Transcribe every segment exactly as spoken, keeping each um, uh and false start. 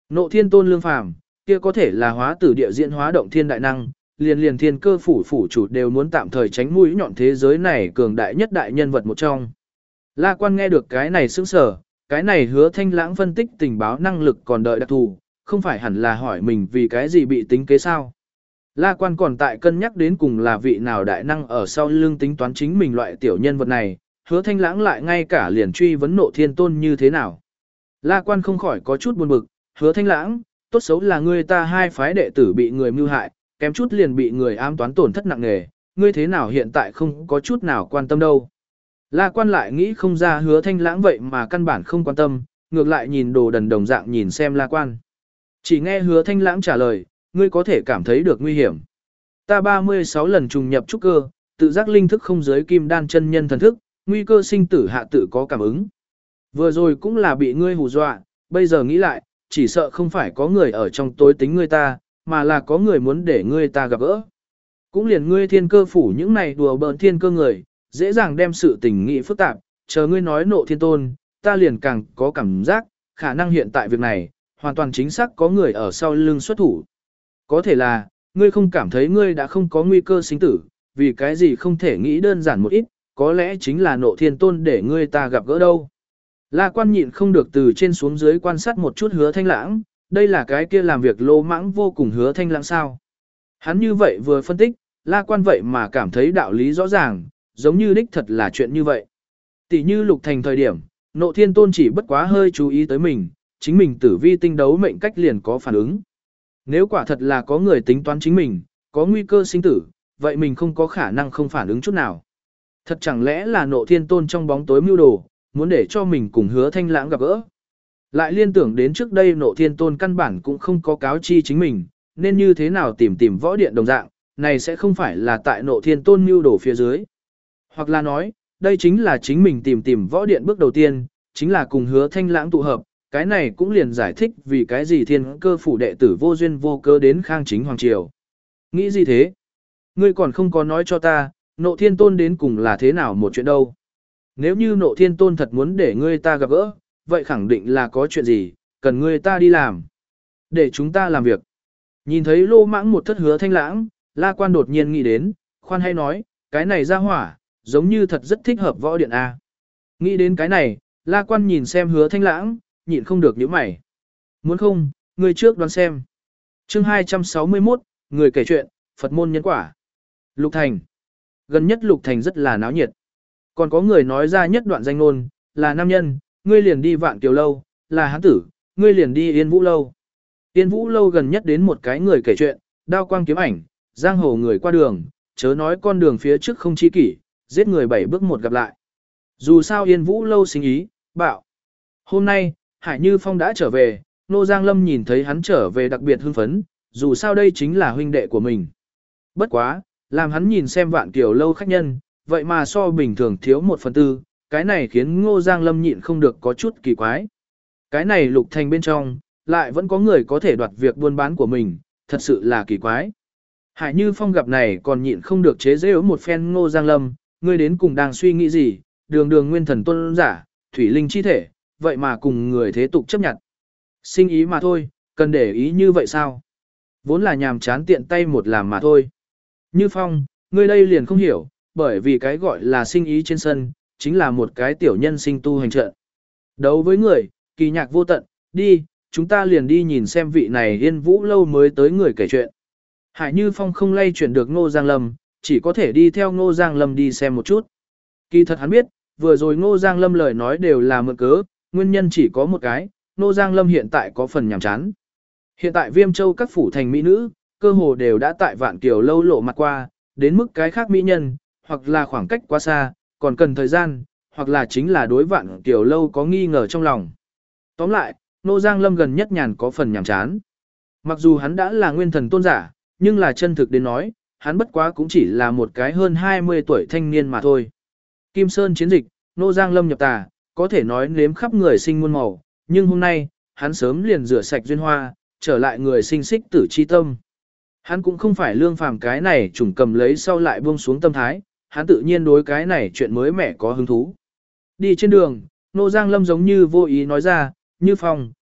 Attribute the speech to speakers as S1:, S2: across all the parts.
S1: Nộ thiên tôn lương phàm, kia có thể là hóa tử địa diễn hóa động thiên đại năng, liền liền thiên cơ phủ phủ chủ đều muốn tạm thời tránh mũi nhọn thế giới này cường đại nhất đại nhân vật một trong. La Quan nghe được cái này sững sờ, cái này Hứa Thanh Lãng phân tích tình báo năng lực còn đợi đặc thù, không phải hẳn là hỏi mình vì cái gì bị tính kế sao. La Quan còn tại cân nhắc đến cùng là vị nào đại năng ở sau lưng tính toán chính mình loại tiểu nhân vật này, Hứa Thanh Lãng lại ngay cả liền truy vấn Nộ Thiên Tôn như thế nào. La Quan không khỏi có chút buồn bực, Hứa Thanh Lãng, tốt xấu là ngươi ta hai phái đệ tử bị người mưu hại, kém chút liền bị người ám toán tổn thất nặng nề, ngươi thế nào hiện tại không có chút nào quan tâm đâu. La Quan lại nghĩ không ra Hứa Thanh Lãng vậy mà căn bản không quan tâm, ngược lại nhìn đồ đần đồng dạng nhìn xem La Quan. Chỉ nghe Hứa Thanh Lãng trả lời, ngươi có thể cảm thấy được nguy hiểm. Ta ba mươi sáu lần trùng nhập trúc cơ, tự giác linh thức không giới kim đan chân nhân thần thức, nguy cơ sinh tử hạ tự có cảm ứng. Vừa rồi cũng là bị ngươi hù dọa, bây giờ nghĩ lại, chỉ sợ không phải có người ở trong tối tính ngươi ta, mà là có người muốn để ngươi ta gặp gỡ. Cũng liền ngươi thiên cơ phủ những này đùa bỡn thiên cơ người, dễ dàng đem sự tình nghị phức tạp, chờ ngươi nói Nộ Thiên Tôn, ta liền càng có cảm giác, khả năng hiện tại việc này, hoàn toàn chính xác có người ở sau lưng xuất thủ. Có thể là, ngươi không cảm thấy ngươi đã không có nguy cơ sinh tử, vì cái gì không thể nghĩ đơn giản một ít, có lẽ chính là Nộ Thiên Tôn để ngươi ta gặp gỡ đâu. La Quan nhịn không được từ trên xuống dưới quan sát một chút Hứa Thanh Lãng, đây là cái kia làm việc lô mãng vô cùng Hứa Thanh Lãng sao. Hắn như vậy vừa phân tích, La Quan vậy mà cảm thấy đạo lý rõ ràng, giống như đích thật là chuyện như vậy. Tỷ như Lục Thành thời điểm, Nộ Thiên Tôn chỉ bất quá hơi chú ý tới mình, chính mình tử vi tinh đấu mệnh cách liền có phản ứng. Nếu quả thật là có người tính toán chính mình, có nguy cơ sinh tử, vậy mình không có khả năng không phản ứng chút nào. Thật chẳng lẽ là Nộ Thiên Tôn trong bóng tối mưu đồ, muốn để cho mình cùng Hứa Thanh Lãng gặp gỡ. Lại liên tưởng đến trước đây Nộ Thiên Tôn căn bản cũng không có cáo chi chính mình, nên như thế nào tìm tìm võ điện đồng dạng, này sẽ không phải là tại Nộ Thiên Tôn mưu đồ phía dưới. Hoặc là nói, đây chính là chính mình tìm tìm võ điện bước đầu tiên, chính là cùng Hứa Thanh Lãng tụ hợp, cái này cũng liền giải thích vì cái gì thiên cơ phủ đệ tử vô duyên vô cớ đến Khang Chính Hoàng Triều. Nghĩ gì thế? Ngươi còn không có nói cho ta, Nộ Thiên Tôn đến cùng là thế nào một chuyện đâu. Nếu như Nộ Thiên Tôn thật muốn để ngươi ta gặp gỡ, vậy khẳng định là có chuyện gì, cần ngươi ta đi làm. Để chúng ta làm việc. Nhìn thấy lô mãng một thất Hứa Thanh Lãng, La Quan đột nhiên nghĩ đến, khoan hay nói, cái này ra hỏa, giống như thật rất thích hợp võ điện A. Nghĩ đến cái này, La Quan nhìn xem Hứa Thanh Lãng, nhịn không được nhíu mày. Muốn không, ngươi trước đoán xem. Chương hai trăm sáu mươi mốt, người kể chuyện, Phật môn nhân quả. Lục Thành. Gần nhất Lục Thành rất là náo nhiệt. Còn có người nói ra nhất đoạn danh ngôn, là nam nhân, ngươi liền đi Vạn Kiều lâu, là hán tử, ngươi liền đi Yên Vũ lâu. Yên Vũ lâu gần nhất đến một cái người kể chuyện, đao quang kiếm ảnh, giang hồ người qua đường, chớ nói con đường phía trước không chi kỷ, giết người bảy bước một gặp lại. Dù sao Yên Vũ lâu sinh ý, bạo. Hôm nay, Hải Như Phong đã trở về, Nô Giang Lâm nhìn thấy hắn trở về đặc biệt hưng phấn, dù sao đây chính là huynh đệ của mình. Bất quá, làm hắn nhìn xem Vạn Kiều lâu khách nhân, vậy mà so bình thường thiếu một phần tư, cái này khiến Ngô Giang Lâm nhịn không được có chút kỳ quái. Cái này Lục Thành bên trong, lại vẫn có người có thể đoạt việc buôn bán của mình, thật sự là kỳ quái. Hải Như Phong gặp này còn nhịn không được chế giễu một phen Ngô Giang Lâm, ngươi đến cùng đang suy nghĩ gì, đường đường nguyên thần tôn giả, thủy linh chi thể, vậy mà cùng người thế tục chấp nhận. Sinh ý mà thôi, cần để ý như vậy sao? Vốn là nhàm chán tiện tay một làm mà thôi. Như Phong, ngươi đây liền không hiểu, bởi vì cái gọi là sinh ý trên sân, chính là một cái tiểu nhân sinh tu hành trận. Đấu với người, kỳ nhạc vô tận, đi, chúng ta liền đi nhìn xem vị này Yên Vũ lâu mới tới người kể chuyện. Hải Như Phong không lay chuyển được Ngô Giang Lâm, chỉ có thể đi theo Ngô Giang Lâm đi xem một chút. Kỳ thật hắn biết, vừa rồi Ngô Giang Lâm lời nói đều là mượn cớ, nguyên nhân chỉ có một cái, Ngô Giang Lâm hiện tại có phần nhàm chán. Hiện tại Viêm Châu các phủ thành mỹ nữ, cơ hồ đều đã tại Vạn Kiều lâu lộ mặt qua, đến mức cái khác mỹ nhân, hoặc là khoảng cách quá xa, còn cần thời gian, hoặc là chính là đối Vạn Kiều lâu có nghi ngờ trong lòng. Tóm lại, Ngô Giang Lâm gần nhất nhàn có phần nhàm chán. Mặc dù hắn đã là nguyên thần tôn giả, nhưng là chân thực đến nói, hắn bất quá cũng chỉ là một cái hơn hai mươi tuổi thanh niên mà thôi. Kim Sơn chiến dịch, Ngô Giang Lâm nhập tà, có thể nói nếm khắp người sinh muôn màu, nhưng hôm nay, hắn sớm liền rửa sạch duyên hoa, trở lại người sinh xích tử chi tâm. Hắn cũng không phải lương phàm cái này trùng cầm lấy sau lại buông xuống tâm thái, hắn tự nhiên đối cái này chuyện mới mẻ có hứng thú. Đi trên đường, Ngô Giang Lâm giống như vô ý nói ra, Như Phong,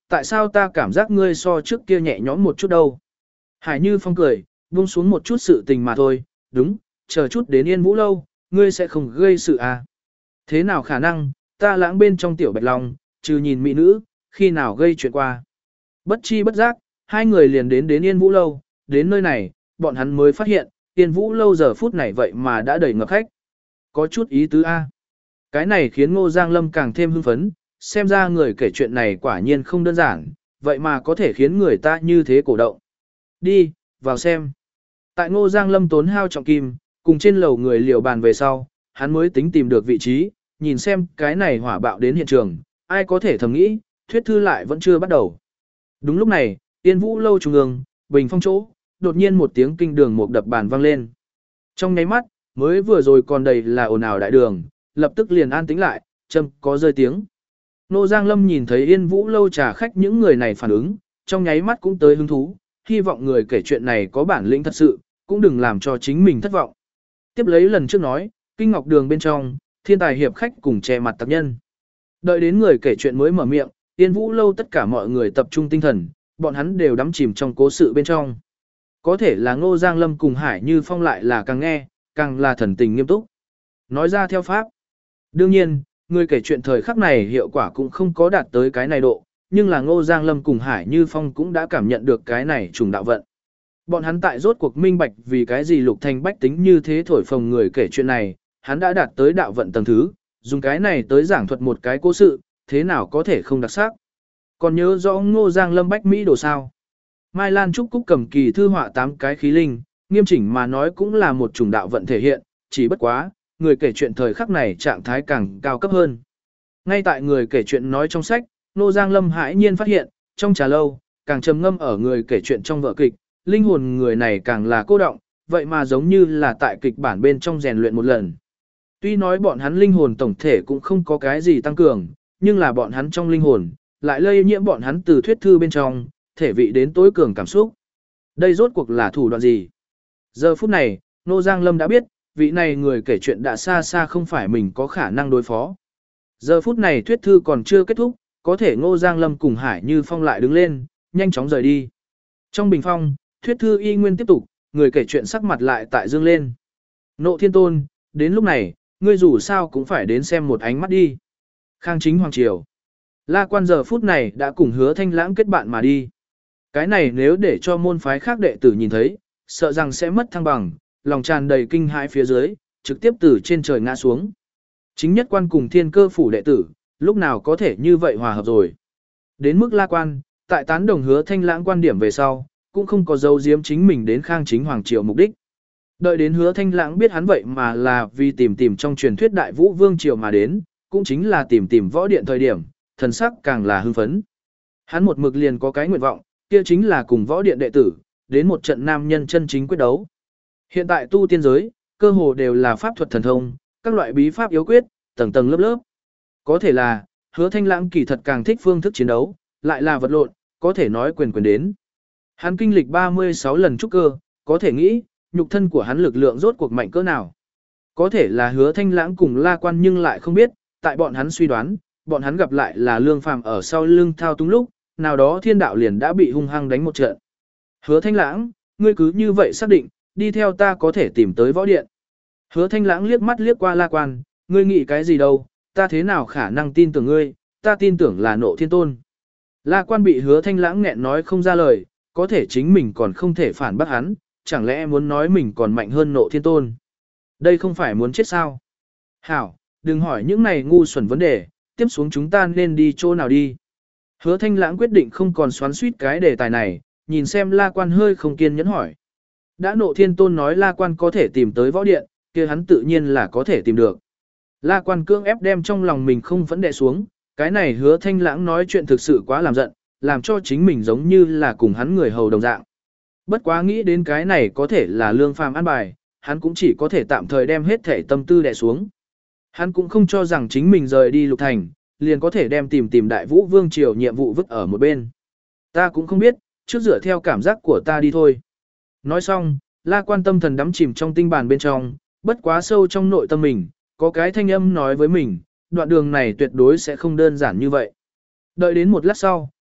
S1: tại sao ta cảm giác ngươi so trước kia nhẹ nhõm một chút đâu. Hải Như Phong cười, buông xuống một chút sự tình mà thôi, đúng, chờ chút đến Yên Vũ lâu, ngươi sẽ không gây sự à. Thế nào khả năng, ta lãng bên trong tiểu bạch long, trừ nhìn mỹ nữ, khi nào gây chuyện qua. Bất chi bất giác, hai người liền đến đến Yên Vũ lâu, đến nơi này, bọn hắn mới phát hiện, Yên Vũ lâu giờ phút này vậy mà đã đầy ngập khách. Có chút ý tứ A. Cái này khiến Ngô Giang Lâm càng thêm hưng phấn, xem ra người kể chuyện này quả nhiên không đơn giản, vậy mà có thể khiến người ta như thế cổ động. Đi, vào xem. Tại Ngô Giang Lâm tốn hao trọng kim, cùng trên lầu người liều bàn về sau, hắn mới tính tìm được vị trí, nhìn xem cái này hỏa bạo đến hiện trường, ai có thể thầm nghĩ, thuyết thư lại vẫn chưa bắt đầu. Đúng lúc này, Yên Vũ lâu trung ương, bình phong chỗ, đột nhiên một tiếng kinh đường một đập bàn vang lên. Trong nháy mắt, mới vừa rồi còn đầy là ồn ào đại đường, lập tức liền an tĩnh lại, châm có rơi tiếng. Nô Giang Lâm nhìn thấy Yên Vũ lâu trà khách những người này phản ứng, trong nháy mắt cũng tới hứng thú, hy vọng người kể chuyện này có bản lĩnh thật sự, cũng đừng làm cho chính mình thất vọng. Tiếp lấy lần trước nói, Kinh Ngọc Đường bên trong, thiên tài hiệp khách cùng che mặt tập nhân. Đợi đến người kể chuyện mới mở miệng, Yên Vũ lâu tất cả mọi người tập trung tinh thần, bọn hắn đều đắm chìm trong cố sự bên trong. Có thể là Ngô Giang Lâm cùng Hải Như Phong lại là càng nghe, càng là thần tình nghiêm túc. Nói ra theo pháp. Đương nhiên, người kể chuyện thời khắc này hiệu quả cũng không có đạt tới cái này độ, nhưng là Ngô Giang Lâm cùng Hải Như Phong cũng đã cảm nhận được cái này trùng đạo vận. Bọn hắn tại rốt cuộc minh bạch vì cái gì Lục Thanh bách tính như thế thổi phồng người kể chuyện này, hắn đã đạt tới đạo vận tầng thứ, dùng cái này tới giảng thuật một cái cố sự, thế nào có thể không đặc sắc. Còn nhớ rõ Ngô Giang Lâm bách Mỹ đồ sao? Mai Lan Trúc Cúc cầm kỳ thư họa tám cái khí linh, nghiêm chỉnh mà nói cũng là một chủng đạo vận thể hiện, chỉ bất quá, người kể chuyện thời khắc này trạng thái càng cao cấp hơn. Ngay tại người kể chuyện nói trong sách, Ngô Giang Lâm hãi nhiên phát hiện, trong trà lâu, càng trầm ngâm ở người kể chuyện trong vở kịch, linh hồn người này càng là cô động, vậy mà giống như là tại kịch bản bên trong rèn luyện một lần. Tuy nói bọn hắn linh hồn tổng thể cũng không có cái gì tăng cường, nhưng là bọn hắn trong linh hồn, lại lây nhiễm bọn hắn từ thuyết thư bên trong, thể vị đến tối cường cảm xúc. Đây rốt cuộc là thủ đoạn gì? Giờ phút này, Ngô Giang Lâm đã biết, vị này người kể chuyện đã xa xa không phải mình có khả năng đối phó. Giờ phút này thuyết thư còn chưa kết thúc, có thể Ngô Giang Lâm cùng Hải Như Phong lại đứng lên, nhanh chóng rời đi. Trong bình phong, thuyết thư y nguyên tiếp tục, người kể chuyện sắc mặt lại tại dương lên. Nộ Thiên Tôn, đến lúc này, ngươi dù sao cũng phải đến xem một ánh mắt đi. Khang Chính Hoàng Triều. La Quan giờ phút này đã cùng Hứa Thanh Lãng kết bạn mà đi. Cái này nếu để cho môn phái khác đệ tử nhìn thấy, sợ rằng sẽ mất thăng bằng, lòng tràn đầy kinh hãi phía dưới, trực tiếp từ trên trời ngã xuống. Chính nhất quan cùng Thiên Cơ phủ đệ tử, lúc nào có thể như vậy hòa hợp rồi. Đến mức La Quan, tại tán đồng Hứa Thanh Lãng quan điểm về sau, cũng không có dấu giếm chính mình đến Khang Chính Hoàng Triều mục đích. Đợi đến Hứa Thanh Lãng biết hắn vậy mà là vì tìm tìm trong truyền thuyết Đại Vũ Vương Triều mà đến, cũng chính là tìm tìm võ điện thời điểm, thần sắc càng là hưng phấn. Hắn một mực liền có cái nguyện vọng, kia chính là cùng võ điện đệ tử, đến một trận nam nhân chân chính quyết đấu. Hiện tại tu tiên giới, cơ hồ đều là pháp thuật thần thông, các loại bí pháp yếu quyết, tầng tầng lớp lớp. Có thể là, Hứa Thanh Lãng kỳ thật càng thích phương thức chiến đấu, lại là vật lộn, có thể nói quyền quyền đến. Hắn kinh lịch ba mươi sáu lần trúc cơ, có thể nghĩ, nhục thân của hắn lực lượng rốt cuộc mạnh cỡ nào. Có thể là Hứa Thanh Lãng cùng La Quan nhưng lại không biết, tại bọn hắn suy đoán, bọn hắn gặp lại là Lương Phàm ở sau lưng thao túng lúc, nào đó thiên đạo liền đã bị hung hăng đánh một trận. Hứa Thanh Lãng, ngươi cứ như vậy xác định, đi theo ta có thể tìm tới võ điện. Hứa Thanh Lãng liếc mắt liếc qua La Quan, ngươi nghĩ cái gì đâu, ta thế nào khả năng tin tưởng ngươi, ta tin tưởng là Nộ Thiên Tôn. La Quan bị Hứa Thanh Lãng nghẹn nói không ra lời, có thể chính mình còn không thể phản bác hắn, chẳng lẽ muốn nói mình còn mạnh hơn Nộ Thiên Tôn. Đây không phải muốn chết sao? Hảo, đừng hỏi những này ngu xuẩn vấn đề, tiếp xuống chúng ta nên đi chỗ nào đi. Hứa Thanh Lãng quyết định không còn xoắn suýt cái đề tài này, nhìn xem La Quan hơi không kiên nhẫn hỏi. Đã Nộ Thiên Tôn nói La Quan có thể tìm tới võ điện, kia hắn tự nhiên là có thể tìm được. La Quan cưỡng ép đem trong lòng mình không vẫn đè xuống, cái này Hứa Thanh Lãng nói chuyện thực sự quá làm giận, làm cho chính mình giống như là cùng hắn người hầu đồng dạng. Bất quá nghĩ đến cái này có thể là Lương Phàm an bài, hắn cũng chỉ có thể tạm thời đem hết thể tâm tư đè xuống. Hắn cũng không cho rằng chính mình rời đi Lục Thành, liền có thể đem tìm tìm Đại Vũ Vương Triều nhiệm vụ vứt ở một bên. Ta cũng không biết, trước dựa theo cảm giác của ta đi thôi. Nói xong, La Quan tâm thần đắm chìm trong tinh bàn bên trong, bất quá sâu trong nội tâm mình, có cái thanh âm nói với mình, đoạn đường này tuyệt đối sẽ không đơn giản như vậy. Đợi đến một lát sau,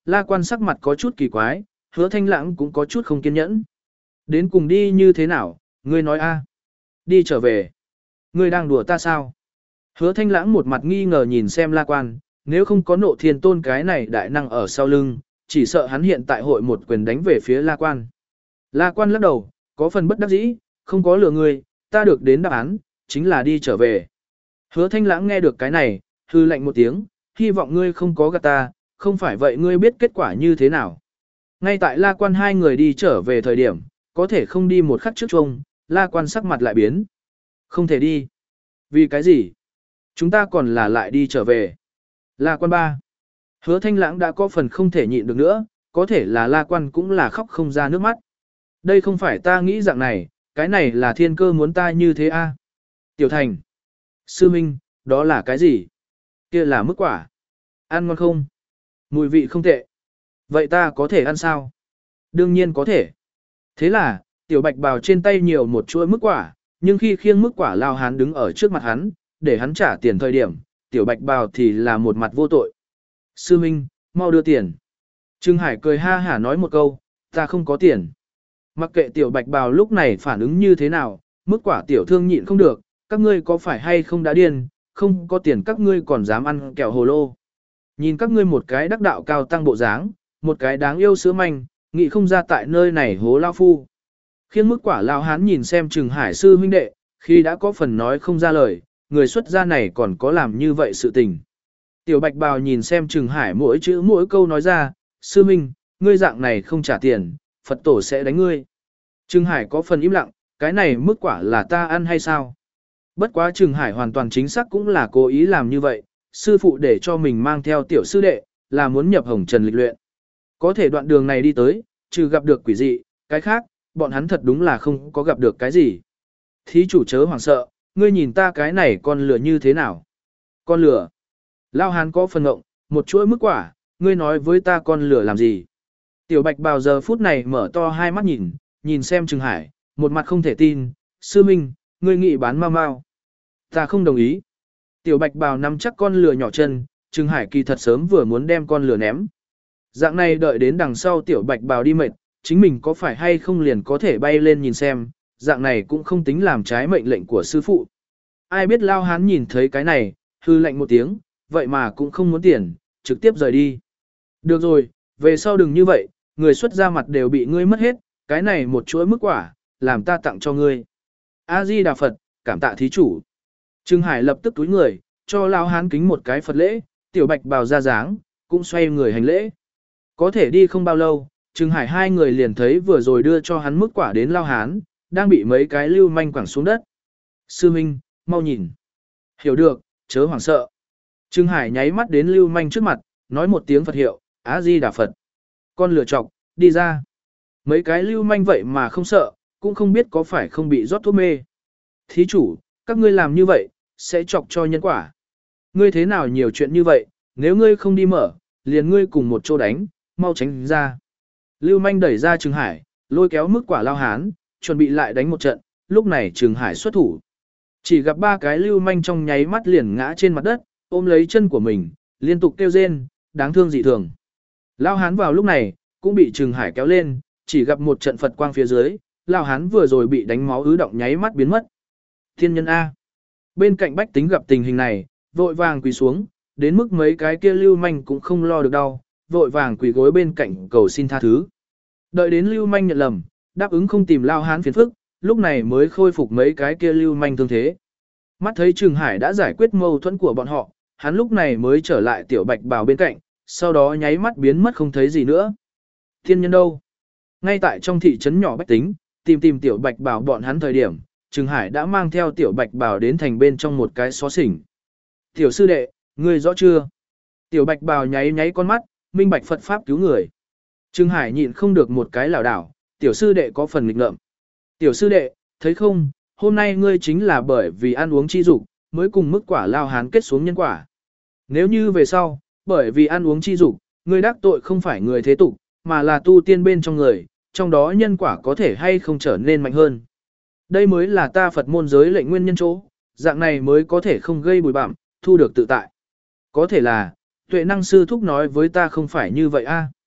S1: La Quan sắc mặt có chút kỳ quái, Hứa Thanh Lãng cũng có chút không kiên nhẫn. Đến cùng đi như thế nào, ngươi nói a? Đi trở về. Ngươi đang đùa ta sao? Hứa Thanh Lãng một mặt nghi ngờ nhìn xem La Quan, nếu không có Nộ Thiên Tôn cái này đại năng ở sau lưng, chỉ sợ hắn hiện tại hội một quyền đánh về phía La Quan. La Quan lắc đầu, có phần bất đắc dĩ, không có lừa ngươi, ta được đến đáp án, chính là đi trở về. Hứa Thanh Lãng nghe được cái này, hư lạnh một tiếng, hy vọng ngươi không có gạt ta, không phải vậy ngươi biết kết quả như thế nào. Ngay tại La Quan hai người đi trở về thời điểm, có thể không đi một khắc trước chung, La Quan sắc mặt lại biến. Không thể đi. Vì cái gì? Chúng ta còn là lại đi trở về. La Quan ba. Hứa Thanh Lãng đã có phần không thể nhịn được nữa, có thể là La Quan cũng là khóc không ra nước mắt. Đây không phải ta nghĩ dạng này, cái này là thiên cơ muốn ta như thế a. Tiểu Thành. Sư Minh, đó là cái gì? Kia là mức quả. Ăn ngon không? Mùi vị không tệ. Vậy ta có thể ăn sao? Đương nhiên có thể. Thế là, Tiểu Bạch Bào trên tay nhiều một chuỗi mức quả, nhưng khi khiêng mức quả Lao Hán đứng ở trước mặt hắn, để hắn trả tiền thời điểm, Tiểu Bạch Bào thì là một mặt vô tội. Sư Minh, mau đưa tiền. Trương Hải cười ha hả nói một câu, ta không có tiền. Mặc kệ Tiểu Bạch Bào lúc này phản ứng như thế nào, mức quả tiểu thương nhịn không được, các ngươi có phải hay không đã điên, không có tiền các ngươi còn dám ăn kẹo hồ lô. Nhìn các ngươi một cái đắc đạo cao tăng bộ dáng, một cái đáng yêu sữa manh, nghĩ không ra tại nơi này hố lao phu. Khiêng mức quả Lao Hán nhìn xem Trừng Hải sư huynh đệ, khi đã có phần nói không ra lời, người xuất gia này còn có làm như vậy sự tình. Tiểu Bạch Bào nhìn xem Trừng Hải mỗi chữ mỗi câu nói ra, sư minh, ngươi dạng này không trả tiền, Phật tổ sẽ đánh ngươi. Trừng Hải có phần im lặng, cái này mức quả là ta ăn hay sao? Bất quá Trừng Hải hoàn toàn chính xác cũng là cố ý làm như vậy, sư phụ để cho mình mang theo tiểu sư đệ, là muốn nhập hồng trần lịch luyện. Có thể đoạn đường này đi tới, trừ gặp được quỷ dị, cái khác, bọn hắn thật đúng là không có gặp được cái gì. Thí chủ chớ hoảng sợ, ngươi nhìn ta cái này con lửa như thế nào? Con lửa? Lao Hán có phần ngộng, một chuỗi mức quả, ngươi nói với ta con lửa làm gì? Tiểu Bạch Bào giờ phút này mở to hai mắt nhìn, nhìn xem Trừng Hải, một mặt không thể tin, sư minh, ngươi nghị bán mau mau. Ta không đồng ý. Tiểu Bạch Bào nắm chắc con lửa nhỏ chân, Trừng Hải kỳ thật sớm vừa muốn đem con lửa ném. Dạng này đợi đến đằng sau Tiểu Bạch Bào đi mệt, chính mình có phải hay không liền có thể bay lên nhìn xem, dạng này cũng không tính làm trái mệnh lệnh của sư phụ. Ai biết Lao Hán nhìn thấy cái này, hư lạnh một tiếng, vậy mà cũng không muốn tiền, trực tiếp rời đi. Được rồi, về sau đừng như vậy, người xuất ra mặt đều bị ngươi mất hết, cái này một chuỗi mức quả, làm ta tặng cho ngươi. A-di-đà Phật, cảm tạ thí chủ. Trừng Hải lập tức túi người, cho Lao Hán kính một cái Phật lễ, Tiểu Bạch Bào ra dáng, cũng xoay người hành lễ. Có thể đi không bao lâu, Trừng Hải hai người liền thấy vừa rồi đưa cho hắn mức quả đến Lao Hán, đang bị mấy cái lưu manh quẳng xuống đất. Sư Minh, mau nhìn. Hiểu được, chớ hoảng sợ. Trừng Hải nháy mắt đến lưu manh trước mặt, nói một tiếng Phật hiệu, A-di-đà Phật. Con lửa chọc, đi ra. Mấy cái lưu manh vậy mà không sợ, cũng không biết có phải không bị rót thuốc mê. Thí chủ, các ngươi làm như vậy, sẽ chọc cho nhân quả. Ngươi thế nào nhiều chuyện như vậy, nếu ngươi không đi mở, liền ngươi cùng một chỗ đánh, mau tránh ra. Lưu manh đẩy ra Trừng Hải, lôi kéo mức quả Lao Hán, chuẩn bị lại đánh một trận, lúc này Trừng Hải xuất thủ. Chỉ gặp ba cái lưu manh trong nháy mắt liền ngã trên mặt đất, ôm lấy chân của mình, liên tục kêu rên, đáng thương dị thường. Lao Hán vào lúc này, cũng bị Trừng Hải kéo lên, chỉ gặp một trận Phật quang phía dưới, Lao Hán vừa rồi bị đánh máu ứ động nháy mắt biến mất. Thiên nhân A. Bên cạnh bách tính gặp tình hình này, vội vàng quỳ xuống, đến mức mấy cái kia lưu manh cũng không lo được đau, vội vàng quỳ gối bên cạnh cầu xin tha thứ. Đợi đến lưu manh nhận lầm, đáp ứng không tìm Lao Hán phiền phức, lúc này mới khôi phục mấy cái kia lưu manh thương thế. Mắt thấy Trừng Hải đã giải quyết mâu thuẫn của bọn họ, hắn lúc này mới trở lại Tiểu Bạch Bào bên cạnh, sau đó nháy mắt biến mất không thấy gì nữa. Thiên nhân đâu? Ngay tại trong thị trấn nhỏ bách tính, tìm tìm Tiểu Bạch Bào bọn hắn thời điểm, Trừng Hải đã mang theo Tiểu Bạch Bào đến thành bên trong một cái xó xỉnh. Tiểu sư đệ, ngươi rõ chưa? Tiểu Bạch Bào nháy nháy con mắt, minh bạch Phật Pháp cứu người. Trừng Hải nhịn không được một cái lảo đảo, tiểu sư đệ có phần nghịch ngợm. Tiểu sư đệ, thấy không, hôm nay ngươi chính là bởi vì ăn uống chi dục mới cùng mức quả Lao Hán kết xuống nhân quả. Nếu như về sau, bởi vì ăn uống chi dục, ngươi đắc tội không phải người thế tục, mà là tu tiên bên trong người, trong đó nhân quả có thể hay không trở nên mạnh hơn. Đây mới là ta Phật môn giới lệnh nguyên nhân chỗ, dạng này mới có thể không gây bụi bặm, thu được tự tại. Có thể là, tuệ năng sư thúc nói với ta không phải như vậy a.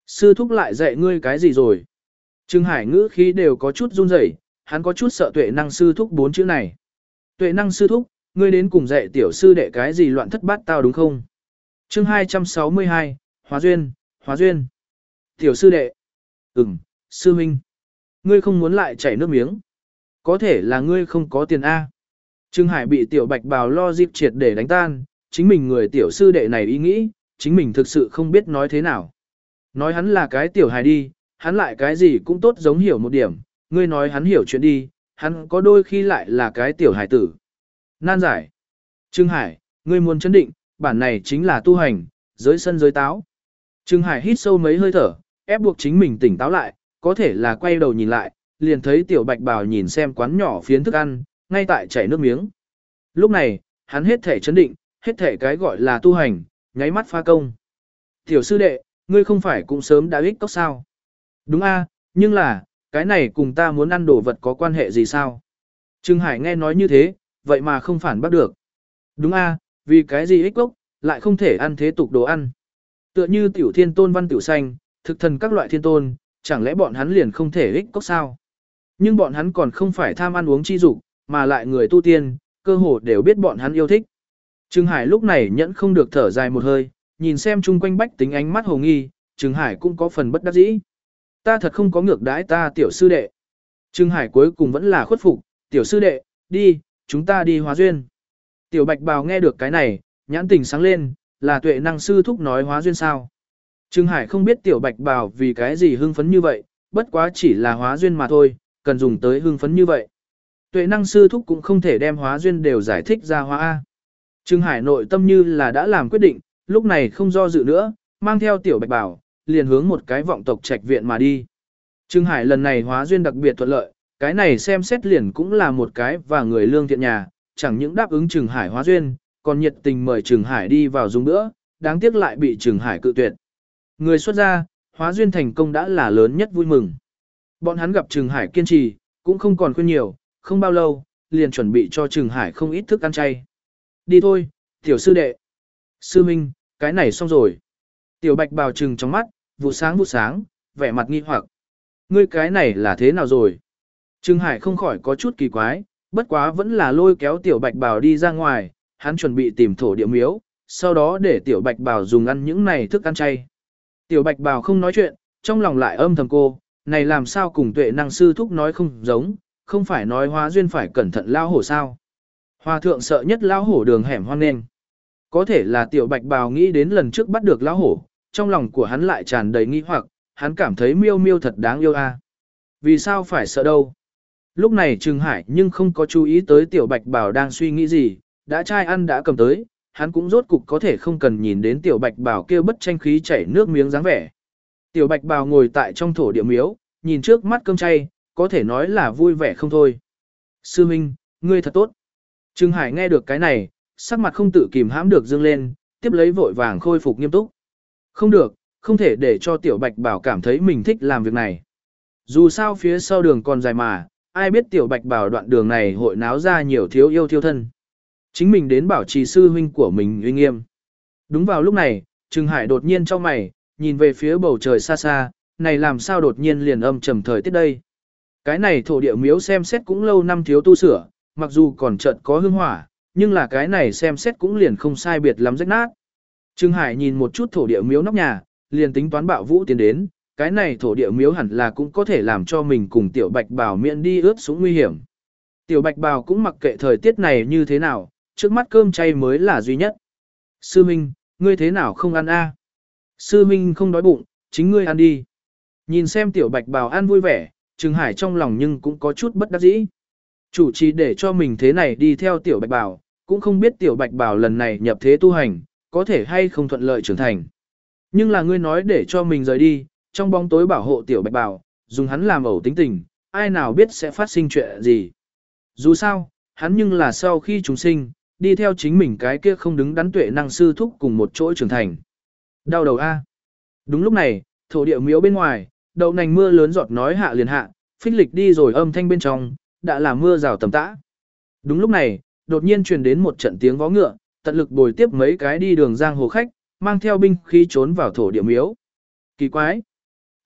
S1: Sư thúc lại dạy ngươi cái gì rồi? Trừng Hải ngữ khí đều có chút run rẩy, hắn có chút sợ tuệ năng sư thúc bốn chữ này. Tuệ năng sư thúc, ngươi đến cùng dạy tiểu sư đệ cái gì loạn thất bát tao đúng không? Chương hai trăm sáu mươi hai, Hóa duyên, Hóa duyên. Tiểu sư đệ. Ừm, sư huynh. Ngươi không muốn lại chảy nước miếng. Có thể là ngươi không có tiền A. Trừng Hải bị tiểu bạch bào lo dịp triệt để đánh tan, chính mình người tiểu sư đệ này ý nghĩ, chính mình thực sự không biết nói thế nào. Nói hắn là cái tiểu hài đi, hắn lại cái gì cũng tốt giống hiểu một điểm, ngươi nói hắn hiểu chuyện đi, hắn có đôi khi lại là cái tiểu hài tử. Nan giải. Trừng Hải, ngươi muốn chấn định, bản này chính là tu hành, giới sân giới táo. Trừng Hải hít sâu mấy hơi thở, ép buộc chính mình tỉnh táo lại, có thể là quay đầu nhìn lại, liền thấy tiểu bạch bào nhìn xem quán nhỏ phiến thức ăn, ngay tại chảy nước miếng. Lúc này, hắn hết thể chấn định, hết thể cái gọi là tu hành, nháy mắt pha công. Tiểu sư đệ, ngươi không phải cũng sớm đã ích cốc sao? Đúng a, nhưng là, cái này cùng ta muốn ăn đồ vật có quan hệ gì sao? Trừng Hải nghe nói như thế, vậy mà không phản bắt được. Đúng a, vì cái gì ích cốc, lại không thể ăn thế tục đồ ăn. Tựa như tiểu thiên tôn văn tiểu xanh, thực thần các loại thiên tôn, chẳng lẽ bọn hắn liền không thể ích cốc sao? Nhưng bọn hắn còn không phải tham ăn uống chi dục, mà lại người tu tiên, cơ hồ đều biết bọn hắn yêu thích. Trừng Hải lúc này nhẫn không được thở dài một hơi, nhìn xem chung quanh bách tính ánh mắt hồ nghi, Trừng Hải cũng có phần bất đắc dĩ. Ta thật không có ngược đãi ta tiểu sư đệ. Trừng Hải cuối cùng vẫn là khuất phục, tiểu sư đệ, đi, chúng ta đi hóa duyên. Tiểu bạch bào nghe được cái này, nhãn tình sáng lên, là tuệ năng sư thúc nói hóa duyên sao. Trừng Hải không biết tiểu bạch bào vì cái gì hưng phấn như vậy, bất quá chỉ là hóa duyên mà thôi, cần dùng tới hưng phấn như vậy. Tuệ năng sư thúc cũng không thể đem hóa duyên đều giải thích ra hóa A. Trừng Hải nội tâm như là đã làm quyết định, lúc này không do dự nữa, mang theo tiểu bạch bảo, liền hướng một cái vọng tộc trạch viện mà đi. Trừng Hải lần này hóa duyên đặc biệt thuận lợi, cái này xem xét liền cũng là một cái và người lương thiện nhà, chẳng những đáp ứng Trừng Hải hóa duyên, còn nhiệt tình mời Trừng Hải đi vào dùng bữa, đáng tiếc lại bị Trừng Hải cự tuyệt. Người xuất gia, hóa duyên thành công đã là lớn nhất vui mừng. Bọn hắn gặp Trừng Hải kiên trì, cũng không còn khuyên nhiều, không bao lâu, liền chuẩn bị cho Trừng Hải không ít thức ăn chay. Đi thôi, tiểu sư đệ. Sư minh, cái này xong rồi. Tiểu bạch bào trừng trong mắt, vụ sáng vụ sáng, vẻ mặt nghi hoặc. Ngươi cái này là thế nào rồi? Trừng Hải không khỏi có chút kỳ quái, bất quá vẫn là lôi kéo tiểu bạch bào đi ra ngoài, hắn chuẩn bị tìm thổ địa miếu, sau đó để tiểu bạch bào dùng ăn những này thức ăn chay. Tiểu bạch bào không nói chuyện, trong lòng lại âm thầm cô, này làm sao cùng tuệ năng sư thúc nói không giống, không phải nói hóa duyên phải cẩn thận lao hổ sao. Hòa thượng sợ nhất lao hổ đường hẻm hoang nên. Có thể là tiểu bạch bào nghĩ đến lần trước bắt được lao hổ, trong lòng của hắn lại tràn đầy nghi hoặc, hắn cảm thấy miêu miêu thật đáng yêu a. Vì sao phải sợ đâu? Lúc này Trừng Hải nhưng không có chú ý tới tiểu bạch bào đang suy nghĩ gì, đã trai ăn đã cầm tới, hắn cũng rốt cục có thể không cần nhìn đến tiểu bạch bào kia bất tranh khí chảy nước miếng dáng vẻ. Tiểu bạch bào ngồi tại trong thổ địa miếu, nhìn trước mắt cơm chay, có thể nói là vui vẻ không thôi. Sư Minh, ngươi thật tốt. Trừng Hải nghe được cái này, sắc mặt không tự kìm hãm được dương lên, tiếp lấy vội vàng khôi phục nghiêm túc. Không được, không thể để cho tiểu bạch bảo cảm thấy mình thích làm việc này. Dù sao phía sau đường còn dài mà, ai biết tiểu bạch bảo đoạn đường này hội náo ra nhiều thiếu yêu thiêu thân. Chính mình đến bảo trì sư huynh của mình uy nghiêm. Đúng vào lúc này, Trừng Hải đột nhiên trong mày, nhìn về phía bầu trời xa xa, này làm sao đột nhiên liền âm trầm thời tiết đây. Cái này thổ địa miếu xem xét cũng lâu năm thiếu tu sửa, mặc dù còn chợt có hương hỏa, nhưng là cái này xem xét cũng liền không sai biệt lắm rách nát. Trừng Hải nhìn một chút thổ địa miếu nóc nhà, liền tính toán bạo vũ tiến đến, cái này thổ địa miếu hẳn là cũng có thể làm cho mình cùng tiểu bạch bào miễn đi ướt sũng nguy hiểm. Tiểu bạch bào cũng mặc kệ thời tiết này như thế nào, trước mắt cơm chay mới là duy nhất. Sư Minh, ngươi thế nào không ăn a? Sư Minh không đói bụng, chính ngươi ăn đi. Nhìn xem tiểu bạch bào ăn vui vẻ, Trừng Hải trong lòng nhưng cũng có chút bất đắc dĩ. Chủ trì để cho mình thế này đi theo tiểu bạch bào, cũng không biết tiểu bạch bào lần này nhập thế tu hành, có thể hay không thuận lợi trưởng thành. Nhưng là ngươi nói để cho mình rời đi, trong bóng tối bảo hộ tiểu bạch bào, dùng hắn làm ẩu tính tình, ai nào biết sẽ phát sinh chuyện gì. Dù sao, hắn nhưng là sau khi chúng sinh, đi theo chính mình cái kia không đứng đắn tuệ năng sư thúc cùng một chỗ trưởng thành. Đau đầu a. Đúng lúc này, thổ địa miếu bên ngoài, đậu nành mưa lớn giọt nói hạ liền hạ, phích lịch đi rồi âm thanh bên trong, đã là mưa rào tầm tã. Đúng lúc này, đột nhiên truyền đến một trận tiếng vó ngựa, tận lực bồi tiếp mấy cái đi đường giang hồ khách, mang theo binh khí trốn vào thổ địa miếu. Kỳ quái!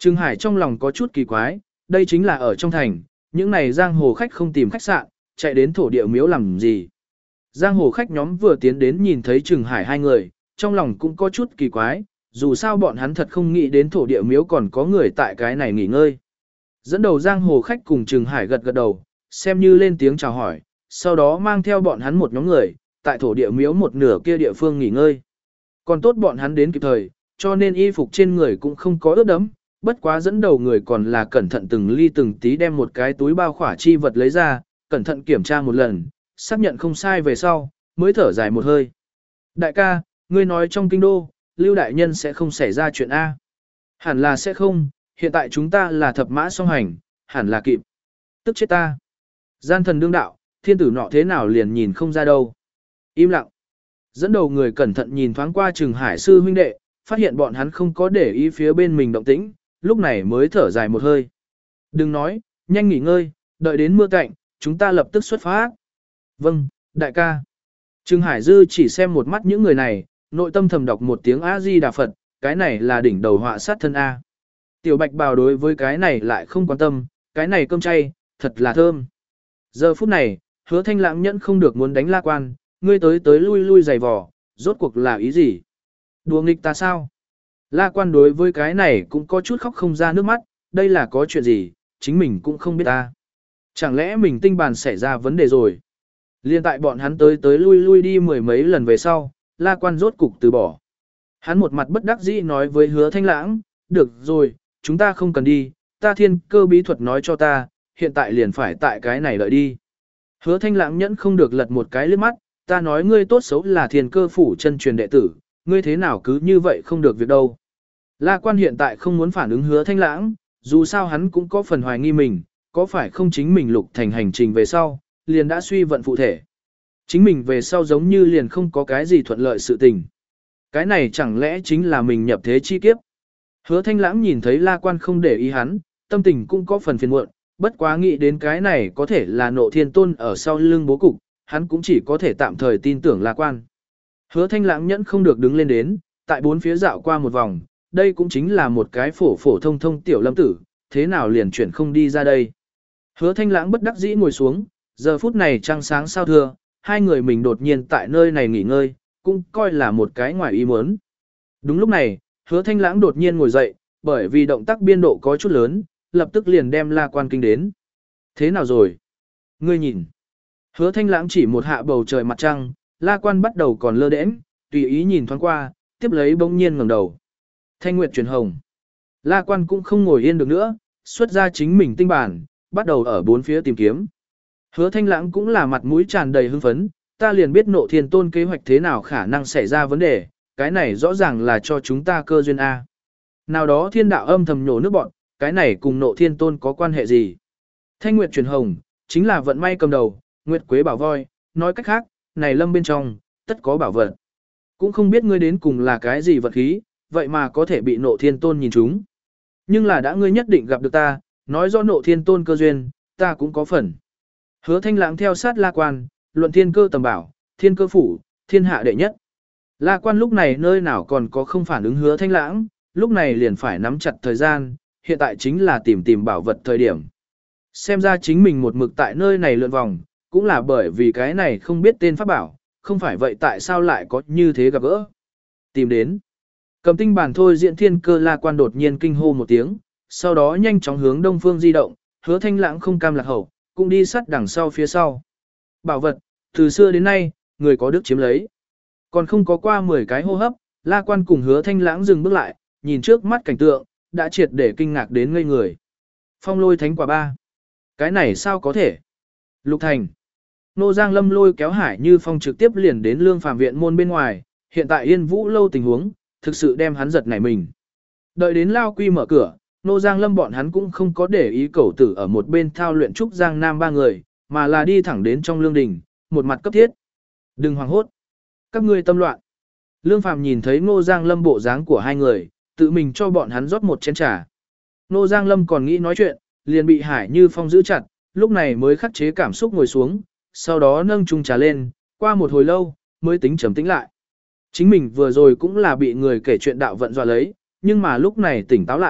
S1: Trừng Hải trong lòng có chút kỳ quái, đây chính là ở trong thành, những này giang hồ khách không tìm khách sạn, chạy đến thổ địa miếu làm gì. Giang hồ khách nhóm vừa tiến đến nhìn thấy Trừng Hải hai người, trong lòng cũng có chút kỳ quái, dù sao bọn hắn thật không nghĩ đến thổ địa miếu còn có người tại cái này nghỉ ngơi. Dẫn đầu giang hồ khách cùng Trừng Hải gật gật đầu, xem như lên tiếng chào hỏi, sau đó mang theo bọn hắn một nhóm người, tại thổ địa miếu một nửa kia địa phương nghỉ ngơi. Còn tốt bọn hắn đến kịp thời, cho nên y phục trên người cũng không có ướt đẫm, bất quá dẫn đầu người còn là cẩn thận từng ly từng tí đem một cái túi bao khỏa chi vật lấy ra, cẩn thận kiểm tra một lần, xác nhận không sai về sau, mới thở dài một hơi. Đại ca, ngươi nói trong kinh đô, Lưu đại nhân sẽ không xảy ra chuyện A. Hẳn là sẽ không, hiện tại chúng ta là thập mã song hành, hẳn là kịp. Tức chết ta. Gian thần đương đạo, thiên tử nọ thế nào liền nhìn không ra đâu. Im lặng. Dẫn đầu người cẩn thận nhìn thoáng qua Trừng Hải sư huynh đệ, phát hiện bọn hắn không có để ý phía bên mình động tĩnh, lúc này mới thở dài một hơi. Đừng nói, nhanh nghỉ ngơi, đợi đến mưa cạnh, chúng ta lập tức xuất phát. Vâng, đại ca. Trừng Hải dư chỉ xem một mắt những người này, nội tâm thầm đọc một tiếng A-di-đà Phật, cái này là đỉnh đầu họa sát thân A. Tiểu Bạch Bào đối với cái này lại không quan tâm, cái này cơm chay, thật là thơm. Giờ phút này, Hứa Thanh Lãng nhẫn không được muốn đánh La Quan, ngươi tới tới lui lui giày vò, rốt cuộc là ý gì? Đùa nghịch ta sao? La Quan đối với cái này cũng có chút khóc không ra nước mắt, đây là có chuyện gì, chính mình cũng không biết ta. Chẳng lẽ mình tinh bàn xảy ra vấn đề rồi? Liên tại bọn hắn tới tới lui lui đi mười mấy lần về sau, La Quan rốt cục từ bỏ. Hắn một mặt bất đắc dĩ nói với Hứa Thanh Lãng, được rồi, chúng ta không cần đi, ta thiên cơ bí thuật nói cho ta, hiện tại liền phải tại cái này đợi đi. Hứa Thanh Lãng nhẫn không được lật một cái liếc mắt, ta nói ngươi tốt xấu là thiên cơ phủ chân truyền đệ tử, ngươi thế nào cứ như vậy không được việc đâu. La Quan hiện tại không muốn phản ứng Hứa Thanh Lãng, dù sao hắn cũng có phần hoài nghi mình, có phải không chính mình lục thành hành trình về sau, liền đã suy vận phụ thể. Chính mình về sau giống như liền không có cái gì thuận lợi sự tình. Cái này chẳng lẽ chính là mình nhập thế chi kiếp. Hứa Thanh Lãng nhìn thấy La Quan không để ý hắn, tâm tình cũng có phần phiền muộn, bất quá nghĩ đến cái này có thể là Nộ Thiên Tôn ở sau lưng bố cục, hắn cũng chỉ có thể tạm thời tin tưởng La Quan. Hứa Thanh Lãng nhẫn không được đứng lên đến, tại bốn phía dạo qua một vòng, đây cũng chính là một cái phổ phổ thông thông tiểu lâm tử, thế nào liền chuyển không đi ra đây. Hứa Thanh Lãng bất đắc dĩ ngồi xuống, giờ phút này trăng sáng sao thưa, hai người mình đột nhiên tại nơi này nghỉ ngơi, cũng coi là một cái ngoài ý muốn. Đúng lúc này, Hứa Thanh Lãng đột nhiên ngồi dậy, bởi vì động tác biên độ có chút lớn, lập tức liền đem La Quan kinh đến. Thế nào rồi? Ngươi nhìn. Hứa Thanh Lãng chỉ một hạ bầu trời mặt trăng, La Quan bắt đầu còn lơ đễnh, tùy ý nhìn thoáng qua, tiếp lấy bỗng nhiên ngẩng đầu. Thanh nguyệt chuyển hồng. La Quan cũng không ngồi yên được nữa, xuất ra chính mình tinh bản, bắt đầu ở bốn phía tìm kiếm. Hứa Thanh Lãng cũng là mặt mũi tràn đầy hưng phấn, ta liền biết Nộ Thiên Tôn kế hoạch thế nào khả năng xảy ra vấn đề, cái này rõ ràng là cho chúng ta cơ duyên A. Nào đó thiên đạo âm thầm nhổ nước bọn, cái này cùng Nộ Thiên Tôn có quan hệ gì? Thanh nguyệt chuyển hồng, chính là vận may cầm đầu, nguyệt quế bảo voi, nói cách khác, này lâm bên trong, tất có bảo vật. Cũng không biết ngươi đến cùng là cái gì vật khí, vậy mà có thể bị Nộ Thiên Tôn nhìn trúng. Nhưng là đã ngươi nhất định gặp được ta, nói do Nộ Thiên Tôn cơ duyên, ta cũng có phần. Hứa Thanh Lãng theo sát La Quan, luận thiên cơ tầm bảo, thiên cơ phủ, thiên hạ đệ nhất. La Quan lúc này nơi nào còn có không phản ứng Hứa Thanh Lãng, lúc này liền phải nắm chặt thời gian, hiện tại chính là tìm tìm bảo vật thời điểm. Xem ra chính mình một mực tại nơi này lượn vòng, cũng là bởi vì cái này không biết tên pháp bảo, không phải vậy tại sao lại có như thế gặp gỡ. Tìm đến. Cầm tinh bản thôi diễn thiên cơ La Quan đột nhiên kinh hô một tiếng, sau đó nhanh chóng hướng đông phương di động, Hứa Thanh Lãng không cam lạc hậu, cũng đi sát đằng sau phía sau. Bảo vật, từ xưa đến nay, người có đức chiếm lấy. Còn không có qua mười cái hô hấp, La Quan cùng Hứa Thanh Lãng dừng bước lại, nhìn trước mắt cảnh tượng, đã triệt để kinh ngạc đến ngây người. Phong lôi thánh quả ba. Cái này sao có thể? Lục Thành. Nô Giang Lâm lôi kéo Hải Như Phong trực tiếp liền đến Lương Phàm viện môn bên ngoài, hiện tại Yên Vũ lâu tình huống, thực sự đem hắn giật nảy mình. Đợi đến Lao Quy mở cửa, Nô Giang Lâm bọn hắn cũng không có để ý cẩu tử ở một bên thao luyện trúc Giang Nam ba người, mà là đi thẳng đến trong lương đình, một mặt cấp thiết. Đừng hoảng hốt. Các ngươi tâm loạn. Lương Phàm nhìn thấy Nô Giang Lâm bộ dáng của hai người, tự mình cho bọn hắn rót một chén trà. Nô Giang Lâm còn nghĩ nói chuyện, liền bị Hải Như Phong giữ chặt, lúc này mới khắc chế cảm xúc ngồi xuống, sau đó nâng chung trà lên, qua một hồi lâu, mới tính trầm tĩnh lại. Chính mình vừa rồi cũng là bị người kể chuyện đạo vận dọa lấy, nhưng mà lúc này tỉnh táo lại,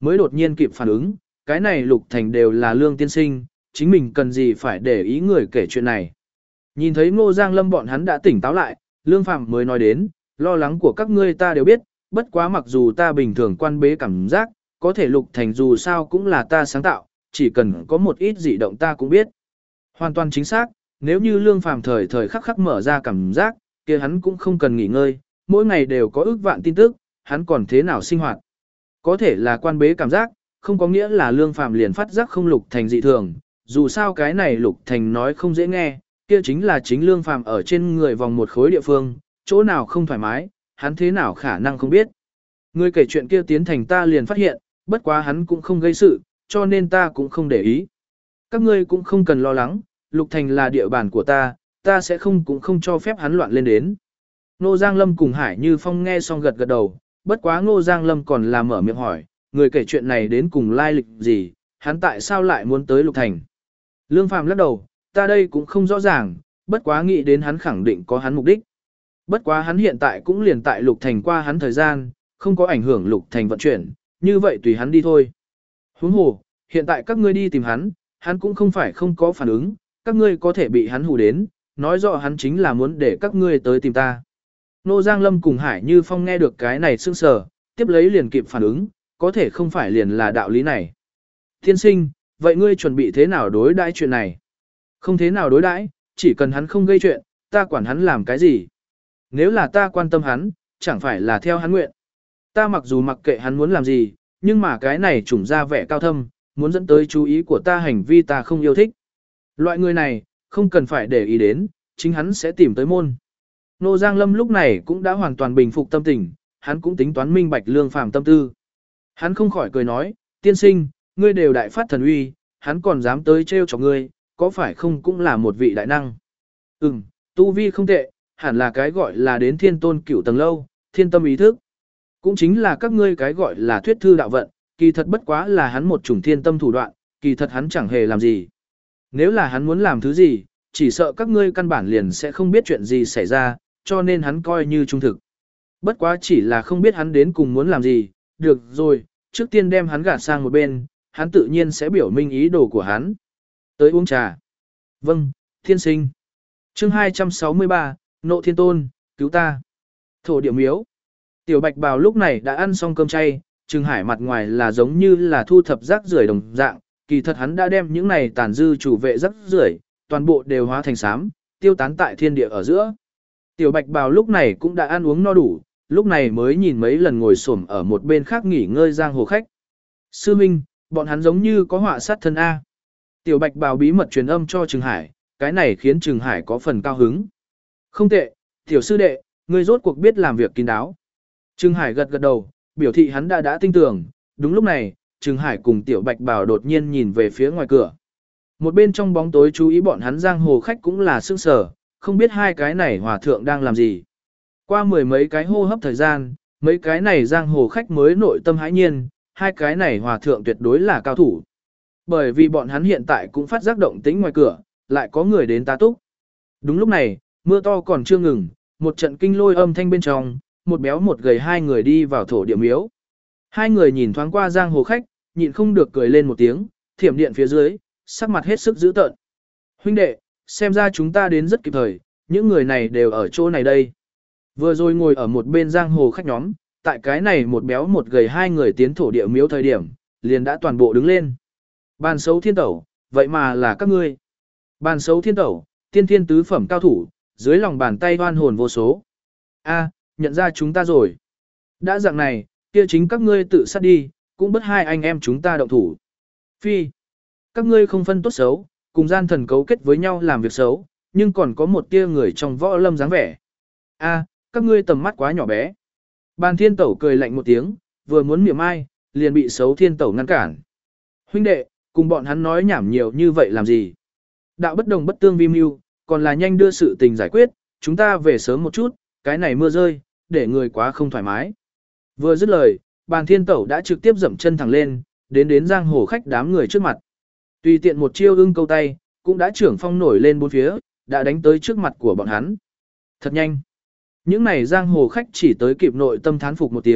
S1: mới đột nhiên kịp phản ứng, cái này Lục Thành đều là Lương tiên sinh, chính mình cần gì phải để ý người kể chuyện này. Nhìn thấy Ngô Giang Lâm bọn hắn đã tỉnh táo lại, Lương Phàm mới nói đến, lo lắng của các ngươi ta đều biết, bất quá mặc dù ta bình thường quan bế cảm giác, có thể Lục Thành dù sao cũng là ta sáng tạo, chỉ cần có một ít dị động ta cũng biết. Hoàn toàn chính xác, nếu như Lương Phàm thời thời khắc khắc mở ra cảm giác, kia hắn cũng không cần nghỉ ngơi, mỗi ngày đều có ước vạn tin tức, hắn còn thế nào sinh hoạt. Có thể là quan bế cảm giác, không có nghĩa là Lương Phàm liền phát giác không Lục Thành dị thường, dù sao cái này Lục Thành nói không dễ nghe, kia chính là chính Lương Phàm ở trên người vòng một khối địa phương, chỗ nào không thoải mái, hắn thế nào khả năng không biết. Người kể chuyện kia tiến thành ta liền phát hiện, bất quá hắn cũng không gây sự, cho nên ta cũng không để ý. Các ngươi cũng không cần lo lắng, Lục Thành là địa bàn của ta, ta sẽ không cũng không cho phép hắn loạn lên đến. Ngô Giang Lâm cùng Hải Như Phong nghe xong gật gật đầu, bất quá Ngô Giang Lâm còn là mở miệng hỏi, người kể chuyện này đến cùng lai lịch gì, hắn tại sao lại muốn tới Lục Thành. Lương Phàm lắc đầu, ta đây cũng không rõ ràng, bất quá nghĩ đến hắn khẳng định có hắn mục đích. Bất quá hắn hiện tại cũng liền tại Lục Thành qua hắn thời gian, không có ảnh hưởng Lục Thành vận chuyển, như vậy tùy hắn đi thôi. Huống hồ, hiện tại các ngươi đi tìm hắn, hắn cũng không phải không có phản ứng, các ngươi có thể bị hắn hù đến, nói rõ hắn chính là muốn để các ngươi tới tìm ta. Nô Giang Lâm cùng Hải Như Phong nghe được cái này sững sờ, tiếp lấy liền kịp phản ứng, có thể không phải liền là đạo lý này. Thiên sinh, vậy ngươi chuẩn bị thế nào đối đãi chuyện này? Không thế nào đối đãi, chỉ cần hắn không gây chuyện, ta quản hắn làm cái gì? Nếu là ta quan tâm hắn, chẳng phải là theo hắn nguyện. Ta mặc dù mặc kệ hắn muốn làm gì, nhưng mà cái này trùng ra vẻ cao thâm, muốn dẫn tới chú ý của ta hành vi ta không yêu thích. Loại người này, không cần phải để ý đến, chính hắn sẽ tìm tới môn. Nô Giang Lâm lúc này cũng đã hoàn toàn bình phục tâm tình, hắn cũng tính toán minh bạch Lương Phàm tâm tư. Hắn không khỏi cười nói, tiên sinh, ngươi đều đại phát thần uy, hắn còn dám tới trêu chọc ngươi, có phải không cũng là một vị đại năng. Ừm, tu vi không tệ, hẳn là cái gọi là đến thiên tôn cửu tầng lâu, thiên tâm ý thức. Cũng chính là các ngươi cái gọi là thuyết thư đạo vận, kỳ thật bất quá là hắn một chủng thiên tâm thủ đoạn, kỳ thật hắn chẳng hề làm gì. Nếu là hắn muốn làm thứ gì, chỉ sợ các ngươi căn bản liền sẽ không biết chuyện gì xảy ra, cho nên hắn coi như trung thực. Bất quá chỉ là không biết hắn đến cùng muốn làm gì, được rồi, trước tiên đem hắn gạt sang một bên, hắn tự nhiên sẽ biểu minh ý đồ của hắn. Tới uống trà. Vâng, thiên sinh. Chương hai trăm sáu mươi ba, Nộ Thiên Tôn, cứu ta. Thổ địa miếu. Tiểu Bạch Bào lúc này đã ăn xong cơm chay, Trừng Hải mặt ngoài là giống như là thu thập rác rưởi đồng dạng, kỳ thật hắn đã đem những này tàn dư chủ vệ rác rưởi, toàn bộ đều hóa thành xám, tiêu tán tại thiên địa ở giữa. Tiểu Bạch Bào lúc này cũng đã ăn uống no đủ, lúc này mới nhìn mấy lần ngồi xổm ở một bên khác nghỉ ngơi giang hồ khách. Sư Minh, bọn hắn giống như có họa sát thân A. Tiểu Bạch Bào bí mật truyền âm cho Trừng Hải, cái này khiến Trừng Hải có phần cao hứng. Không tệ, tiểu sư đệ, ngươi rốt cuộc biết làm việc kín đáo. Trừng Hải gật gật đầu, biểu thị hắn đã đã tin tưởng. Đúng lúc này, Trừng Hải cùng Tiểu Bạch Bào đột nhiên nhìn về phía ngoài cửa. Một bên trong bóng tối chú ý bọn hắn giang hồ khách cũng là sững sờ, không biết hai cái này hòa thượng đang làm gì. Qua mười mấy cái hô hấp thời gian, mấy cái này giang hồ khách mới nội tâm hãi nhiên, hai cái này hòa thượng tuyệt đối là cao thủ. Bởi vì bọn hắn hiện tại cũng phát giác động tĩnh ngoài cửa, lại có người đến tá túc. Đúng lúc này, mưa to còn chưa ngừng, một trận kinh lôi âm thanh bên trong, một béo một gầy hai người đi vào thổ địa miếu. Hai người nhìn thoáng qua giang hồ khách, nhịn không được cười lên một tiếng, thiểm điện phía dưới, sắc mặt hết sức dữ tợn. Huynh đệ, xem ra chúng ta đến rất kịp thời, những người này đều ở chỗ này đây. Vừa rồi ngồi ở một bên giang hồ khách nhóm, tại cái này một béo một gầy hai người tiến thổ địa miếu thời điểm, liền đã toàn bộ đứng lên. Bàn xấu thiên tẩu, vậy mà là các ngươi. Bàn xấu thiên tẩu, tiên thiên tứ phẩm cao thủ, dưới lòng bàn tay hoan hồn vô số. A, nhận ra chúng ta rồi. Đã dạng này, kia chính các ngươi tự sát đi, cũng bất hai anh em chúng ta động thủ. Phi, các ngươi không phân tốt xấu, cùng gian thần cấu kết với nhau làm việc xấu, nhưng còn có một tia người trong võ lâm dáng vẻ. A, các ngươi tầm mắt quá nhỏ bé. Bàn thiên tẩu cười lạnh một tiếng, vừa muốn miệng ai, liền bị xấu thiên tẩu ngăn cản. Huynh đệ, cùng bọn hắn nói nhảm nhiều như vậy làm gì? Đạo bất đồng bất tương vi mưu, còn là nhanh đưa sự tình giải quyết, chúng ta về sớm một chút, cái này mưa rơi, để người quá không thoải mái. Vừa dứt lời, bàn thiên tẩu đã trực tiếp dậm chân thẳng lên, đến đến giang hồ khách đám người trước mặt. Tùy tiện một chiêu ưng câu tay, cũng đã trưởng phong nổi lên bốn phía, đã đánh tới trước mặt của bọn hắn. Thật nhanh. Những này giang hồ khách chỉ tới kịp nội tâm thán phục một tiếng,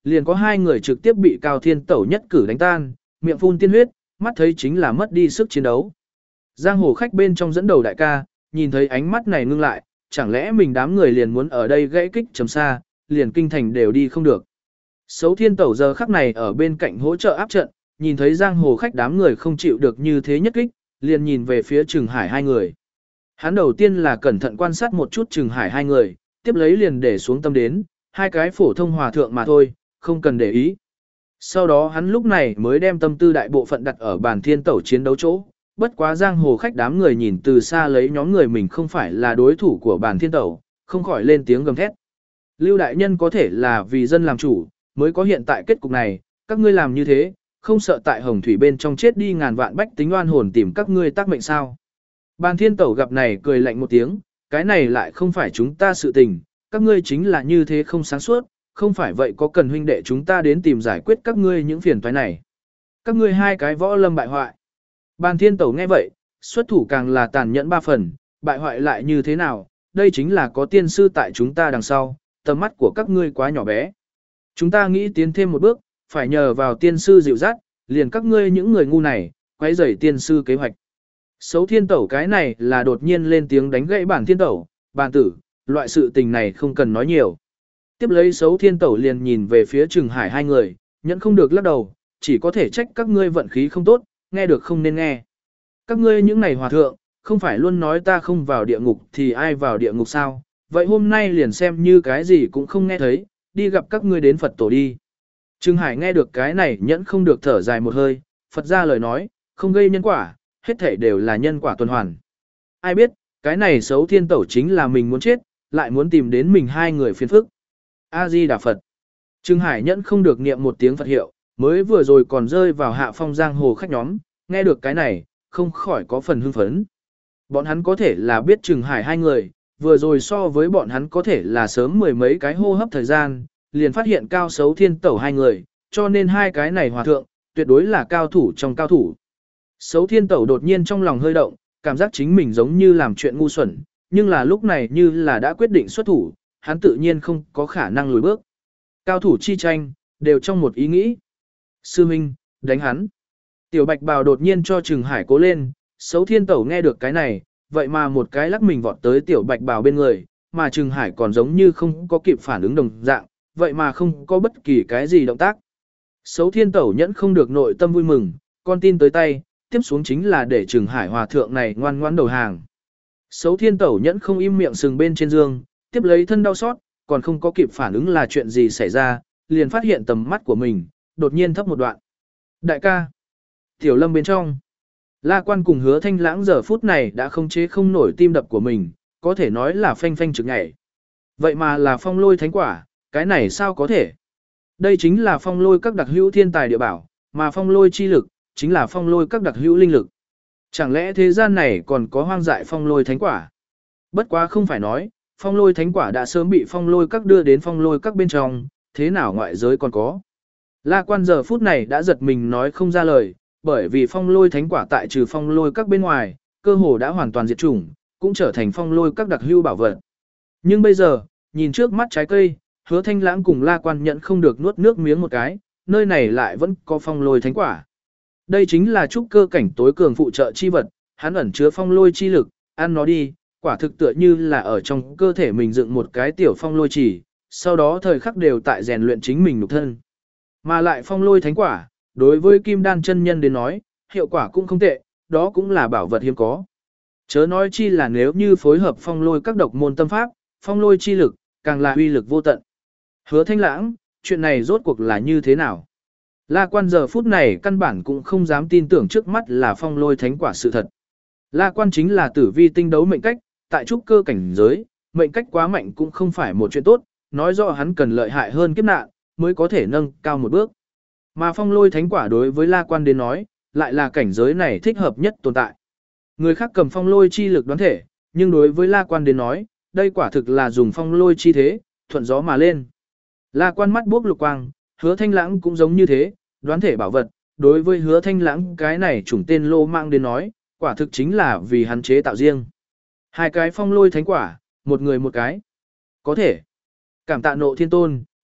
S1: liền có hai người trực tiếp bị Cao Thiên Tẩu nhất cử đánh tan, miệng phun tiên huyết, mắt thấy chính là mất đi sức chiến đấu. Giang hồ khách bên trong dẫn đầu đại ca, nhìn thấy ánh mắt này ngưng lại, chẳng lẽ mình đám người liền muốn ở đây gãy kích trầm xa, liền kinh thành đều đi không được. Sấu Thiên Tẩu giờ khắc này ở bên cạnh hỗ trợ áp trận, nhìn thấy giang hồ khách đám người không chịu được như thế nhất kích, liền nhìn về phía Trừng Hải hai người. Hắn đầu tiên là cẩn thận quan sát một chút Trừng Hải hai người, tiếp lấy liền để xuống tâm đến, hai cái phổ thông hòa thượng mà thôi, không cần để ý. Sau đó hắn lúc này mới đem tâm tư đại bộ phận đặt ở bàn Thiên Tẩu chiến đấu chỗ, bất quá giang hồ khách đám người nhìn từ xa lấy nhóm người mình không phải là đối thủ của bàn Thiên Tẩu, không khỏi lên tiếng gầm thét. Lưu đại nhân có thể là vì dân làm chủ, mới có hiện tại kết cục này, các ngươi làm như thế, không sợ tại hồng thủy bên trong chết đi ngàn vạn bách tính oan hồn tìm các ngươi tác mệnh sao. Bàn Thiên Tẩu gặp này cười lạnh một tiếng, cái này lại không phải chúng ta sự tình, các ngươi chính là như thế không sáng suốt, không phải vậy có cần huynh đệ chúng ta đến tìm giải quyết các ngươi những phiền toái này. Các ngươi hai cái võ lâm bại hoại. Bàn Thiên Tẩu nghe vậy, xuất thủ càng là tàn nhẫn ba phần, bại hoại lại như thế nào, đây chính là có tiên sư tại chúng ta đằng sau, tầm mắt của các ngươi quá nhỏ bé. Chúng ta nghĩ tiến thêm một bước, phải nhờ vào tiên sư dịu dắt, liền các ngươi những người ngu này, quấy rầy tiên sư kế hoạch. Sấu Thiên Tẩu cái này là đột nhiên lên tiếng đánh gãy Bản Thiên Tẩu, bàn tử, loại sự tình này không cần nói nhiều. Tiếp lấy Sấu Thiên Tẩu liền nhìn về phía Trừng Hải hai người, nhận không được lắc đầu, chỉ có thể trách các ngươi vận khí không tốt, nghe được không nên nghe. Các ngươi những này hòa thượng, không phải luôn nói ta không vào địa ngục thì ai vào địa ngục sao, vậy hôm nay liền xem như cái gì cũng không nghe thấy, đi gặp các ngươi đến Phật tổ đi. Trừng Hải nghe được cái này nhẫn không được thở dài một hơi, Phật ra lời nói, không gây nhân quả, hết thảy đều là nhân quả tuần hoàn. Ai biết, cái này Sấu Thiên Tẩu chính là mình muốn chết, lại muốn tìm đến mình hai người phiền phức. A-di-đà Phật. Trừng Hải nhẫn không được niệm một tiếng Phật hiệu, mới vừa rồi còn rơi vào hạ phong giang hồ khách nhóm, nghe được cái này, không khỏi có phần hưng phấn. Bọn hắn có thể là biết Trừng Hải hai người, vừa rồi so với bọn hắn có thể là sớm mười mấy cái hô hấp thời gian, liền phát hiện cao Sấu Thiên Tẩu hai người, cho nên hai cái này hòa thượng, tuyệt đối là cao thủ trong cao thủ. Sấu Thiên Tẩu đột nhiên trong lòng hơi động, cảm giác chính mình giống như làm chuyện ngu xuẩn, nhưng là lúc này như là đã quyết định xuất thủ, hắn tự nhiên không có khả năng lùi bước. Cao thủ chi tranh, đều trong một ý nghĩ. Sư Minh, đánh hắn. Tiểu Bạch Bào đột nhiên cho Trừng Hải cố lên, Sấu Thiên Tẩu nghe được cái này, vậy mà một cái lắc mình vọt tới Tiểu Bạch Bào bên người, mà Trừng Hải còn giống như không có kịp phản ứng đồng dạng, vậy mà không có bất kỳ cái gì động tác. Sấu Thiên Tẩu nhẫn không được nội tâm vui mừng, con tin tới tay, tiếp xuống chính là để Trừng Hải hòa thượng này ngoan ngoãn đầu hàng. Sấu Thiên Tẩu nhẫn không im miệng sừng bên trên giường, tiếp lấy thân đau xót, còn không có kịp phản ứng là chuyện gì xảy ra, liền phát hiện tầm mắt của mình, đột nhiên thấp một đoạn. Đại ca, Tiểu Lâm bên trong, La Quan cùng Hứa Thanh Lãng giờ phút này đã không chế không nổi tim đập của mình, có thể nói là phanh phanh trực nhảy. Vậy mà là phong lôi thánh quả, cái này sao có thể? Đây chính là phong lôi các đặc hữu thiên tài địa bảo, mà phong lôi chi lực, chính là phong lôi các đặc hữu linh lực. Chẳng lẽ thế gian này còn có hoang dại phong lôi thánh quả? Bất quá không phải nói, phong lôi thánh quả đã sớm bị phong lôi các đưa đến phong lôi các bên trong, thế nào ngoại giới còn có? La Quan giờ phút này đã giật mình nói không ra lời, bởi vì phong lôi thánh quả tại trừ phong lôi các bên ngoài, cơ hồ đã hoàn toàn diệt chủng, cũng trở thành phong lôi các đặc hữu bảo vật. Nhưng bây giờ, nhìn trước mắt trái cây, Hứa Thanh Lãng cùng La Quan nhận không được nuốt nước miếng một cái, nơi này lại vẫn có phong lôi thánh quả. Đây chính là trúc cơ cảnh tối cường phụ trợ chi vật, hắn ẩn chứa phong lôi chi lực, ăn nó đi, quả thực tựa như là ở trong cơ thể mình dựng một cái tiểu phong lôi chỉ, sau đó thời khắc đều tại rèn luyện chính mình nhục thân. Mà lại phong lôi thánh quả, đối với kim đan chân nhân đến nói, hiệu quả cũng không tệ, đó cũng là bảo vật hiếm có. Chớ nói chi là nếu như phối hợp phong lôi các độc môn tâm pháp, phong lôi chi lực, càng là uy lực vô tận. Hứa Thanh Lãng, chuyện này rốt cuộc là như thế nào? La Quan giờ phút này căn bản cũng không dám tin tưởng trước mắt là phong lôi thánh quả sự thật. La Quan chính là tử vi tinh đấu mệnh cách, tại trúc cơ cảnh giới, mệnh cách quá mạnh cũng không phải một chuyện tốt, nói rõ hắn cần lợi hại hơn kiếp nạn, mới có thể nâng cao một bước. Mà phong lôi thánh quả đối với La Quan đến nói, lại là cảnh giới này thích hợp nhất tồn tại. Người khác cầm phong lôi chi lực đoán thể, nhưng đối với La Quan đến nói, đây quả thực là dùng phong lôi chi thế, thuận gió mà lên. La Quan mắt buốc lục quang, Hứa Thanh Lãng cũng giống như thế, đoán thể bảo vật, đối với Hứa Thanh Lãng cái này chủng tên lô mang đến nói, quả thực chính là vì hắn chế tạo riêng. Hai cái phong lôi thánh quả, một người một cái. Có thể. Cảm tạ Nộ Thiên Tôn,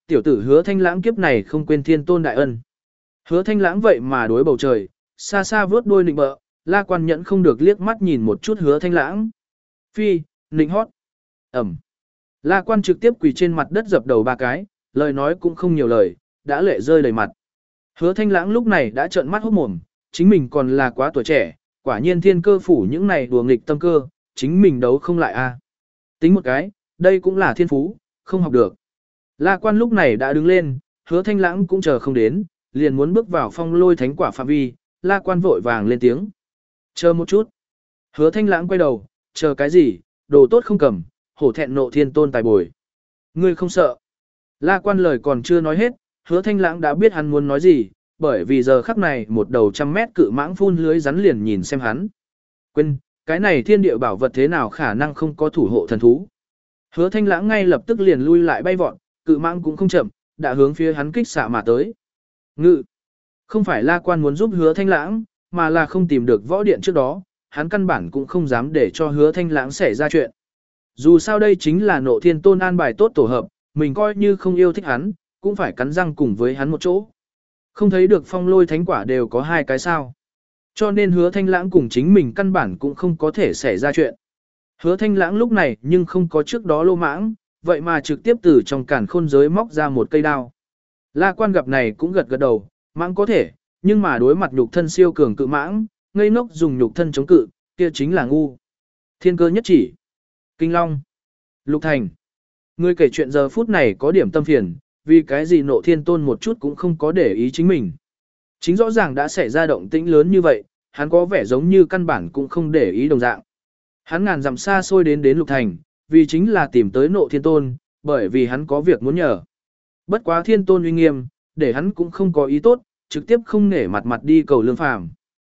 S1: tiểu tử Hứa Thanh Lãng kiếp này không quên thiên tôn đại ân. Hứa Thanh Lãng vậy mà đối bầu trời, xa xa vớt đuôi nịnh bợ, La Quan nhẫn không được liếc mắt nhìn một chút Hứa Thanh Lãng. Phi, nịnh hót. Ẩm. La Quan trực tiếp quỳ trên mặt đất dập đầu ba cái, lời nói cũng không nhiều lời, đã lệ rơi đầy mặt. Hứa Thanh Lãng lúc này đã trợn mắt hốt mồm, chính mình còn là quá tuổi trẻ, quả nhiên thiên cơ phủ những này đùa nghịch tâm cơ, chính mình đấu không lại a. Tính một cái, đây cũng là thiên phú, không học được. La Quan lúc này đã đứng lên, Hứa Thanh Lãng cũng chờ không đến, liền muốn bước vào phong lôi thánh quả phạm vi, La Quan vội vàng lên tiếng. Chờ một chút. Hứa Thanh Lãng quay đầu, chờ cái gì, đồ tốt không cầm, hổ thẹn nộ thiên tôn tài bồi. Ngươi không sợ. La Quan lời còn chưa nói hết, Hứa Thanh Lãng đã biết hắn muốn nói gì, bởi vì giờ khắc này một đầu trăm mét cự mãng phun lưới rắn liền nhìn xem hắn. Quên, cái này thiên địa bảo vật thế nào khả năng không có thủ hộ thần thú. Hứa Thanh Lãng ngay lập tức liền lui lại bay vọt, cự mãng cũng không chậm, đã hướng phía hắn kích xạ mà tới. Ngự. Không phải La Quan muốn giúp Hứa Thanh Lãng, mà là không tìm được võ điện trước đó, hắn căn bản cũng không dám để cho Hứa Thanh Lãng xảy ra chuyện. Dù sao đây chính là nộ thiên tôn an bài tốt tổ hợp, mình coi như không yêu thích hắn, cũng phải cắn răng cùng với hắn một chỗ. Không thấy được phong lôi thánh quả đều có hai cái sao. Cho nên Hứa Thanh Lãng cùng chính mình căn bản cũng không có thể xảy ra chuyện. Hứa Thanh Lãng lúc này nhưng không có trước đó lô mãng, vậy mà trực tiếp từ trong càn khôn giới móc ra một cây đao. La Quan gặp này cũng gật gật đầu, mãng có thể, nhưng mà đối mặt nhục thân siêu cường cự mãng, ngây ngốc dùng nhục thân chống cự, kia chính là ngu. Thiên cơ nhất chỉ. Kinh Long. Lục Thành. Người kể chuyện giờ phút này có điểm tâm phiền, vì cái gì nộ thiên tôn một chút cũng không có để ý chính mình. Chính rõ ràng đã xảy ra động tĩnh lớn như vậy, hắn có vẻ giống như căn bản cũng không để ý đồng dạng. Hắn ngàn dặm xa xôi đến đến Lục Thành, vì chính là tìm tới nộ thiên tôn, bởi vì hắn có việc muốn nhờ. Bất quá thiên tôn uy nghiêm, để hắn cũng không có ý tốt, trực tiếp không nể mặt mặt đi cầu lương phàm.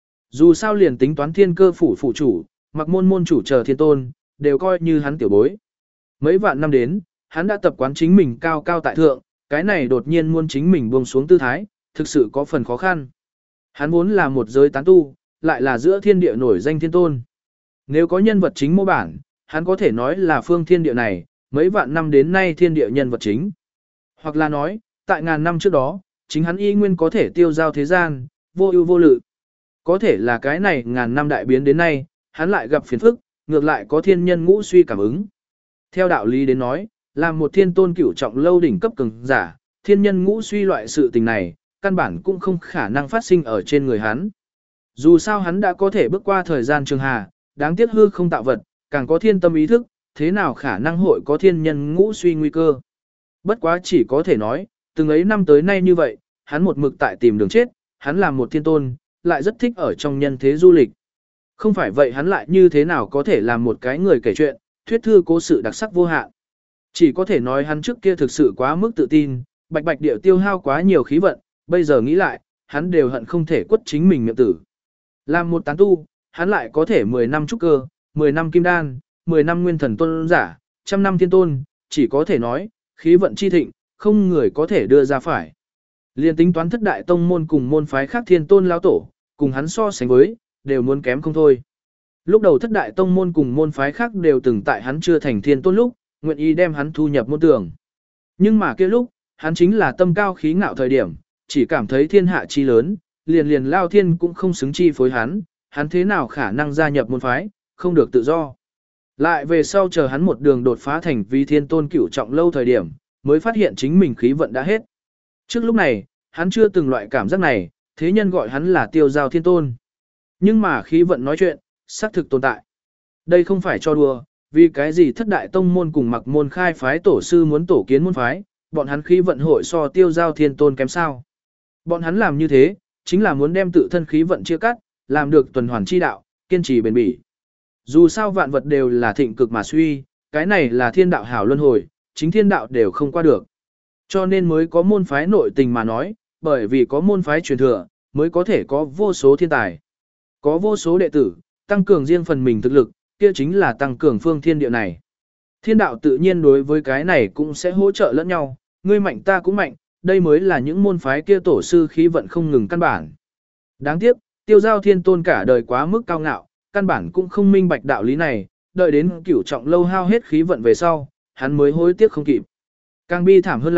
S1: Dù sao liền tính toán thiên cơ phủ phủ chủ, mặc môn môn chủ chờ thiên tôn, đều coi như hắn tiểu bối. Mấy vạn năm đến, hắn đã tập quán chính mình cao cao tại thượng, cái này đột nhiên muốn chính mình buông xuống tư thái, thực sự có phần khó khăn. Hắn vốn là một giới tán tu, lại là giữa thiên địa nổi danh thiên tôn. Nếu có nhân vật chính mô bản, hắn có thể nói là phương thiên địa này, mấy vạn năm đến nay thiên địa nhân vật chính. Hoặc là nói, tại ngàn năm trước đó, chính hắn y nguyên có thể tiêu giao thế gian, vô ưu vô lự. Có thể là cái này ngàn năm đại biến đến nay, hắn lại gặp phiền phức, ngược lại có thiên nhân ngũ suy cảm ứng. Theo đạo lý đến nói, là một thiên tôn cửu trọng lâu đỉnh cấp cường giả, thiên nhân ngũ suy loại sự tình này, căn bản cũng không khả năng phát sinh ở trên người hắn. Dù sao hắn đã có thể bước qua thời gian trường hà, đáng tiếc hư không tạo vật, càng có thiên tâm ý thức, thế nào khả năng hội có thiên nhân ngũ suy nguy cơ. Bất quá chỉ có thể nói, từng ấy năm tới nay như vậy, hắn một mực tại tìm đường chết, hắn là một thiên tôn, lại rất thích ở trong nhân thế du lịch. Không phải vậy hắn lại như thế nào có thể làm một cái người kể chuyện, thuyết thư cố sự đặc sắc vô hạn. Chỉ có thể nói hắn trước kia thực sự quá mức tự tin, bạch bạch điệu tiêu hao quá nhiều khí vận, bây giờ nghĩ lại, hắn đều hận không thể quất chính mình miệng tử. Làm một tán tu, hắn lại có thể mười năm trúc cơ, mười năm kim đan, mười năm nguyên thần tôn giả, trăm năm thiên tôn, chỉ có thể nói, khí vận chi thịnh, không người có thể đưa ra phải. Liên tính toán thất đại tông môn cùng môn phái khác thiên tôn lão tổ, cùng hắn so sánh với, đều muốn kém không thôi. Lúc đầu thất đại tông môn cùng môn phái khác đều từng tại hắn chưa thành thiên tôn lúc, nguyện ý đem hắn thu nhập môn tưởng. Nhưng mà kia lúc, hắn chính là tâm cao khí ngạo thời điểm, chỉ cảm thấy thiên hạ chi lớn, liền liền lao thiên cũng không xứng chi phối hắn, hắn thế nào khả năng gia nhập môn phái, không được tự do. Lại về sau chờ hắn một đường đột phá thành vi thiên tôn cửu trọng lâu thời điểm, mới phát hiện chính mình khí vận đã hết. Trước lúc này, hắn chưa từng loại cảm giác này, thế nhân gọi hắn là tiêu giao thiên tôn. Nhưng mà khí vận nói chuyện, xác thực tồn tại. Đây không phải cho đùa, vì cái gì thất đại tông môn cùng mặc môn khai phái tổ sư muốn tổ kiến môn phái, bọn hắn khí vận hội so tiêu giao thiên tôn kém sao. Bọn hắn làm như thế, chính là muốn đem tự thân khí vận chia cắt, làm được tuần hoàn chi đạo, kiên trì bền bỉ. Dù sao vạn vật đều là thịnh cực mà suy, cái này là thiên đạo hảo luân hồi, chính thiên đạo đều không qua được. Cho nên mới có môn phái nội tình mà nói, bởi vì có môn phái truyền thừa, mới có thể có vô số thiên tài. Có vô số đệ tử, tăng cường riêng phần mình thực lực, kia chính là tăng cường phương thiên địa này. Thiên đạo tự nhiên đối với cái này cũng sẽ hỗ trợ lẫn nhau, ngươi mạnh ta cũng mạnh, đây mới là những môn phái kia tổ sư khí vận không ngừng căn bản. Đáng tiếc, tiêu giao thiên tôn cả đời quá mức cao ngạo, căn bản cũng không minh bạch đạo lý này, đợi đến cửu trọng lâu hao hết khí vận về sau, hắn mới hối tiếc không kịp. Càng bi thảm hơn là,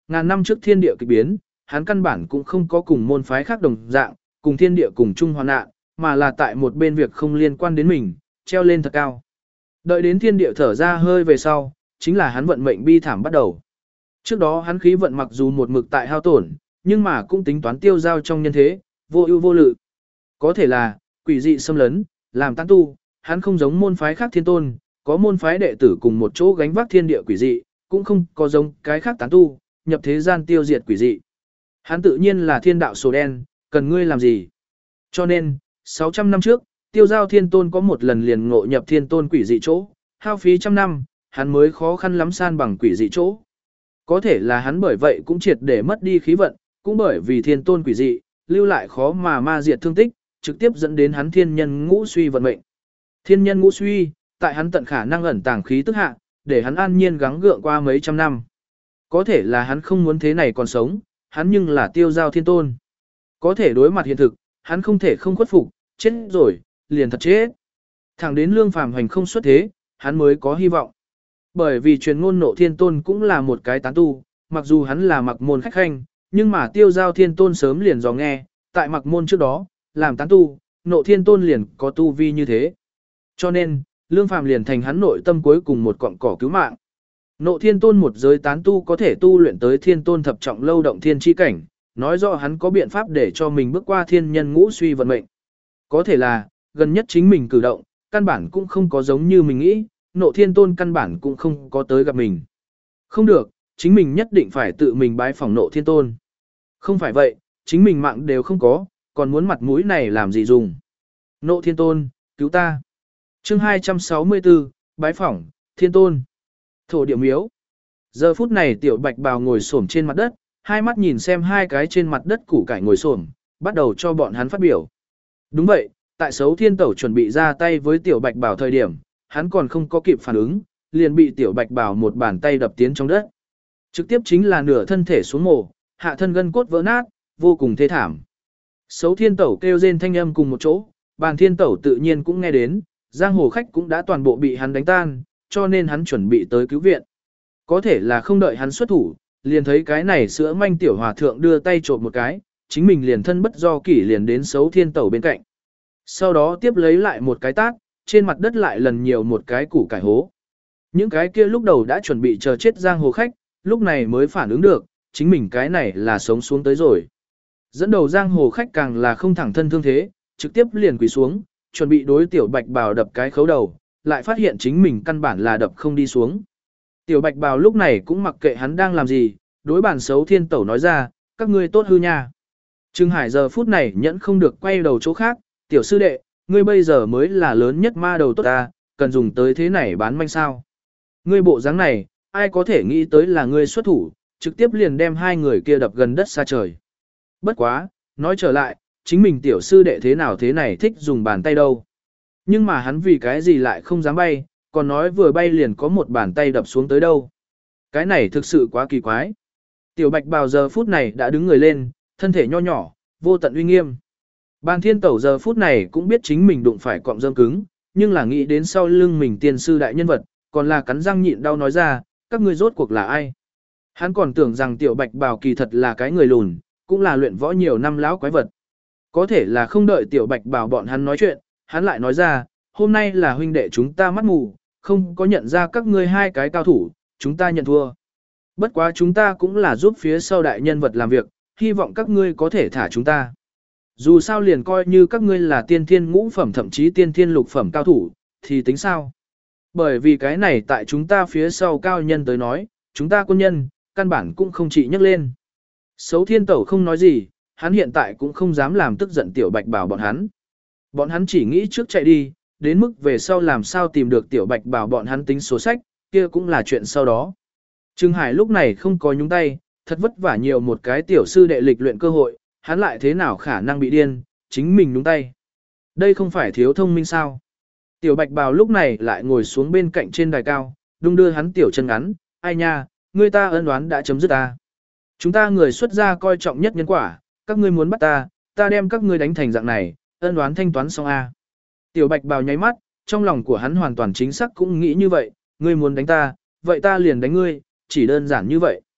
S1: ngàn năm trước thiên địa kỳ biến, hắn căn bản cũng không có cùng môn phái khác đồng dạng, cùng thiên địa cùng chung hoạn nạn, mà là tại một bên việc không liên quan đến mình, treo lên thật cao. Đợi đến thiên địa thở ra hơi về sau, chính là hắn vận mệnh bi thảm bắt đầu. Trước đó hắn khí vận mặc dù một mực tại hao tổn, nhưng mà cũng tính toán tiêu giao trong nhân thế, vô ưu vô lự. Có thể là, quỷ dị xâm lấn, làm tán tu, hắn không giống môn phái khác thiên tôn, có môn phái đệ tử cùng một chỗ gánh vác thiên địa quỷ dị, cũng không có giống cái khác tán tu, nhập thế gian tiêu diệt quỷ dị. Hắn tự nhiên là thiên đạo số đen, cần ngươi làm gì? Cho nên, sáu trăm năm trước, tiêu giao thiên tôn có một lần liền ngộ nhập thiên tôn quỷ dị chỗ, hao phí trăm năm, hắn mới khó khăn lắm san bằng quỷ dị chỗ. Có thể là hắn bởi vậy cũng triệt để mất đi khí vận, cũng bởi vì thiên tôn quỷ dị, lưu lại khó mà ma diệt thương tích, trực tiếp dẫn đến hắn thiên nhân ngũ suy vận mệnh. Thiên nhân ngũ suy, tại hắn tận khả năng ẩn tàng khí tức hạ, để hắn an nhiên gắng gượng qua mấy trăm năm. Có thể là hắn không muốn thế này còn sống, hắn nhưng là tiêu giao thiên tôn. Có thể đối mặt hiện thực, hắn không thể không khuất phục, chết rồi, liền thật chết. Thẳng đến lương phàm hành không xuất thế, hắn mới có hy vọng. Bởi vì truyền ngôn nộ thiên tôn cũng là một cái tán tu, mặc dù hắn là mặc môn khách khanh, nhưng mà tiêu giao thiên tôn sớm liền dò nghe, tại mặc môn trước đó, làm tán tu, nộ thiên tôn liền có tu vi như thế. Cho nên, lương phàm liền thành hắn nội tâm cuối cùng một cọng cỏ cứu mạng. Nộ thiên tôn một giới tán tu có thể tu luyện tới thiên tôn thập trọng lâu động thiên chi cảnh, nói rõ hắn có biện pháp để cho mình bước qua thiên nhân ngũ suy vận mệnh. Có thể là, gần nhất chính mình cử động, căn bản cũng không có giống như mình nghĩ, nộ thiên tôn căn bản cũng không có tới gặp mình. Không được, chính mình nhất định phải tự mình bái phỏng nộ thiên tôn. Không phải vậy, chính mình mạng đều không có, còn muốn mặt mũi này làm gì dùng. Nộ thiên tôn, cứu ta. Chương hai trăm sáu mươi tư, bái phỏng, thiên tôn. Thổ địa miếu. Giờ phút này tiểu bạch bào ngồi xổm trên mặt đất, hai mắt nhìn xem hai cái trên mặt đất củ cải ngồi xổm, bắt đầu cho bọn hắn phát biểu. Đúng vậy, tại Sấu Thiên Tẩu chuẩn bị ra tay với tiểu bạch bào thời điểm, hắn còn không có kịp phản ứng, liền bị tiểu bạch bào một bàn tay đập tiến trong đất. Trực tiếp chính là nửa thân thể xuống mồ, hạ thân gân cốt vỡ nát, vô cùng thê thảm. Sấu Thiên Tẩu kêu rên thanh âm cùng một chỗ, Bàn Thiên Tẩu tự nhiên cũng nghe đến, giang hồ khách cũng đã toàn bộ bị hắn đánh tan, cho nên hắn chuẩn bị tới cứu viện. Có thể là không đợi hắn xuất thủ, liền thấy cái này sữa manh tiểu hòa thượng đưa tay trộm một cái, chính mình liền thân bất do kỷ liền đến Sấu Thiên Tẩu bên cạnh. Sau đó tiếp lấy lại một cái tát, trên mặt đất lại lần nhiều một cái củ cải hố. Những cái kia lúc đầu đã chuẩn bị chờ chết giang hồ khách, lúc này mới phản ứng được, chính mình cái này là sống xuống tới rồi. Dẫn đầu giang hồ khách càng là không thẳng thân thương thế, trực tiếp liền quỳ xuống, chuẩn bị đối tiểu bạch bào đập cái khấu đầu, lại phát hiện chính mình căn bản là đập không đi xuống. Tiểu bạch bào lúc này cũng mặc kệ hắn đang làm gì, đối bản Sấu Thiên Tẩu nói ra, các ngươi tốt hư nha. Trương Hải giờ phút này nhẫn không được quay đầu chỗ khác, tiểu sư đệ, ngươi bây giờ mới là lớn nhất ma đầu tốt ta, cần dùng tới thế này bán manh sao. Ngươi bộ dáng này, ai có thể nghĩ tới là ngươi xuất thủ, trực tiếp liền đem hai người kia đập gần đất xa trời. Bất quá, nói trở lại, chính mình tiểu sư đệ thế nào thế này thích dùng bàn tay đâu. Nhưng mà hắn vì cái gì lại không dám bay, còn nói vừa bay liền có một bàn tay đập xuống tới đâu. Cái này thực sự quá kỳ quái. Tiểu bạch bào giờ phút này đã đứng người lên, thân thể nho nhỏ, vô tận uy nghiêm. Bàn Thiên Tẩu giờ phút này cũng biết chính mình đụng phải cọng rơm cứng, nhưng là nghĩ đến sau lưng mình tiên sư đại nhân vật, còn là cắn răng nhịn đau nói ra, các ngươi rốt cuộc là ai. Hắn còn tưởng rằng tiểu bạch bào kỳ thật là cái người lùn, cũng là luyện võ nhiều năm lão quái vật. Có thể là không đợi tiểu bạch bào bọn hắn nói chuyện, hắn lại nói ra, hôm nay là huynh đệ chúng ta mắt mù, không có nhận ra các ngươi hai cái cao thủ, chúng ta nhận thua. Bất quá chúng ta cũng là giúp phía sau đại nhân vật làm việc, hy vọng các ngươi có thể thả chúng ta. Dù sao liền coi như các ngươi là tiên thiên ngũ phẩm thậm chí tiên thiên lục phẩm cao thủ, thì tính sao? Bởi vì cái này tại chúng ta phía sau cao nhân tới nói, chúng ta quân nhân, căn bản cũng không chỉ nhắc lên. Sấu Thiên Tẩu không nói gì, hắn hiện tại cũng không dám làm tức giận tiểu bạch bảo bọn hắn. Bọn hắn chỉ nghĩ trước chạy đi, đến mức về sau làm sao tìm được tiểu bạch bảo bọn hắn tính số sách, kia cũng là chuyện sau đó. Trương Hải lúc này không có nhúng tay, thật vất vả nhiều một cái tiểu sư đệ lịch luyện cơ hội, hắn lại thế nào khả năng bị điên, chính mình nhúng tay. Đây không phải thiếu thông minh sao. Tiểu bạch bào lúc này lại ngồi xuống bên cạnh trên đài cao, đung đưa hắn tiểu chân ngắn, ai nha, người ta ân đoán đã chấm dứt ta. Chúng ta người xuất gia coi trọng nhất nhân quả, các ngươi muốn bắt ta, ta đem các ngươi đánh thành dạng này, ân đoán thanh toán xong a. Tiểu bạch bào nháy mắt, trong lòng của hắn hoàn toàn chính xác cũng nghĩ như vậy, ngươi muốn đánh ta, vậy ta liền đánh ngươi, chỉ đơn giản như vậy.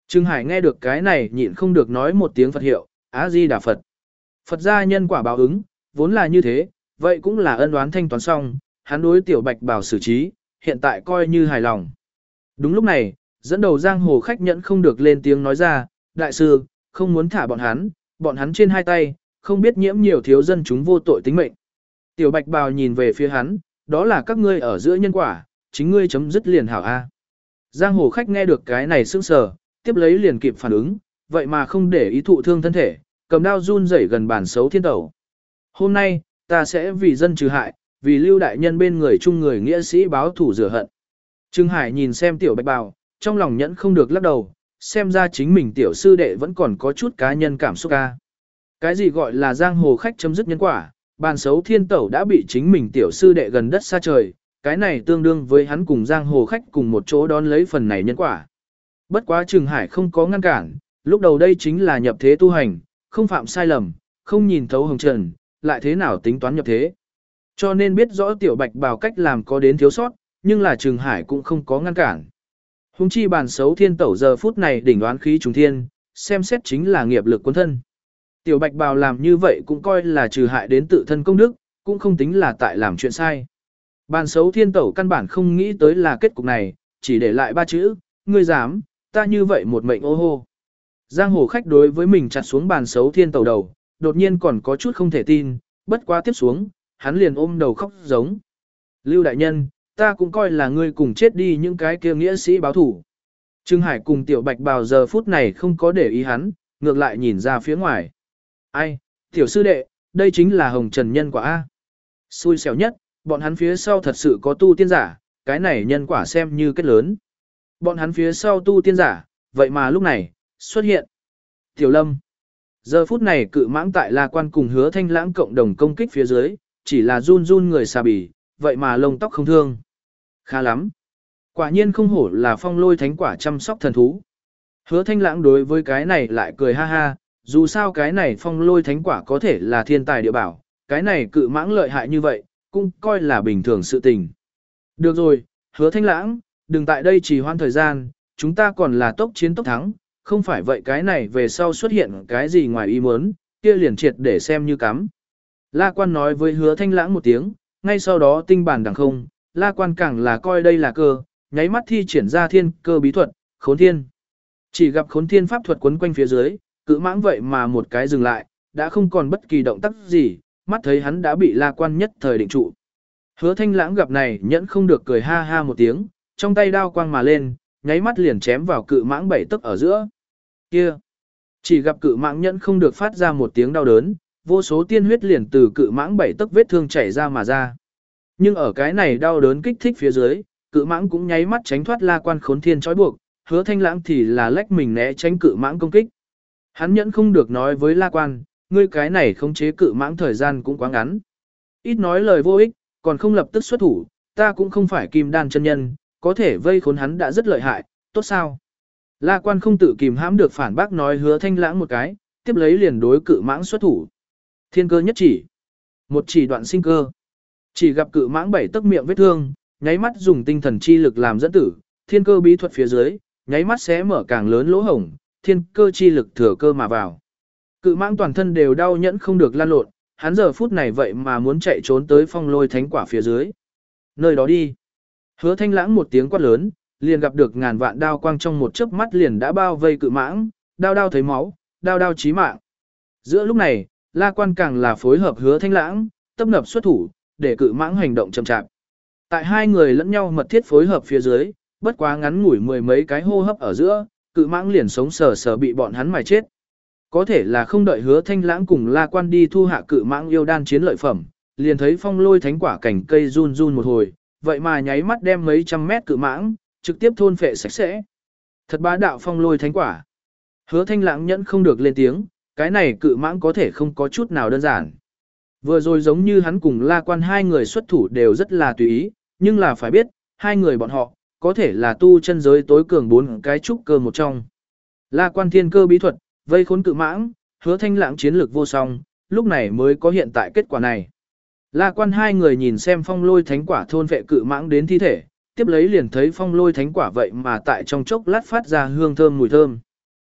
S1: Trương Hải nghe được cái này nhịn không được nói một tiếng Phật hiệu, A-di-đà Phật. Phật gia nhân quả báo ứng, vốn là như thế, vậy cũng là ân oán thanh toán xong, hắn đối tiểu bạch bảo xử trí, hiện tại coi như hài lòng. Đúng lúc này, dẫn đầu giang hồ khách nhẫn không được lên tiếng nói ra, đại sư, không muốn thả bọn hắn, bọn hắn trên hai tay, không biết nhiễm nhiều thiếu dân chúng vô tội tính mệnh. Tiểu bạch bào nhìn về phía hắn, đó là các ngươi ở giữa nhân quả, chính ngươi chấm dứt liền hảo A. Giang hồ khách nghe được cái này sững sờ, tiếp lấy liền kịp phản ứng, vậy mà không để ý thụ thương thân thể, cầm đao run rẩy gần bản xấu thiên tẩu. Hôm nay, ta sẽ vì dân trừ hại, vì lưu đại nhân bên người chung người nghĩa sĩ báo thủ rửa hận. Trương Hải nhìn xem tiểu bạch bào, trong lòng nhẫn không được lắc đầu, xem ra chính mình tiểu sư đệ vẫn còn có chút cá nhân cảm xúc ca. Cái gì gọi là giang hồ khách chấm dứt nhân quả, bàn xấu thiên tẩu đã bị chính mình tiểu sư đệ gần đất xa trời, cái này tương đương với hắn cùng giang hồ khách cùng một chỗ đón lấy phần này nhân quả. Bất quá Trừng Hải không có ngăn cản, lúc đầu đây chính là nhập thế tu hành, không phạm sai lầm, không nhìn thấu hồng trần, lại thế nào tính toán nhập thế. Cho nên biết rõ tiểu bạch bào cách làm có đến thiếu sót, nhưng là Trừng Hải cũng không có ngăn cản. Hùng chi bàn xấu thiên tẩu giờ phút này đỉnh đoán khí trùng thiên, xem xét chính là nghiệp lực quân thân. Tiểu bạch bào làm như vậy cũng coi là trừ hại đến tự thân công đức, cũng không tính là tại làm chuyện sai. Bàn xấu thiên tẩu căn bản không nghĩ tới là kết cục này, chỉ để lại ba chữ, ngươi dám, ta như vậy một mệnh ô hô. Giang hồ khách đối với mình chặt xuống bàn xấu thiên tẩu đầu, đột nhiên còn có chút không thể tin, bất quá tiếp xuống, hắn liền ôm đầu khóc giống. Lưu đại nhân, ta cũng coi là ngươi cùng chết đi những cái kia nghĩa sĩ báo thủ. Trương Hải cùng tiểu bạch bào giờ phút này không có để ý hắn, ngược lại nhìn ra phía ngoài. Ai, tiểu sư đệ, đây chính là hồng trần nhân quả A. Xui xẻo nhất, bọn hắn phía sau thật sự có tu tiên giả, cái này nhân quả xem như kết lớn. Bọn hắn phía sau tu tiên giả, vậy mà lúc này, xuất hiện. Tiểu Lâm. Giờ phút này cự mãng tại La Quan cùng Hứa Thanh Lãng cộng đồng công kích phía dưới, chỉ là run run người xà bì, vậy mà lông tóc không thương. Khá lắm. Quả nhiên không hổ là phong lôi thánh quả chăm sóc thần thú. Hứa Thanh Lãng đối với cái này lại cười ha ha, dù sao cái này phong lôi thánh quả có thể là thiên tài địa bảo, cái này cự mãng lợi hại như vậy, cũng coi là bình thường sự tình. Được rồi, Hứa Thanh Lãng, đừng tại đây trì hoãn thời gian, chúng ta còn là tốc chiến tốc thắng, không phải vậy cái này về sau xuất hiện cái gì ngoài ý muốn, kia liền triệt để xem như cắm. La Quan nói với Hứa Thanh Lãng một tiếng, ngay sau đó tinh bản đằng không, La Quan càng là coi đây là cơ, nháy mắt thi triển ra thiên cơ bí thuật, khốn thiên. Chỉ gặp khốn thiên pháp thuật quấn quanh phía dưới, cự mãng vậy mà một cái dừng lại, đã không còn bất kỳ động tác gì, mắt thấy hắn đã bị La Quan nhất thời định trụ. Hứa Thanh Lãng gặp này nhẫn không được cười ha ha một tiếng, trong tay đao quang mà lên, nháy mắt liền chém vào cự mãng bảy tấc ở giữa. Kia! Chỉ gặp cự mãng nhẫn không được phát ra một tiếng đau đớn, vô số tiên huyết liền từ cự mãng bảy tấc vết thương chảy ra mà ra. Nhưng ở cái này đau đớn kích thích phía dưới, cự mãng cũng nháy mắt tránh thoát La Quan khốn thiên trói buộc, Hứa Thanh Lãng thì là lách mình né tránh cự mãng công kích. Hắn nhẫn không được nói với La Quan, ngươi cái này khống chế cự mãng thời gian cũng quá ngắn. Ít nói lời vô ích, còn không lập tức xuất thủ, ta cũng không phải kim đan chân nhân, có thể vây khốn hắn đã rất lợi hại, tốt sao? La Quan không tự kìm hãm được phản bác nói Hứa Thanh Lãng một cái, tiếp lấy liền đối cự mãng xuất thủ. Thiên cơ nhất chỉ, một chỉ đoạn sinh cơ. Chỉ gặp cự mãng bảy tấc miệng vết thương, nháy mắt dùng tinh thần chi lực làm dẫn tử, thiên cơ bí thuật phía dưới, nháy mắt sẽ mở càng lớn lỗ hổng, thiên cơ chi lực thừa cơ mà vào. Cự mãng toàn thân đều đau nhẫn không được lan lộn, hắn giờ phút này vậy mà muốn chạy trốn tới phong lôi thánh quả phía dưới. Nơi đó đi. Hứa Thanh Lãng một tiếng quát lớn, liền gặp được ngàn vạn đao quang trong một chớp mắt liền đã bao vây cự mãng, đao đao thấy máu, đao đao chí mạng. Giữa lúc này, La Quan càng là phối hợp Hứa Thanh Lãng, tấp nập xuất thủ, để cự mãng hành động chậm chạp. Tại hai người lẫn nhau mật thiết phối hợp phía dưới, bất quá ngắn ngủi mười mấy cái hô hấp ở giữa, cự mãng liền sống sờ sờ bị bọn hắn mài chết. Có thể là không đợi Hứa Thanh Lãng cùng La Quan đi thu hạ cự mãng yêu đan chiến lợi phẩm, liền thấy phong lôi thánh quả cảnh cây run run một hồi, vậy mà nháy mắt đem mấy trăm mét cự mãng, trực tiếp thôn phệ sạch sẽ. Thật bá đạo phong lôi thánh quả. Hứa Thanh Lãng nhẫn không được lên tiếng, cái này cự mãng có thể không có chút nào đơn giản. Vừa rồi giống như hắn cùng La Quan hai người xuất thủ đều rất là tùy ý, nhưng là phải biết, hai người bọn họ, có thể là tu chân giới tối cường bốn cái trúc cơ một trong. La Quan thiên cơ bí thuật, vây khốn cự mãng, Hứa Thanh Lãng chiến lược vô song, lúc này mới có hiện tại kết quả này. La Quan hai người nhìn xem phong lôi thánh quả thôn vệ cự mãng đến thi thể, tiếp lấy liền thấy phong lôi thánh quả vậy mà tại trong chốc lát phát ra hương thơm mùi thơm.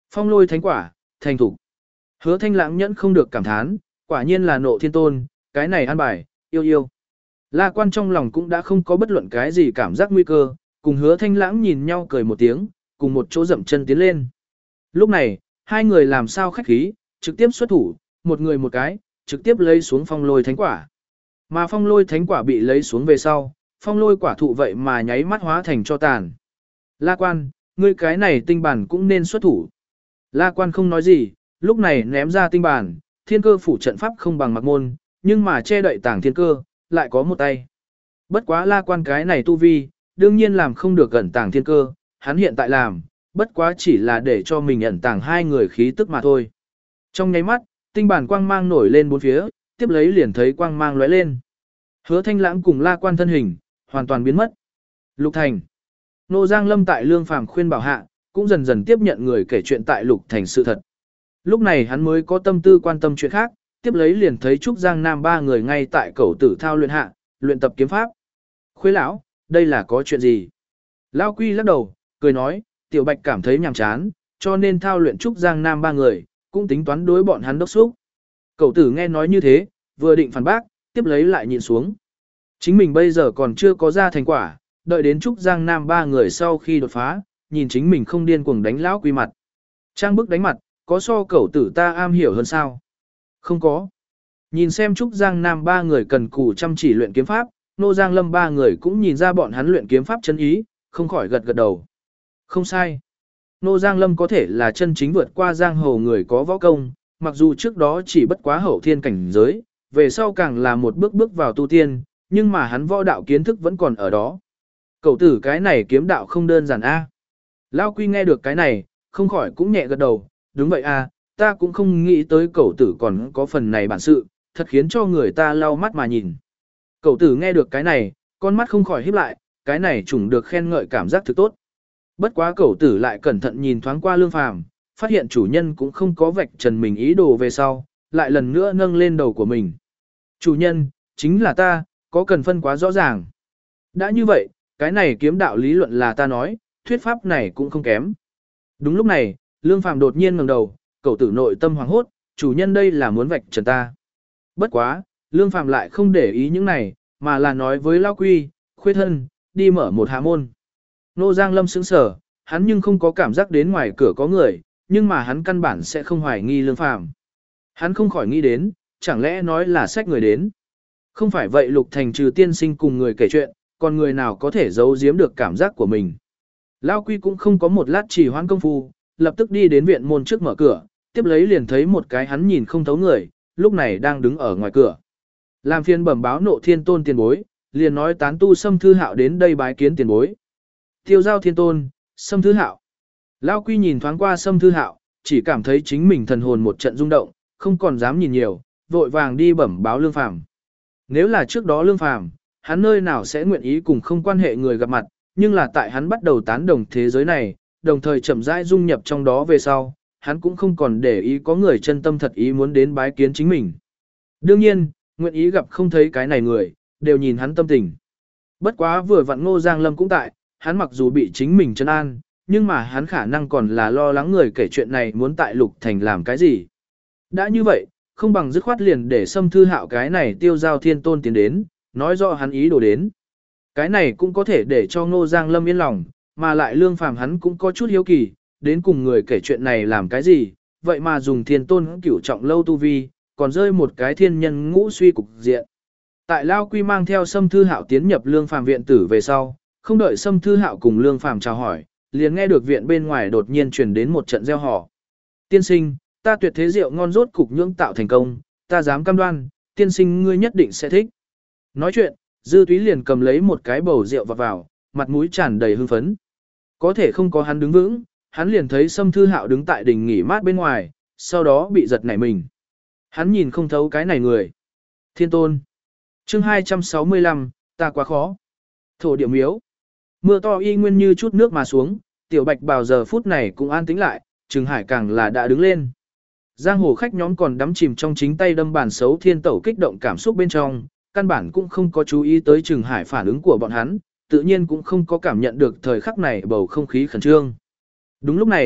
S1: Phong lôi thánh quả, thành thủ. Hứa Thanh Lãng nhẫn không được cảm thán, quả nhiên là nộ thiên tôn, cái này an bài, yêu yêu. La Quan trong lòng cũng đã không có bất luận cái gì cảm giác nguy cơ, cùng Hứa Thanh Lãng nhìn nhau cười một tiếng, cùng một chỗ dậm chân tiến lên. Lúc này, hai người làm sao khách khí, trực tiếp xuất thủ, một người một cái, trực tiếp lấy xuống phong lôi thánh quả. Mà phong lôi thánh quả bị lấy xuống về sau, phong lôi quả thụ vậy mà nháy mắt hóa thành cho tàn. La Quan, ngươi cái này tinh bản cũng nên xuất thủ. La Quan không nói gì, lúc này ném ra tinh bản, thiên cơ phủ trận pháp không bằng mặc môn, nhưng mà che đậy tảng thiên cơ, lại có một tay. Bất quá La Quan cái này tu vi, đương nhiên làm không được gần tảng thiên cơ, hắn hiện tại làm, bất quá chỉ là để cho mình ẩn tàng hai người khí tức mà thôi. Trong nháy mắt, tinh bản quang mang nổi lên bốn phía, tiếp lấy liền thấy quang mang lóe lên. Hứa Thanh Lãng cùng La Quan thân hình, hoàn toàn biến mất. Lục Thành. Nô Giang Lâm tại Lương Phàm khuyên bảo hạ, cũng dần dần tiếp nhận người kể chuyện tại Lục Thành sự thật. Lúc này hắn mới có tâm tư quan tâm chuyện khác, tiếp lấy liền thấy Trúc Giang Nam ba người ngay tại cẩu tử thao luyện hạ, luyện tập kiếm pháp. Khuê lão, đây là có chuyện gì? Lão Quy lắc đầu, cười nói, Tiểu Bạch cảm thấy nhàm chán, cho nên thao luyện Trúc Giang Nam ba người, cũng tính toán đối bọn hắn đốc xúc. Cẩu tử nghe nói như thế, vừa định phản bác, tiếp lấy lại nhịn xuống. Chính mình bây giờ còn chưa có ra thành quả, đợi đến Trúc Giang Nam ba người sau khi đột phá, nhìn chính mình không điên cuồng đánh Lão Quy mặt. Trang bức đánh mặt, có so cẩu tử ta am hiểu hơn sao? Không có. Nhìn xem Trúc Giang Nam ba người cần cù chăm chỉ luyện kiếm pháp, Nô Giang Lâm ba người cũng nhìn ra bọn hắn luyện kiếm pháp chân ý, không khỏi gật gật đầu. Không sai. Nô Giang Lâm có thể là chân chính vượt qua giang hồ người có võ công, mặc dù trước đó chỉ bất quá hậu thiên cảnh giới, về sau càng là một bước bước vào tu tiên, nhưng mà hắn võ đạo kiến thức vẫn còn ở đó. Cậu tử cái này kiếm đạo không đơn giản a. Lão Quy nghe được cái này, không khỏi cũng nhẹ gật đầu, đúng vậy a, ta cũng không nghĩ tới cậu tử còn có phần này bản sự, thật khiến cho người ta lau mắt mà nhìn. Cậu tử nghe được cái này, con mắt không khỏi híp lại, cái này trùng được khen ngợi cảm giác thực tốt. Bất quá cậu tử lại cẩn thận nhìn thoáng qua Lương Phàm, phát hiện chủ nhân cũng không có vạch trần mình ý đồ về sau, lại lần nữa nâng lên đầu của mình. Chủ nhân, chính là ta, có cần phân quá rõ ràng. Đã như vậy, cái này kiếm đạo lý luận là ta nói, thuyết pháp này cũng không kém. Đúng lúc này, Lương Phàm đột nhiên ngẩng đầu, cậu tử nội tâm hoảng hốt, chủ nhân đây là muốn vạch trần ta. Bất quá, Lương Phàm lại không để ý những này, mà là nói với Lão Quy, Khuê thân, đi mở một hạ môn. Nô Giang Lâm sững sờ, hắn nhưng không có cảm giác đến ngoài cửa có người, nhưng mà hắn căn bản sẽ không hoài nghi Lương Phàm. Hắn không khỏi nghĩ đến, chẳng lẽ nói là sách người đến. Không phải vậy Lục Thành trừ tiên sinh cùng người kể chuyện, còn người nào có thể giấu giếm được cảm giác của mình. Lão Quy cũng không có một lát trì hoãn công phu, lập tức đi đến viện môn trước mở cửa, tiếp lấy liền thấy một cái hắn nhìn không thấu người, lúc này đang đứng ở ngoài cửa. Làm phiền bẩm báo nộ thiên tôn tiền bối, liền nói tán tu Sâm Thư Hạo đến đây bái kiến tiền bối. Tiêu giao thiên tôn, Sâm Thư Hạo. Lão Quy nhìn thoáng qua Sâm Thư Hạo, chỉ cảm thấy chính mình thần hồn một trận rung động, không còn dám nhìn nhiều, vội vàng đi bẩm báo Lương Phàm. Nếu là trước đó Lương Phàm, hắn nơi nào sẽ nguyện ý cùng không quan hệ người gặp mặt, nhưng là tại hắn bắt đầu tán đồng thế giới này, đồng thời chậm rãi dung nhập trong đó về sau, hắn cũng không còn để ý có người chân tâm thật ý muốn đến bái kiến chính mình. Đương nhiên, nguyện ý gặp không thấy cái này người, đều nhìn hắn tâm tình. Bất quá vừa vặn Ngô Giang Lâm cũng tại, hắn mặc dù bị chính mình trấn an, nhưng mà hắn khả năng còn là lo lắng người kể chuyện này muốn tại Lục Thành làm cái gì. Đã như vậy, không bằng dứt khoát liền để Sâm Thư Hạo cái này tiêu giao thiên tôn tiến đến, nói rõ hắn ý đồ đến. Cái này cũng có thể để cho Ngô Giang Lâm yên lòng, mà lại Lương Phàm hắn cũng có chút hiếu kỳ, đến cùng người kể chuyện này làm cái gì, vậy mà dùng thiên tôn cửu trọng lâu tu vi, còn rơi một cái thiên nhân ngũ suy cục diện. Tại Lao Quy mang theo Sâm Thư Hạo tiến nhập Lương Phàm viện tử về sau, không đợi Sâm Thư Hạo cùng Lương Phàm chào hỏi, liền nghe được viện bên ngoài đột nhiên truyền đến một trận reo hò. Tiên sinh, ta tuyệt thế rượu ngon rốt cục nhưỡng tạo thành công, ta dám cam đoan, tiên sinh ngươi nhất định sẽ thích. Nói chuyện, Dư Túy liền cầm lấy một cái bầu rượu vào vào, mặt mũi tràn đầy hưng phấn. Có thể không có hắn đứng vững, hắn liền thấy Sâm Thư Hạo đứng tại đình nghỉ mát bên ngoài, sau đó bị giật nảy mình. Hắn nhìn không thấu cái này người. Thiên tôn. Chương hai trăm sáu mươi lăm, ta quá khó. Thổ địa miếu. Mưa to y nguyên như chút nước mà xuống, Tiểu Bạch Bào giờ phút này cũng an tĩnh lại, Trừng Hải càng là đã đứng lên. Giang hồ khách nhóm còn đắm chìm trong chính tay đâm bản xấu thiên tẩu kích động cảm xúc bên trong, căn bản cũng không có chú ý tới Trừng Hải phản ứng của bọn hắn, tự nhiên cũng không có cảm nhận được thời khắc này bầu không khí khẩn trương. Đúng lúc này,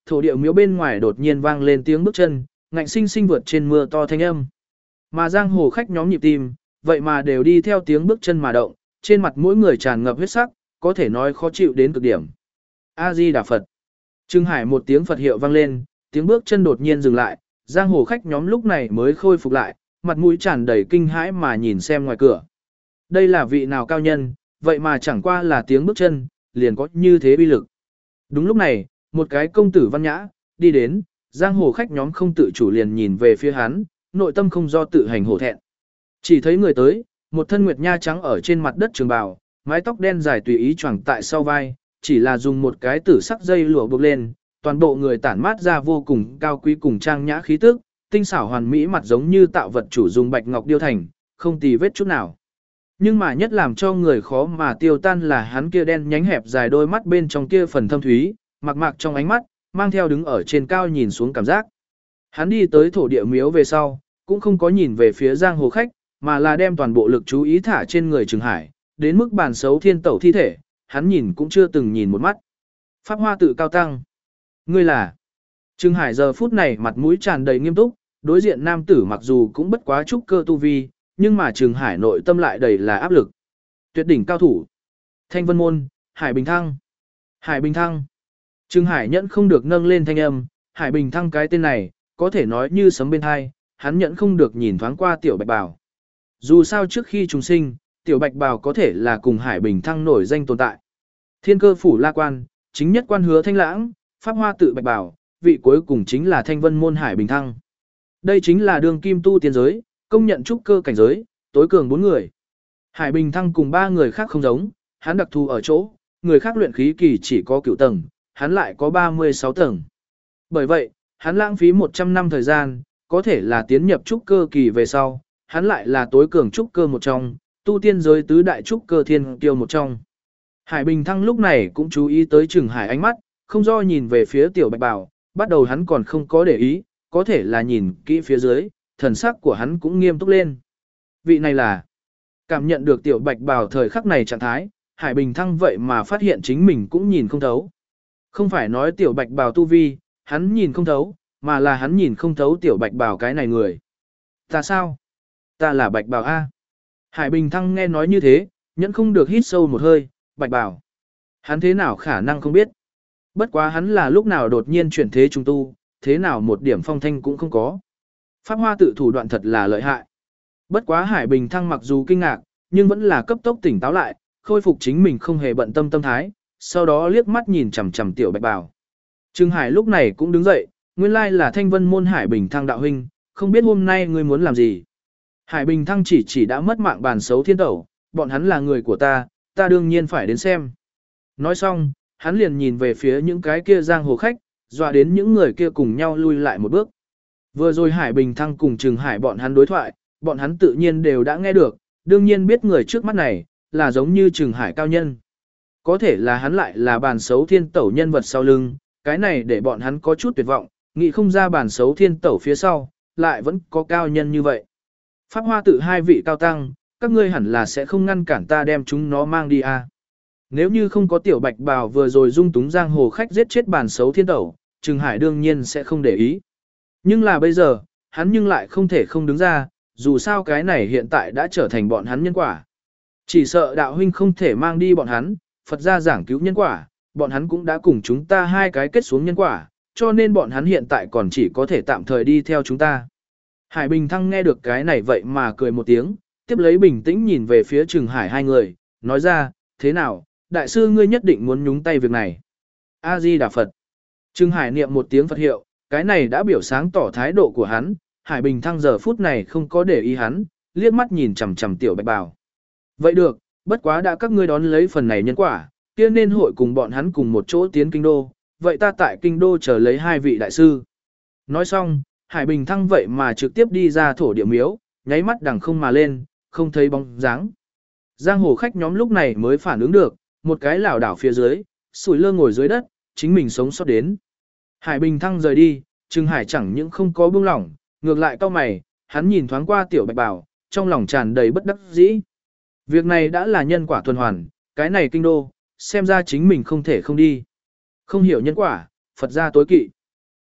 S1: Thổ địa miếu bên ngoài đột nhiên vang lên tiếng bước chân, ngạnh sinh sinh vượt trên mưa to thanh âm. Mà giang hồ khách nhóm nhịp tim, vậy mà đều đi theo tiếng bước chân mà động, trên mặt mỗi người tràn ngập huyết sắc, có thể nói khó chịu đến cực điểm. A Di Đà Phật. Trưng Hải một tiếng Phật hiệu vang lên, tiếng bước chân đột nhiên dừng lại, giang hồ khách nhóm lúc này mới khôi phục lại, mặt mũi tràn đầy kinh hãi mà nhìn xem ngoài cửa. Đây là vị nào cao nhân, vậy mà chẳng qua là tiếng bước chân, liền có như thế uy lực. Đúng lúc này, một cái công tử văn nhã, đi đến, giang hồ khách nhóm không tự chủ liền nhìn về phía hắn, nội tâm không do tự hành hổ thẹn. Chỉ thấy người tới, một thân nguyệt nha trắng ở trên mặt đất trường bào, mái tóc đen dài tùy ý choàng tại sau vai, chỉ là dùng một cái tử sắc dây lụa buộc lên, toàn bộ người tản mát ra vô cùng cao quý cùng trang nhã khí tức, tinh xảo hoàn mỹ mặt giống như tạo vật chủ dùng bạch ngọc điêu thành, không tì vết chút nào. Nhưng mà nhất làm cho người khó mà tiêu tan là hắn kia đen nhánh hẹp dài đôi mắt bên trong kia phần thâm thúy, mặc mạc trong ánh mắt, mang theo đứng ở trên cao nhìn xuống cảm giác. Hắn đi tới thổ địa miếu về sau, cũng không có nhìn về phía giang hồ khách, mà là đem toàn bộ lực chú ý thả trên người Trừng Hải, đến mức bàn xấu thiên tẩu thi thể, hắn nhìn cũng chưa từng nhìn một mắt. Pháp Hoa tự cao tăng. Ngươi là? Trừng Hải giờ phút này mặt mũi tràn đầy nghiêm túc, đối diện nam tử mặc dù cũng bất quá trúc cơ tu vi, nhưng mà Trừng Hải nội tâm lại đầy là áp lực. Tuyệt đỉnh cao thủ. Thanh Vân Môn, Hải Bình Thăng. Hải Bình Thăng. Trừng Hải nhẫn không được nâng lên thanh âm, Hải Bình Thăng cái tên này, có thể nói như sấm bên hai, hắn nhẫn không được nhìn thoáng qua Tiểu Bạch Bào. Dù sao trước khi trùng sinh, Tiểu Bạch Bào có thể là cùng Hải Bình Thăng nổi danh tồn tại. Thiên Cơ phủ La Quan, chính nhất quan Hứa Thanh Lãng, Pháp Hoa tự Bạch Bào, vị cuối cùng chính là Thanh Vân Môn Hải Bình Thăng. Đây chính là đường kim tu tiên giới, công nhận trúc cơ cảnh giới, tối cường bốn người. Hải Bình Thăng cùng ba người khác không giống, hắn đặc thù ở chỗ, người khác luyện khí kỳ chỉ có cửu tầng, hắn lại có ba mươi sáu tầng. Bởi vậy, hắn lãng phí một trăm năm thời gian, có thể là tiến nhập trúc cơ kỳ về sau, hắn lại là tối cường trúc cơ một trong, tu tiên giới tứ đại trúc cơ thiên kiêu một trong. Hải Bình Thăng lúc này cũng chú ý tới Trừng Hải ánh mắt, không do nhìn về phía Tiểu Bạch Bào, bắt đầu hắn còn không có để ý, có thể là nhìn kỹ phía dưới, thần sắc của hắn cũng nghiêm túc lên. Vị này là, cảm nhận được Tiểu Bạch Bào thời khắc này trạng thái, Hải Bình Thăng vậy mà phát hiện chính mình cũng nhìn không thấu. Không phải nói Tiểu Bạch Bào tu vi, hắn nhìn không thấu, mà là hắn nhìn không thấu Tiểu Bạch Bào cái này người. Ta sao? Ta là Bạch Bào A. Hải Bình Thăng nghe nói như thế, nhẫn không được hít sâu một hơi, Bạch Bào. Hắn thế nào khả năng không biết. Bất quá hắn là lúc nào đột nhiên chuyển thế trung tu, thế nào một điểm phong thanh cũng không có. Pháp Hoa tự thủ đoạn thật là lợi hại. Bất quá Hải Bình Thăng mặc dù kinh ngạc, nhưng vẫn là cấp tốc tỉnh táo lại, khôi phục chính mình không hề bận tâm tâm thái, sau đó liếc mắt nhìn chằm chằm Tiểu Bạch Bào. Trừng Hải lúc này cũng đứng dậy, nguyên lai là Thanh Vân Môn Hải Bình Thăng đạo huynh, không biết hôm nay ngươi muốn làm gì. Hải Bình Thăng chỉ chỉ đã mất mạng bàn xấu thiên tẩu, bọn hắn là người của ta, ta đương nhiên phải đến xem. Nói xong, hắn liền nhìn về phía những cái kia giang hồ khách, dọa đến những người kia cùng nhau lui lại một bước. Vừa rồi Hải Bình Thăng cùng Trừng Hải bọn hắn đối thoại, bọn hắn tự nhiên đều đã nghe được, đương nhiên biết người trước mắt này, là giống như Trừng Hải cao nhân. Có thể là hắn lại là bàn xấu thiên tẩu nhân vật sau lưng, cái này để bọn hắn có chút tuyệt vọng, nghĩ không ra bàn xấu thiên tẩu phía sau, lại vẫn có cao nhân như vậy. Pháp Hoa tự hai vị cao tăng, các ngươi hẳn là sẽ không ngăn cản ta đem chúng nó mang đi à. Nếu như không có Tiểu Bạch Bào vừa rồi dung túng giang hồ khách giết chết bàn xấu thiên tẩu, Trừng Hải đương nhiên sẽ không để ý. Nhưng là bây giờ, hắn nhưng lại không thể không đứng ra, dù sao cái này hiện tại đã trở thành bọn hắn nhân quả. Chỉ sợ đạo huynh không thể mang đi bọn hắn, Phật gia giảng cứu nhân quả, bọn hắn cũng đã cùng chúng ta hai cái kết xuống nhân quả, cho nên bọn hắn hiện tại còn chỉ có thể tạm thời đi theo chúng ta. Hải Bình Thăng nghe được cái này vậy mà cười một tiếng, tiếp lấy bình tĩnh nhìn về phía Trừng Hải hai người, nói ra, thế nào, đại sư ngươi nhất định muốn nhúng tay việc này. A-di Đà Phật. Trừng Hải niệm một tiếng Phật hiệu, cái này đã biểu sáng tỏ thái độ của hắn, Hải Bình Thăng giờ phút này không có để ý hắn, liếc mắt nhìn chằm chằm Tiểu Bạch Bào. Vậy được, bất quá đã các ngươi đón lấy phần này nhân quả, kia nên hội cùng bọn hắn cùng một chỗ tiến kinh đô, vậy ta tại kinh đô chờ lấy hai vị đại sư. Nói xong, Hải Bình Thăng vậy mà trực tiếp đi ra thổ địa miếu, nháy mắt đằng không mà lên, không thấy bóng dáng. Giang hồ khách nhóm lúc này mới phản ứng được, một cái lảo đảo phía dưới, sủi lơ ngồi dưới đất, chính mình sống sót đến. Hải Bình Thăng rời đi, Trừng Hải chẳng những không có buông lỏng, ngược lại cau mày, hắn nhìn thoáng qua Tiểu Bạch Bào, trong lòng tràn đầy bất đắc dĩ. Việc này đã là nhân quả tuần hoàn, cái này kinh đô, xem ra chính mình không thể không đi. Không hiểu nhân quả, Phật gia tối kỵ.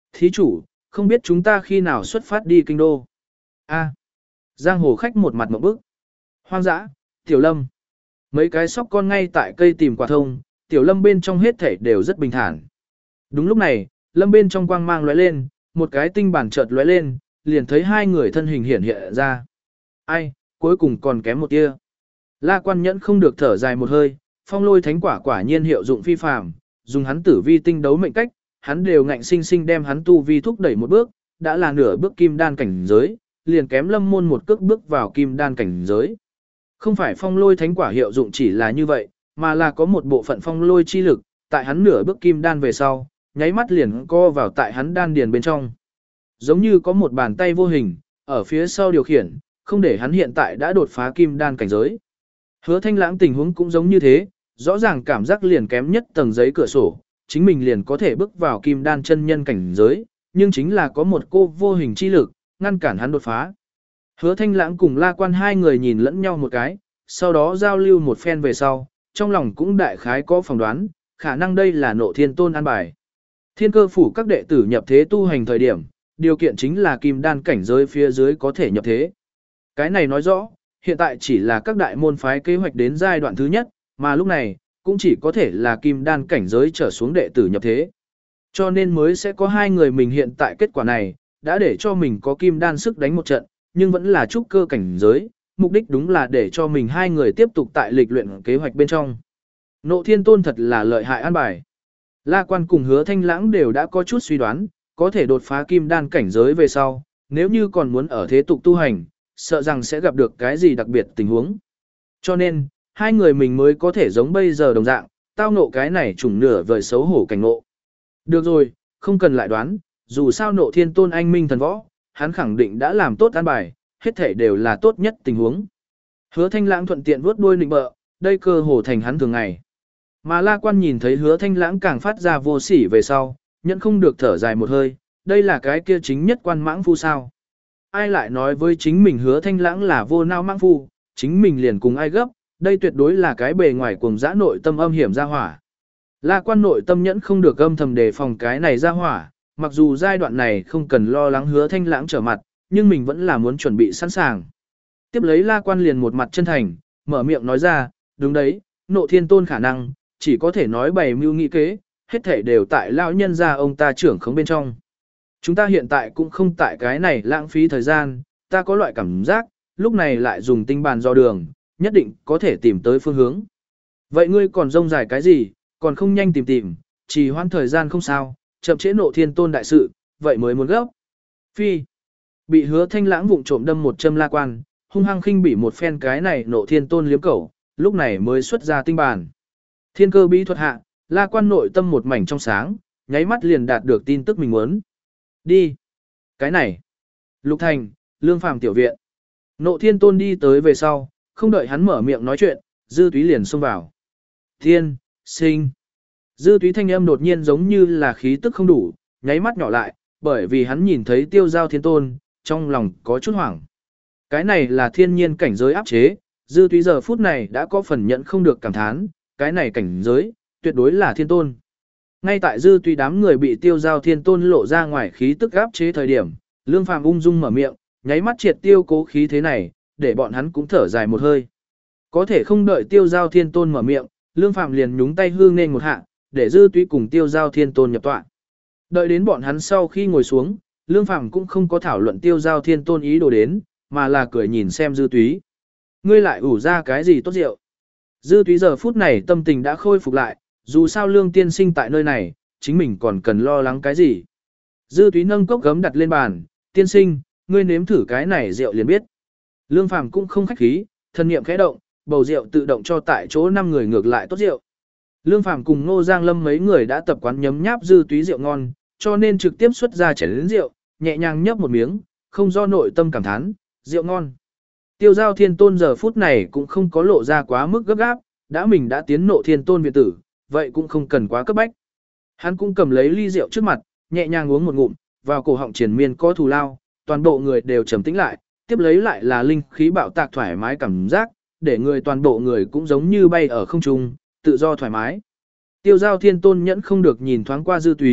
S1: Thí chủ, không biết chúng ta khi nào xuất phát đi kinh đô. A. Giang hồ khách một mặt một bức. Hoang dã, Tiểu Lâm. Mấy cái sóc con ngay tại cây tìm quả thông, Tiểu Lâm bên trong hết thảy đều rất bình thản. Đúng lúc này, Lâm bên trong quang mang lóe lên, một cái tinh bản chợt lóe lên, liền thấy hai người thân hình hiện hiện ra. Ai, cuối cùng còn kém một tia. La Quan Nhẫn không được thở dài một hơi, phong lôi thánh quả quả nhiên hiệu dụng phi phàm, dùng hắn tử vi tinh đấu mệnh cách, hắn đều ngạnh sinh sinh đem hắn tu vi thúc đẩy một bước, đã là nửa bước kim đan cảnh giới, liền kém Lâm môn một cước bước vào kim đan cảnh giới. Không phải phong lôi thánh quả hiệu dụng chỉ là như vậy, mà là có một bộ phận phong lôi chi lực, tại hắn nửa bước kim đan về sau, nháy mắt liền co vào tại hắn đan điền bên trong. Giống như có một bàn tay vô hình, ở phía sau điều khiển, không để hắn hiện tại đã đột phá kim đan cảnh giới. Hứa Thanh Lãng tình huống cũng giống như thế, rõ ràng cảm giác liền kém nhất tầng giấy cửa sổ, chính mình liền có thể bước vào kim đan chân nhân cảnh giới, nhưng chính là có một cô vô hình chi lực, ngăn cản hắn đột phá. Hứa Thanh Lãng cùng La Quan hai người nhìn lẫn nhau một cái, sau đó giao lưu một phen về sau, trong lòng cũng đại khái có phỏng đoán, khả năng đây là Nộ Thiên Tôn an bài. Thiên Cơ phủ các đệ tử nhập thế tu hành thời điểm, điều kiện chính là kim đan cảnh giới phía dưới có thể nhập thế. Cái này nói rõ, hiện tại chỉ là các đại môn phái kế hoạch đến giai đoạn thứ nhất, mà lúc này, cũng chỉ có thể là kim đan cảnh giới trở xuống đệ tử nhập thế. Cho nên mới sẽ có hai người mình hiện tại kết quả này, đã để cho mình có kim đan sức đánh một trận, nhưng vẫn là trúc cơ cảnh giới, mục đích đúng là để cho mình hai người tiếp tục tại lịch luyện kế hoạch bên trong. Nộ Thiên Tôn thật là lợi hại an bài. La Quan cùng Hứa Thanh Lãng đều đã có chút suy đoán, có thể đột phá kim đan cảnh giới về sau, nếu như còn muốn ở thế tục tu hành, sợ rằng sẽ gặp được cái gì đặc biệt tình huống. Cho nên, hai người mình mới có thể giống bây giờ đồng dạng, tao ngộ cái này trùng nửa vời xấu hổ cảnh ngộ. Được rồi, không cần lại đoán, dù sao Nộ Thiên Tôn anh minh thần võ, hắn khẳng định đã làm tốt an bài, hết thể đều là tốt nhất tình huống. Hứa Thanh Lãng thuận tiện vuốt đuôi nịnh bợ, đây cơ hồ thành hắn thường ngày. Mà La Quan nhìn thấy Hứa Thanh Lãng càng phát ra vô sỉ về sau, nhận không được thở dài một hơi, đây là cái kia chính nhất quan mãng phu sao. Ai lại nói với chính mình Hứa Thanh Lãng là vô nao mãng phu, chính mình liền cùng ai gấp, đây tuyệt đối là cái bề ngoài cuồng dã nội tâm âm hiểm ra hỏa. La Quan nội tâm nhẫn không được âm thầm đề phòng cái này ra hỏa, mặc dù giai đoạn này không cần lo lắng Hứa Thanh Lãng trở mặt, nhưng mình vẫn là muốn chuẩn bị sẵn sàng. Tiếp lấy La Quan liền một mặt chân thành, mở miệng nói ra, đúng đấy, Nộ Thiên Tôn khả năng, chỉ có thể nói bày mưu nghị kế, hết thể đều tại lão nhân gia ông ta trưởng khống bên trong. Chúng ta hiện tại cũng không tại cái này lãng phí thời gian, ta có loại cảm giác, lúc này lại dùng tinh bàn do đường, nhất định có thể tìm tới phương hướng. Vậy ngươi còn rông dài cái gì, còn không nhanh tìm tìm, chỉ hoãn thời gian không sao, chậm trễ Nộ Thiên Tôn đại sự, vậy mới muốn gấp. Phi, bị Hứa Thanh Lãng vụng trộm đâm một châm La Quan, hung hăng khinh bỉ một phen cái này Nộ Thiên Tôn liếm cẩu, lúc này mới xuất ra tinh bàn. Thiên cơ bí thuật hạ, La Quan nội tâm một mảnh trong sáng, nháy mắt liền đạt được tin tức mình muốn. Đi. Cái này. Lục Thành, Lương Phàm tiểu viện. Nộ Thiên Tôn đi tới về sau, không đợi hắn mở miệng nói chuyện, Dư Túy liền xông vào. Thiên, sinh. Dư Túy thanh âm đột nhiên giống như là khí tức không đủ, nháy mắt nhỏ lại, bởi vì hắn nhìn thấy Tiêu Giao Thiên Tôn, trong lòng có chút hoảng. Cái này là thiên nhiên cảnh giới áp chế, Dư Túy giờ phút này đã có phần nhận không được cảm thán, cái này cảnh giới, tuyệt đối là thiên tôn. Ngay tại Dư Túy đám người bị Tiêu Giao Thiên Tôn lộ ra ngoài khí tức áp chế thời điểm, Lương Phàm ung dung mở miệng, nháy mắt triệt tiêu cố khí thế này, để bọn hắn cũng thở dài một hơi. Có thể không đợi Tiêu Giao Thiên Tôn mở miệng, Lương Phàm liền nhúng tay hương nên một hạ, để Dư Túy cùng Tiêu Giao Thiên Tôn nhập tọa. Đợi đến bọn hắn sau khi ngồi xuống, Lương Phàm cũng không có thảo luận Tiêu Giao Thiên Tôn ý đồ đến, mà là cười nhìn xem Dư Túy. Ngươi lại ủ ra cái gì tốt rượu? Dư Túy giờ phút này tâm tình đã khôi phục lại, dù sao Lương tiên sinh tại nơi này, chính mình còn cần lo lắng cái gì. Dư Túy nâng cốc gấm đặt lên bàn, tiên sinh, ngươi nếm thử cái này rượu liền biết. Lương Phàm cũng không khách khí, thân niệm khẽ động, bầu rượu tự động cho tại chỗ năm người ngược lại tốt rượu. Lương Phàm cùng Ngô Giang Lâm mấy người đã tập quán nhấm nháp Dư Túy rượu ngon, cho nên trực tiếp xuất ra chén lớn rượu, nhẹ nhàng nhấp một miếng, không do nội tâm cảm thán, rượu ngon. Tiêu Giao Thiên Tôn giờ phút này cũng không có lộ ra quá mức gấp gáp, đã mình đã tiến Nộ Thiên Tôn viện tử, vậy cũng không cần quá cấp bách. Hắn cũng cầm lấy ly rượu trước mặt, nhẹ nhàng uống một ngụm, vào cổ họng triền miên có thù lao, toàn bộ người đều trầm tĩnh lại, tiếp lấy lại là linh khí bạo tạc thoải mái cảm giác, để người toàn bộ người cũng giống như bay ở không trung, tự do thoải mái. Tiêu Giao Thiên Tôn nhẫn không được nhìn thoáng qua Dư Túy,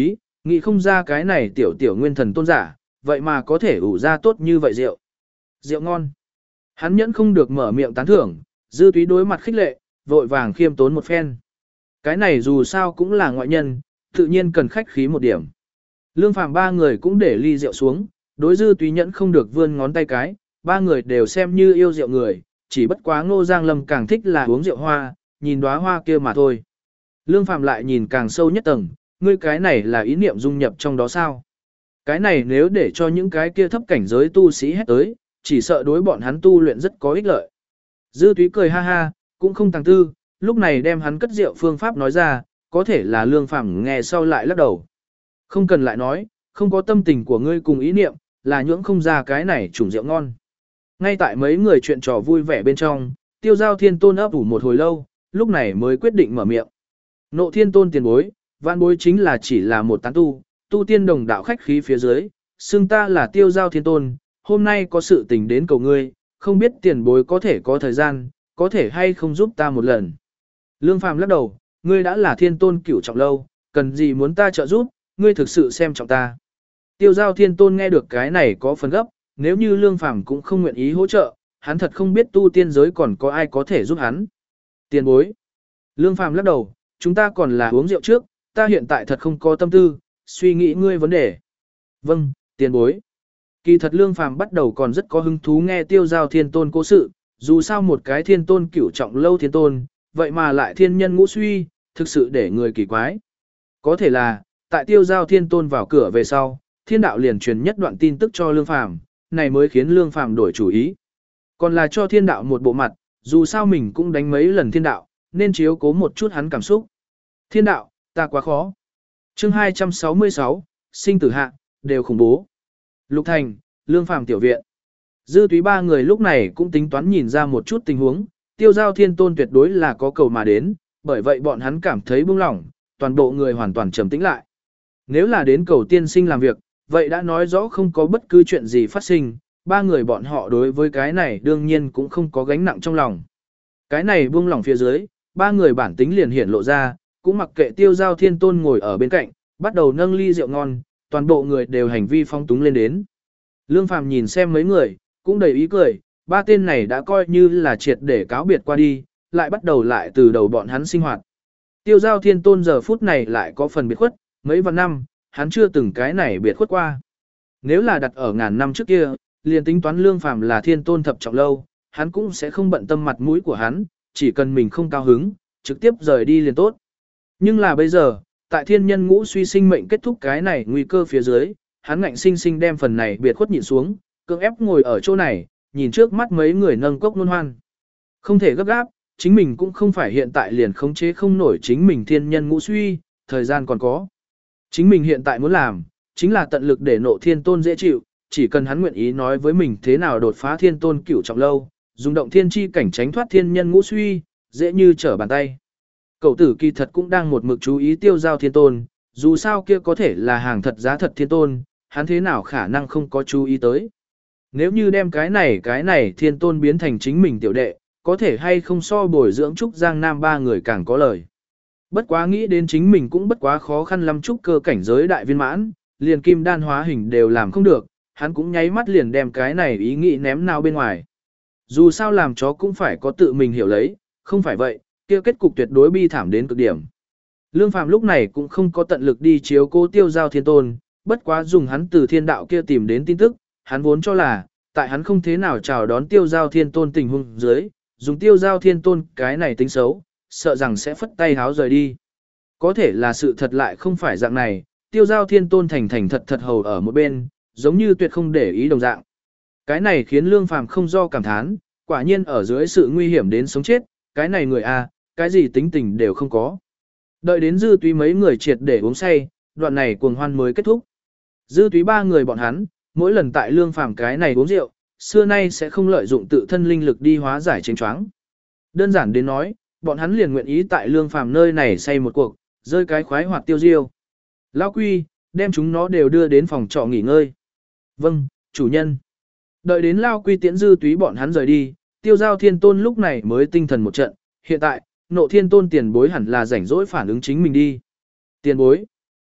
S1: Nghĩ không ra cái này tiểu tiểu nguyên thần tôn giả, vậy mà có thể ủ ra tốt như vậy rượu. Rượu ngon. Hắn nhẫn không được mở miệng tán thưởng, Dư Túy đối mặt khích lệ, vội vàng khiêm tốn một phen. Cái này dù sao cũng là ngoại nhân, tự nhiên cần khách khí một điểm. Lương Phàm ba người cũng để ly rượu xuống, đối Dư Túy nhẫn không được vươn ngón tay cái, ba người đều xem như yêu rượu người, chỉ bất quá Ngô Giang Lâm càng thích là uống rượu hoa, nhìn đóa hoa kia mà thôi. Lương Phàm lại nhìn càng sâu nhất tầng, ngươi cái này là ý niệm dung nhập trong đó sao? Cái này nếu để cho những cái kia thấp cảnh giới tu sĩ hết tới, chỉ sợ đối bọn hắn tu luyện rất có ích lợi. Dư Túy cười ha ha, cũng không tăng tư, lúc này đem hắn cất rượu phương pháp nói ra, có thể là Lương Phàm nghe sau lại lắc đầu. Không cần lại nói, không có tâm tình của ngươi cùng ý niệm, là nhưỡng không ra cái này chủng rượu ngon. Ngay tại mấy người chuyện trò vui vẻ bên trong, Tiêu Giao Thiên Tôn ấp ủ một hồi lâu, lúc này mới quyết định mở miệng. Nộ Thiên Tôn tiền bối, vạn bối chính là chỉ là một tán tu, tu tiên đồng đạo khách khí phía dưới, xưng ta là Tiêu Giao Thiên Tôn, hôm nay có sự tình đến cầu ngươi, không biết tiền bối có thể có thời gian, có thể hay không giúp ta một lần. Lương Phàm lắc đầu, ngươi đã là Thiên Tôn cửu trọng lâu, cần gì muốn ta trợ giúp, ngươi thực sự xem trọng ta. Tiêu Giao Thiên Tôn nghe được cái này có phần gấp, nếu như Lương Phàm cũng không nguyện ý hỗ trợ, hắn thật không biết tu tiên giới còn có ai có thể giúp hắn. Tiền bối. Lương Phàm lắc đầu, chúng ta còn là uống rượu trước, ta hiện tại thật không có tâm tư, suy nghĩ ngươi vấn đề. Vâng, tiền bối. Kỳ thật Lương Phàm bắt đầu còn rất có hứng thú nghe Tiêu Giao Thiên Tôn cố sự, dù sao một cái thiên tôn cửu trọng lâu thiên tôn, vậy mà lại thiên nhân ngũ suy, thực sự để người kỳ quái. Có thể là, tại Tiêu Giao Thiên Tôn vào cửa về sau, thiên đạo liền truyền nhất đoạn tin tức cho Lương Phàm, này mới khiến Lương Phàm đổi chủ ý. Còn là cho thiên đạo một bộ mặt, dù sao mình cũng đánh mấy lần thiên đạo, nên chiếu cố một chút hắn cảm xúc. Thiên đạo, ta quá khó. Chương hai trăm sáu mươi sáu, sinh tử hạ, đều khủng bố. Lục Thành, Lương Phàm tiểu viện. Dư Túy ba người lúc này cũng tính toán nhìn ra một chút tình huống, Tiêu Giao Thiên Tôn tuyệt đối là có cầu mà đến, bởi vậy bọn hắn cảm thấy buông lỏng, toàn bộ người hoàn toàn trầm tĩnh lại. Nếu là đến cầu tiên sinh làm việc, vậy đã nói rõ không có bất cứ chuyện gì phát sinh, ba người bọn họ đối với cái này đương nhiên cũng không có gánh nặng trong lòng. Cái này buông lỏng phía dưới, ba người bản tính liền hiển lộ ra, cũng mặc kệ Tiêu Giao Thiên Tôn ngồi ở bên cạnh, bắt đầu nâng ly rượu ngon, toàn bộ người đều hành vi phong túng lên đến. Lương Phàm nhìn xem mấy người, cũng đầy ý cười, ba tên này đã coi như là triệt để cáo biệt qua đi, lại bắt đầu lại từ đầu bọn hắn sinh hoạt. Tiêu Giao Thiên Tôn giờ phút này lại có phần biệt khuất, mấy vạn năm, hắn chưa từng cái này biệt khuất qua. Nếu là đặt ở ngàn năm trước kia, liền tính toán Lương Phàm là Thiên Tôn thập trọng lâu, hắn cũng sẽ không bận tâm mặt mũi của hắn, chỉ cần mình không cao hứng, trực tiếp rời đi liền tốt. Nhưng là bây giờ, tại thiên nhân ngũ suy sinh mệnh kết thúc cái này nguy cơ phía dưới, hắn ngạnh sinh sinh đem phần này biệt khuất nhìn xuống, cưỡng ép ngồi ở chỗ này, nhìn trước mắt mấy người nâng cốc nôn hoan. Không thể gấp gáp, chính mình cũng không phải hiện tại liền khống chế không nổi chính mình thiên nhân ngũ suy, thời gian còn có. Chính mình hiện tại muốn làm, chính là tận lực để Nộ Thiên Tôn dễ chịu, chỉ cần hắn nguyện ý nói với mình thế nào đột phá thiên tôn cửu trọng lâu, dùng động thiên chi cảnh tránh thoát thiên nhân ngũ suy, dễ như trở bàn tay. Cậu tử kỳ thật cũng đang một mực chú ý Tiêu Giao Thiên Tôn, dù sao kia có thể là hàng thật giá thật thiên tôn, hắn thế nào khả năng không có chú ý tới. Nếu như đem cái này cái này thiên tôn biến thành chính mình tiểu đệ, có thể hay không so bồi dưỡng Trúc Giang Nam ba người càng có lời. Bất quá nghĩ đến chính mình cũng bất quá khó khăn lắm trúc cơ cảnh giới đại viên mãn, liền kim đan hóa hình đều làm không được, hắn cũng nháy mắt liền đem cái này ý nghĩ ném nào bên ngoài. Dù sao làm chó cũng phải có tự mình hiểu lấy, không phải vậy, kia kết cục tuyệt đối bi thảm đến cực điểm. Lương Phàm lúc này cũng không có tận lực đi chiếu cố Tiêu Giao Thiên Tôn, bất quá dùng hắn từ thiên đạo kia tìm đến tin tức, hắn vốn cho là, tại hắn không thế nào chào đón Tiêu Giao Thiên Tôn tình huống dưới, dùng Tiêu Giao Thiên Tôn cái này tính xấu, sợ rằng sẽ phất tay háo rời đi. Có thể là sự thật lại không phải dạng này, Tiêu Giao Thiên Tôn thành thành thật thật hầu ở một bên, giống như tuyệt không để ý đồng dạng. Cái này khiến Lương Phàm không do cảm thán, quả nhiên ở dưới sự nguy hiểm đến sống chết, cái này người a, cái gì tính tình đều không có. Đợi đến Dư Túy mấy người triệt để uống say, đoạn này cuồng hoan mới kết thúc. Dư Túy ba người bọn hắn, mỗi lần tại Lương Phàm cái này uống rượu, xưa nay sẽ không lợi dụng tự thân linh lực đi hóa giải chênh choáng. Đơn giản đến nói, bọn hắn liền nguyện ý tại Lương Phàm nơi này say một cuộc, rơi cái khoái hoạt tiêu diêu. Lão Quy, đem chúng nó đều đưa đến phòng trọ nghỉ ngơi. Vâng, chủ nhân. Đợi đến Lao Quy tiễn Dư Túy bọn hắn rời đi, Tiêu Giao Thiên Tôn lúc này mới tinh thần một trận, hiện tại, Nộ Thiên Tôn tiền bối hẳn là rảnh rỗi phản ứng chính mình đi. Tiền bối.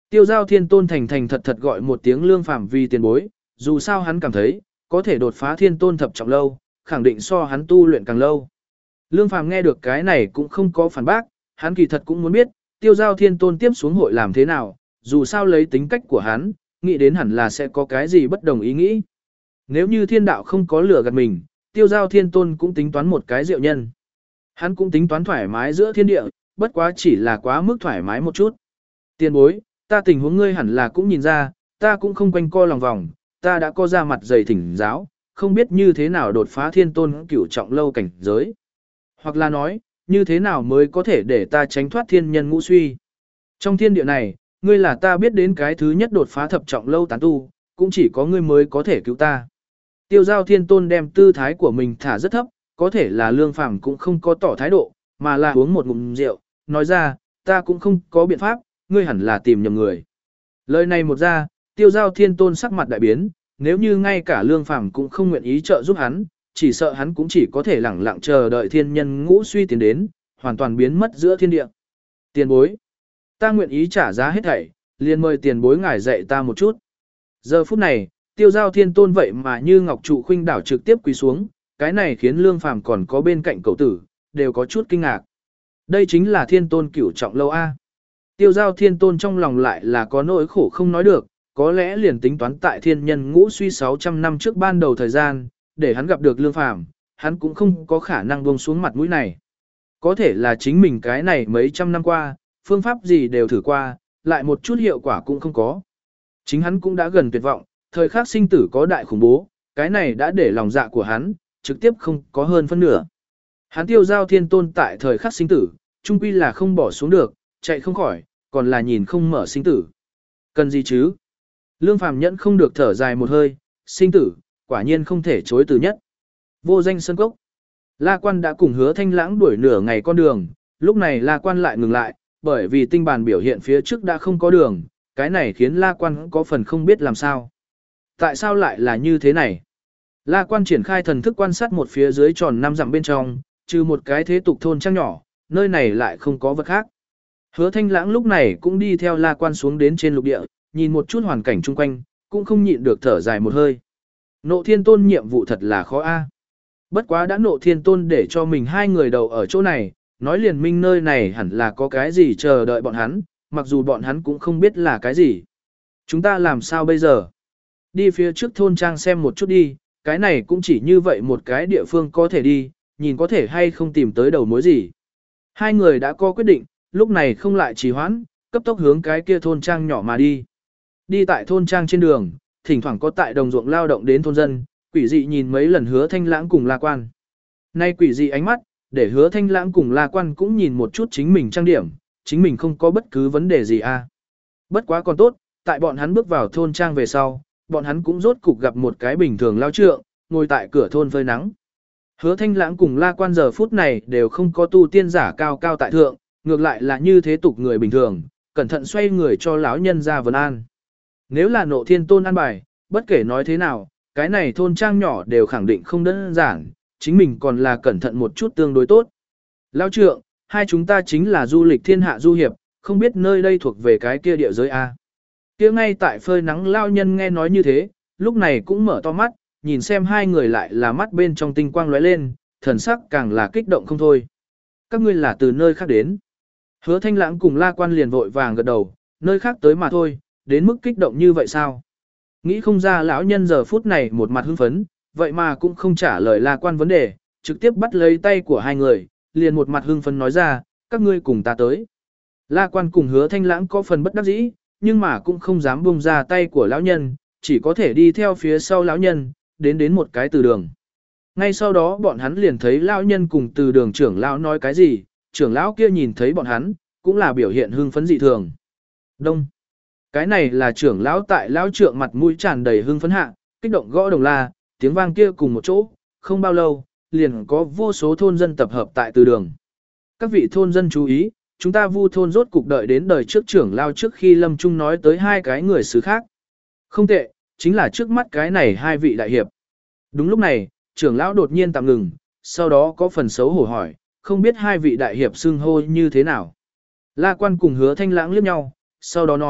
S1: Tiêu giao thiên tôn thành thành thật thật gọi một tiếng Lương Phàm vì tiền bối, dù sao hắn cảm thấy, có thể đột phá thiên tôn thập trọng lâu, khẳng định so hắn tu luyện càng lâu. Lương Phàm nghe được cái này cũng không có phản bác, hắn kỳ thật cũng muốn biết, tiêu giao thiên tôn tiếp xuống hội làm thế nào, dù sao lấy tính cách của hắn, nghĩ đến hẳn là sẽ có cái gì bất đồng ý nghĩ. Nếu như thiên đạo không có lửa gạt mình, tiêu giao thiên tôn cũng tính toán một cái diệu nhân. Hắn cũng tính toán thoải mái giữa thiên địa, bất quá chỉ là quá mức thoải mái một chút. Tiền bối, ta tình huống ngươi hẳn là cũng nhìn ra, ta cũng không quanh co lòng vòng, ta đã có ra mặt dày thỉnh giáo, không biết như thế nào đột phá thiên tôn cửu trọng lâu cảnh giới. Hoặc là nói, như thế nào mới có thể để ta tránh thoát thiên nhân ngũ suy. Trong thiên địa này, ngươi là ta biết đến cái thứ nhất đột phá thập trọng lâu tán tu, cũng chỉ có ngươi mới có thể cứu ta. Tiêu giao thiên tôn đem tư thái của mình thả rất thấp, có thể là Lương Phàm cũng không có tỏ thái độ, mà là uống một ngụm rượu, nói ra, ta cũng không có biện pháp, ngươi hẳn là tìm nhầm người. Lời này một ra, tiêu giao thiên tôn sắc mặt đại biến, nếu như ngay cả Lương Phàm cũng không nguyện ý trợ giúp hắn, chỉ sợ hắn cũng chỉ có thể lẳng lặng chờ đợi thiên nhân ngũ suy tiến đến, hoàn toàn biến mất giữa thiên địa. Tiền bối, ta nguyện ý trả giá hết thảy, liền mời tiền bối ngài dạy ta một chút. Giờ phút này, tiêu giao thiên tôn vậy mà như ngọc trụ khuynh đảo trực tiếp quỳ xuống, cái này khiến Lương Phàm còn có bên cạnh cậu tử, đều có chút kinh ngạc. Đây chính là thiên tôn cửu trọng lâu A. Tiêu giao thiên tôn trong lòng lại là có nỗi khổ không nói được, có lẽ liền tính toán tại thiên nhân ngũ suy sáu trăm năm trước ban đầu thời gian, để hắn gặp được Lương Phàm, hắn cũng không có khả năng buông xuống mặt mũi này. Có thể là chính mình cái này mấy trăm năm qua, phương pháp gì đều thử qua, lại một chút hiệu quả cũng không có. Chính hắn cũng đã gần tuyệt vọng, thời khắc sinh tử có đại khủng bố, cái này đã để lòng dạ của hắn, trực tiếp không có hơn phân nửa. Hắn tiêu giao thiên tôn tại thời khắc sinh tử, chung quy là không bỏ xuống được, chạy không khỏi, còn là nhìn không mở sinh tử. Cần gì chứ? Lương Phàm nhẫn không được thở dài một hơi, sinh tử, quả nhiên không thể chối từ nhất. Vô danh sơn cốc. La Quan đã cùng Hứa Thanh Lãng đuổi nửa ngày con đường, lúc này La Quan lại ngừng lại, bởi vì tinh bàn biểu hiện phía trước đã không có đường, cái này khiến La Quan có phần không biết làm sao. Tại sao lại là như thế này? La Quan triển khai thần thức quan sát một phía dưới tròn năm dặm bên trong, trừ một cái thế tục thôn trang nhỏ, nơi này lại không có vật khác. Hứa Thanh Lãng lúc này cũng đi theo La Quan xuống đến trên lục địa, nhìn một chút hoàn cảnh chung quanh, cũng không nhịn được thở dài một hơi. Nộ Thiên Tôn nhiệm vụ thật là khó a. Bất quá đã Nộ Thiên Tôn để cho mình hai người đầu ở chỗ này, nói liền minh nơi này hẳn là có cái gì chờ đợi bọn hắn, mặc dù bọn hắn cũng không biết là cái gì. Chúng ta làm sao bây giờ? Đi phía trước thôn trang xem một chút đi, cái này cũng chỉ như vậy một cái địa phương có thể đi, nhìn có thể hay không tìm tới đầu mối gì. Hai người đã có quyết định, lúc này không lại trì hoãn, cấp tốc hướng cái kia thôn trang nhỏ mà đi. Đi tại thôn trang trên đường, thỉnh thoảng có tại đồng ruộng lao động đến thôn dân, quỷ dị nhìn mấy lần Hứa Thanh Lãng cùng La Quan. Nay quỷ dị ánh mắt, để Hứa Thanh Lãng cùng La Quan cũng nhìn một chút chính mình trang điểm, chính mình không có bất cứ vấn đề gì a. Bất quá còn tốt, tại bọn hắn bước vào thôn trang về sau, bọn hắn cũng rốt cục gặp một cái bình thường lao trượng, ngồi tại cửa thôn phơi nắng. Hứa Thanh Lãng cùng La Quan giờ phút này đều không có tu tiên giả cao cao tại thượng, ngược lại là như thế tục người bình thường, cẩn thận xoay người cho lão nhân ra vấn an. Nếu là Nộ Thiên Tôn an bài, bất kể nói thế nào, cái này thôn trang nhỏ đều khẳng định không đơn giản, chính mình còn là cẩn thận một chút tương đối tốt. Lão trượng, hai chúng ta chính là du lịch thiên hạ du hiệp, không biết nơi đây thuộc về cái kia địa giới A. Kia ngay tại phơi nắng lao nhân nghe nói như thế, lúc này cũng mở to mắt, nhìn xem hai người lại là mắt bên trong tinh quang lóe lên, thần sắc càng là kích động không thôi. Các ngươi là từ nơi khác đến. Hứa Thanh Lãng cùng La Quan liền vội vàng gật đầu, nơi khác tới mà thôi, đến mức kích động như vậy sao? Nghĩ không ra lão nhân giờ phút này một mặt hưng phấn, vậy mà cũng không trả lời La Quan vấn đề, trực tiếp bắt lấy tay của hai người, liền một mặt hưng phấn nói ra, các ngươi cùng ta tới. La Quan cùng Hứa Thanh Lãng có phần bất đắc dĩ, nhưng mà cũng không dám buông ra tay của lão nhân, chỉ có thể đi theo phía sau lão nhân, đến đến một cái từ đường. Ngay sau đó bọn hắn liền thấy lão nhân cùng từ đường trưởng lão nói cái gì, trưởng lão kia nhìn thấy bọn hắn, cũng là biểu hiện hưng phấn dị thường. Đông. Cái này là trưởng lão tại lão trượng mặt mũi tràn đầy hưng phấn hạ, kích động gõ đồng la, tiếng vang kia cùng một chỗ, không bao lâu, liền có vô số thôn dân tập hợp tại từ đường. Các vị thôn dân chú ý, chúng ta Vu thôn rốt cục đợi đến đời trước trưởng lão trước khi lâm trung nói tới hai cái người xứ khác. Không tệ, chính là trước mắt cái này hai vị đại hiệp. Đúng lúc này, trưởng lão đột nhiên tạm ngừng, sau đó có phần xấu hổ hỏi, không biết hai vị đại hiệp xưng hô như thế nào. La Quan cùng Hứa Thanh Lãng liếc nhau, sau đó nói,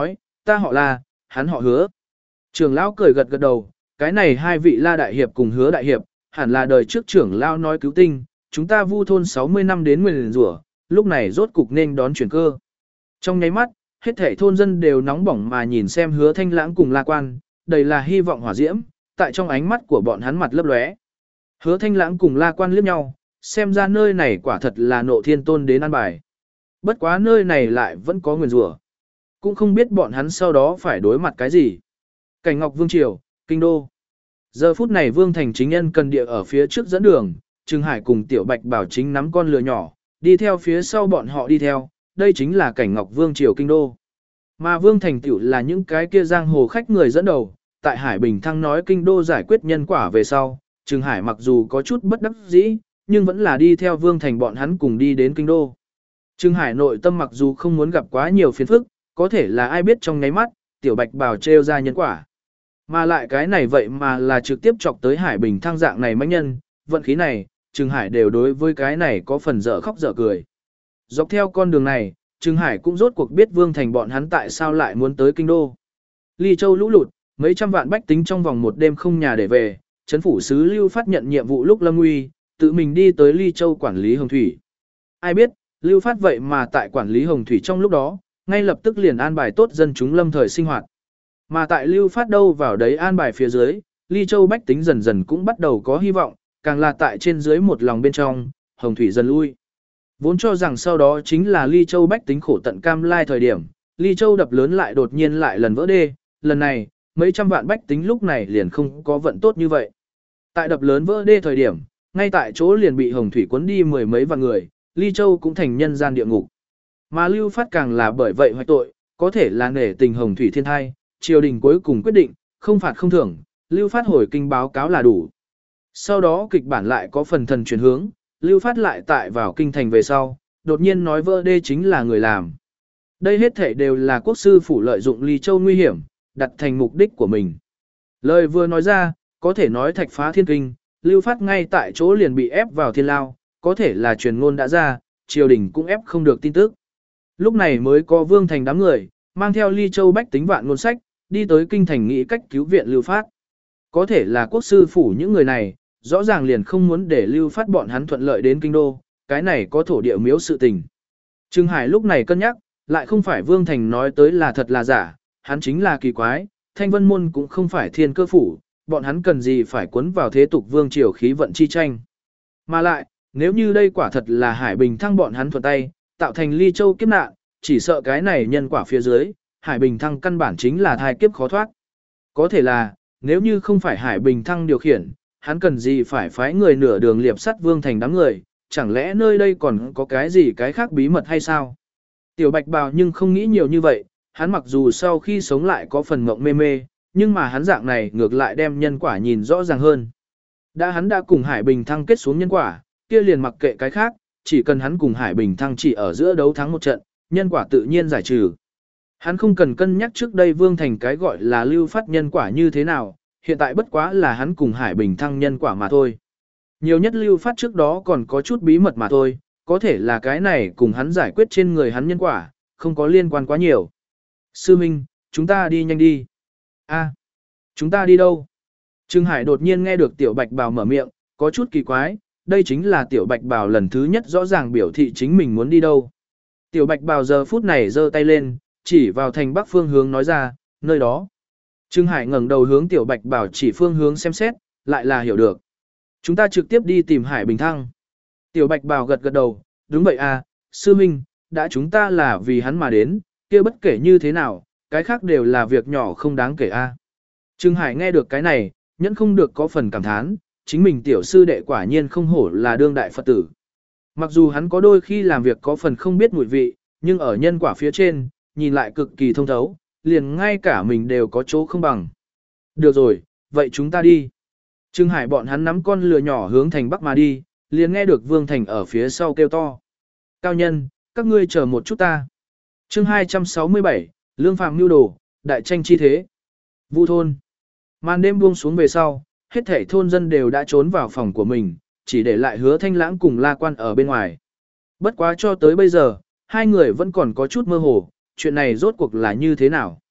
S1: ta họ La, hắn họ Hứa. Trưởng lão cười gật gật đầu, cái này hai vị La đại hiệp cùng Hứa đại hiệp, hẳn là đời trước trưởng lão nói cứu tinh, chúng ta Vu thôn sáu mươi năm đến nguyền rủa, lúc này rốt cục nên đón chuyển cơ. Trong nháy mắt, hết thảy thôn dân đều nóng bỏng mà nhìn xem Hứa Thanh Lãng cùng La Quan, đầy là hy vọng hỏa diễm, tại trong ánh mắt của bọn hắn mặt lấp lóe. Hứa Thanh Lãng cùng La Quan liếc nhau, xem ra nơi này quả thật là nộ thiên tôn đến an bài. Bất quá nơi này lại vẫn có nguyền rủa, cũng không biết bọn hắn sau đó phải đối mặt cái gì. Cảnh Ngọc Vương Triều, Kinh Đô. Giờ phút này Vương Thành chính nhân cần địa ở phía trước dẫn đường, Trừng Hải cùng Tiểu Bạch Bảo chính nắm con lừa nhỏ, đi theo phía sau bọn họ đi theo, đây chính là Cảnh Ngọc Vương Triều Kinh Đô. Mà Vương Thành Tiểu là những cái kia giang hồ khách người dẫn đầu, tại Hải Bình Thăng nói Kinh Đô giải quyết nhân quả về sau, Trừng Hải mặc dù có chút bất đắc dĩ, nhưng vẫn là đi theo Vương Thành bọn hắn cùng đi đến Kinh Đô. Trừng Hải nội tâm mặc dù không muốn gặp quá nhiều phiền phức, có thể là ai biết trong nháy mắt, Tiểu Bạch Bảo trêu ra nhân quả. Mà lại cái này vậy mà là trực tiếp chọc tới Hải Bình Thăng dạng này mãnh nhân, vận khí này, Trừng Hải đều đối với cái này có phần dở khóc dở cười. Dọc theo con đường này, Trừng Hải cũng rốt cuộc biết Vương Thành bọn hắn tại sao lại muốn tới Kinh Đô. Ly Châu lũ lụt, mấy trăm vạn bách tính trong vòng một đêm không nhà để về, Trấn phủ sứ Lưu Phát nhận nhiệm vụ lúc lâm nguy, tự mình đi tới Ly Châu quản lý Hồng Thủy. Ai biết, Lưu Phát vậy mà tại quản lý Hồng Thủy trong lúc đó, ngay lập tức liền an bài tốt dân chúng lâm thời sinh hoạt. Mà tại Lưu Phát đâu vào đấy an bài phía dưới, Ly Châu bách tính dần dần cũng bắt đầu có hy vọng, càng là tại trên dưới một lòng bên trong, Hồng Thủy dần lui. Vốn cho rằng sau đó chính là Ly Châu bách tính khổ tận cam lai thời điểm, Ly Châu đập lớn lại đột nhiên lại lần vỡ đê, lần này, mấy trăm vạn bách tính lúc này liền không có vận tốt như vậy. Tại đập lớn vỡ đê thời điểm, ngay tại chỗ liền bị Hồng Thủy cuốn đi mười mấy vạn người, Ly Châu cũng thành nhân gian địa ngục. Mà Lưu Phát càng là bởi vậy hoại tội, có thể là nể tình Hồng Thủy thiên thai, triều đình cuối cùng quyết định, không phạt không thưởng, Lưu Phát hồi kinh báo cáo là đủ. Sau đó kịch bản lại có phần thần chuyển hướng, Lưu Phát lại tại vào kinh thành về sau, đột nhiên nói vỡ đê chính là người làm. Đây hết thể đều là quốc sư phủ lợi dụng Ly Châu nguy hiểm, đặt thành mục đích của mình. Lời vừa nói ra, có thể nói thạch phá thiên kinh, Lưu Phát ngay tại chỗ liền bị ép vào thiên lao, có thể là truyền ngôn đã ra, triều đình cũng ép không được tin tức. Lúc này mới có Vương Thành đám người, mang theo Ly Châu bách tính vạn ngôn sách, đi tới kinh thành nghĩ cách cứu viện Lưu Phát. Có thể là quốc sư phủ những người này, rõ ràng liền không muốn để Lưu Phát bọn hắn thuận lợi đến kinh đô, cái này có thổ địa miếu sự tình. Trừng Hải lúc này cân nhắc, lại không phải Vương Thành nói tới là thật là giả, hắn chính là kỳ quái, Thanh Vân Môn cũng không phải thiên cơ phủ, bọn hắn cần gì phải cuốn vào thế tục vương triều khí vận chi tranh. Mà lại, nếu như đây quả thật là Hải Bình Thăng bọn hắn thuận tay, tạo thành Ly Châu kiếp nạn, chỉ sợ cái này nhân quả phía dưới, Hải Bình Thăng căn bản chính là thai kiếp khó thoát. Có thể là, nếu như không phải Hải Bình Thăng điều khiển, hắn cần gì phải phái người nửa đường liệp sắt Vương Thành đám người, chẳng lẽ nơi đây còn có cái gì cái khác bí mật hay sao? Tiểu Bạch Bào nhưng không nghĩ nhiều như vậy, hắn mặc dù sau khi sống lại có phần ngộng mê mê, nhưng mà hắn dạng này ngược lại đem nhân quả nhìn rõ ràng hơn. Đã hắn đã cùng Hải Bình Thăng kết xuống nhân quả, kia liền mặc kệ cái khác, chỉ cần hắn cùng Hải Bình Thăng chỉ ở giữa đấu thắng một trận, nhân quả tự nhiên giải trừ. Hắn không cần cân nhắc trước đây Vương Thành cái gọi là Lưu Phát nhân quả như thế nào, hiện tại bất quá là hắn cùng Hải Bình Thăng nhân quả mà thôi. Nhiều nhất Lưu Phát trước đó còn có chút bí mật mà thôi, có thể là cái này cùng hắn giải quyết trên người hắn nhân quả, không có liên quan quá nhiều. Sư Minh, chúng ta đi nhanh đi. A, chúng ta đi đâu? Trừng Hải đột nhiên nghe được Tiểu Bạch Bào mở miệng, có chút kỳ quái, đây chính là Tiểu Bạch Bào lần thứ nhất rõ ràng biểu thị chính mình muốn đi đâu. Tiểu Bạch Bào giờ phút này giơ tay lên, chỉ vào thành bắc phương hướng nói ra, nơi đó. Trừng Hải ngẩng đầu hướng Tiểu Bạch Bào chỉ phương hướng xem xét, lại là hiểu được. Chúng ta trực tiếp đi tìm Hải Bình Thăng. Tiểu Bạch Bào gật gật đầu, đúng vậy à, sư minh, đã chúng ta là vì hắn mà đến, kia bất kể như thế nào, cái khác đều là việc nhỏ không đáng kể a. À. Trừng Hải nghe được cái này, nhẫn không được có phần cảm thán, chính mình tiểu sư đệ quả nhiên không hổ là đương đại Phật tử. Mặc dù hắn có đôi khi làm việc có phần không biết mùi vị, nhưng ở nhân quả phía trên, nhìn lại cực kỳ thông thấu, liền ngay cả mình đều có chỗ không bằng. Được rồi, vậy chúng ta đi. Trừng Hải bọn hắn nắm con lừa nhỏ hướng thành bắc mà đi, liền nghe được Vương Thành ở phía sau kêu to. Cao nhân, các ngươi chờ một chút ta. Chương hai trăm sáu mươi bảy, Lương Phàm mưu đồ, đại tranh chi thế. Vu thôn. Màn đêm buông xuống về sau, hết thảy thôn dân đều đã trốn vào phòng của mình, chỉ để lại Hứa Thanh Lãng cùng La Quan ở bên ngoài. Bất quá cho tới bây giờ, hai người vẫn còn có chút mơ hồ, chuyện này rốt cuộc là như thế nào.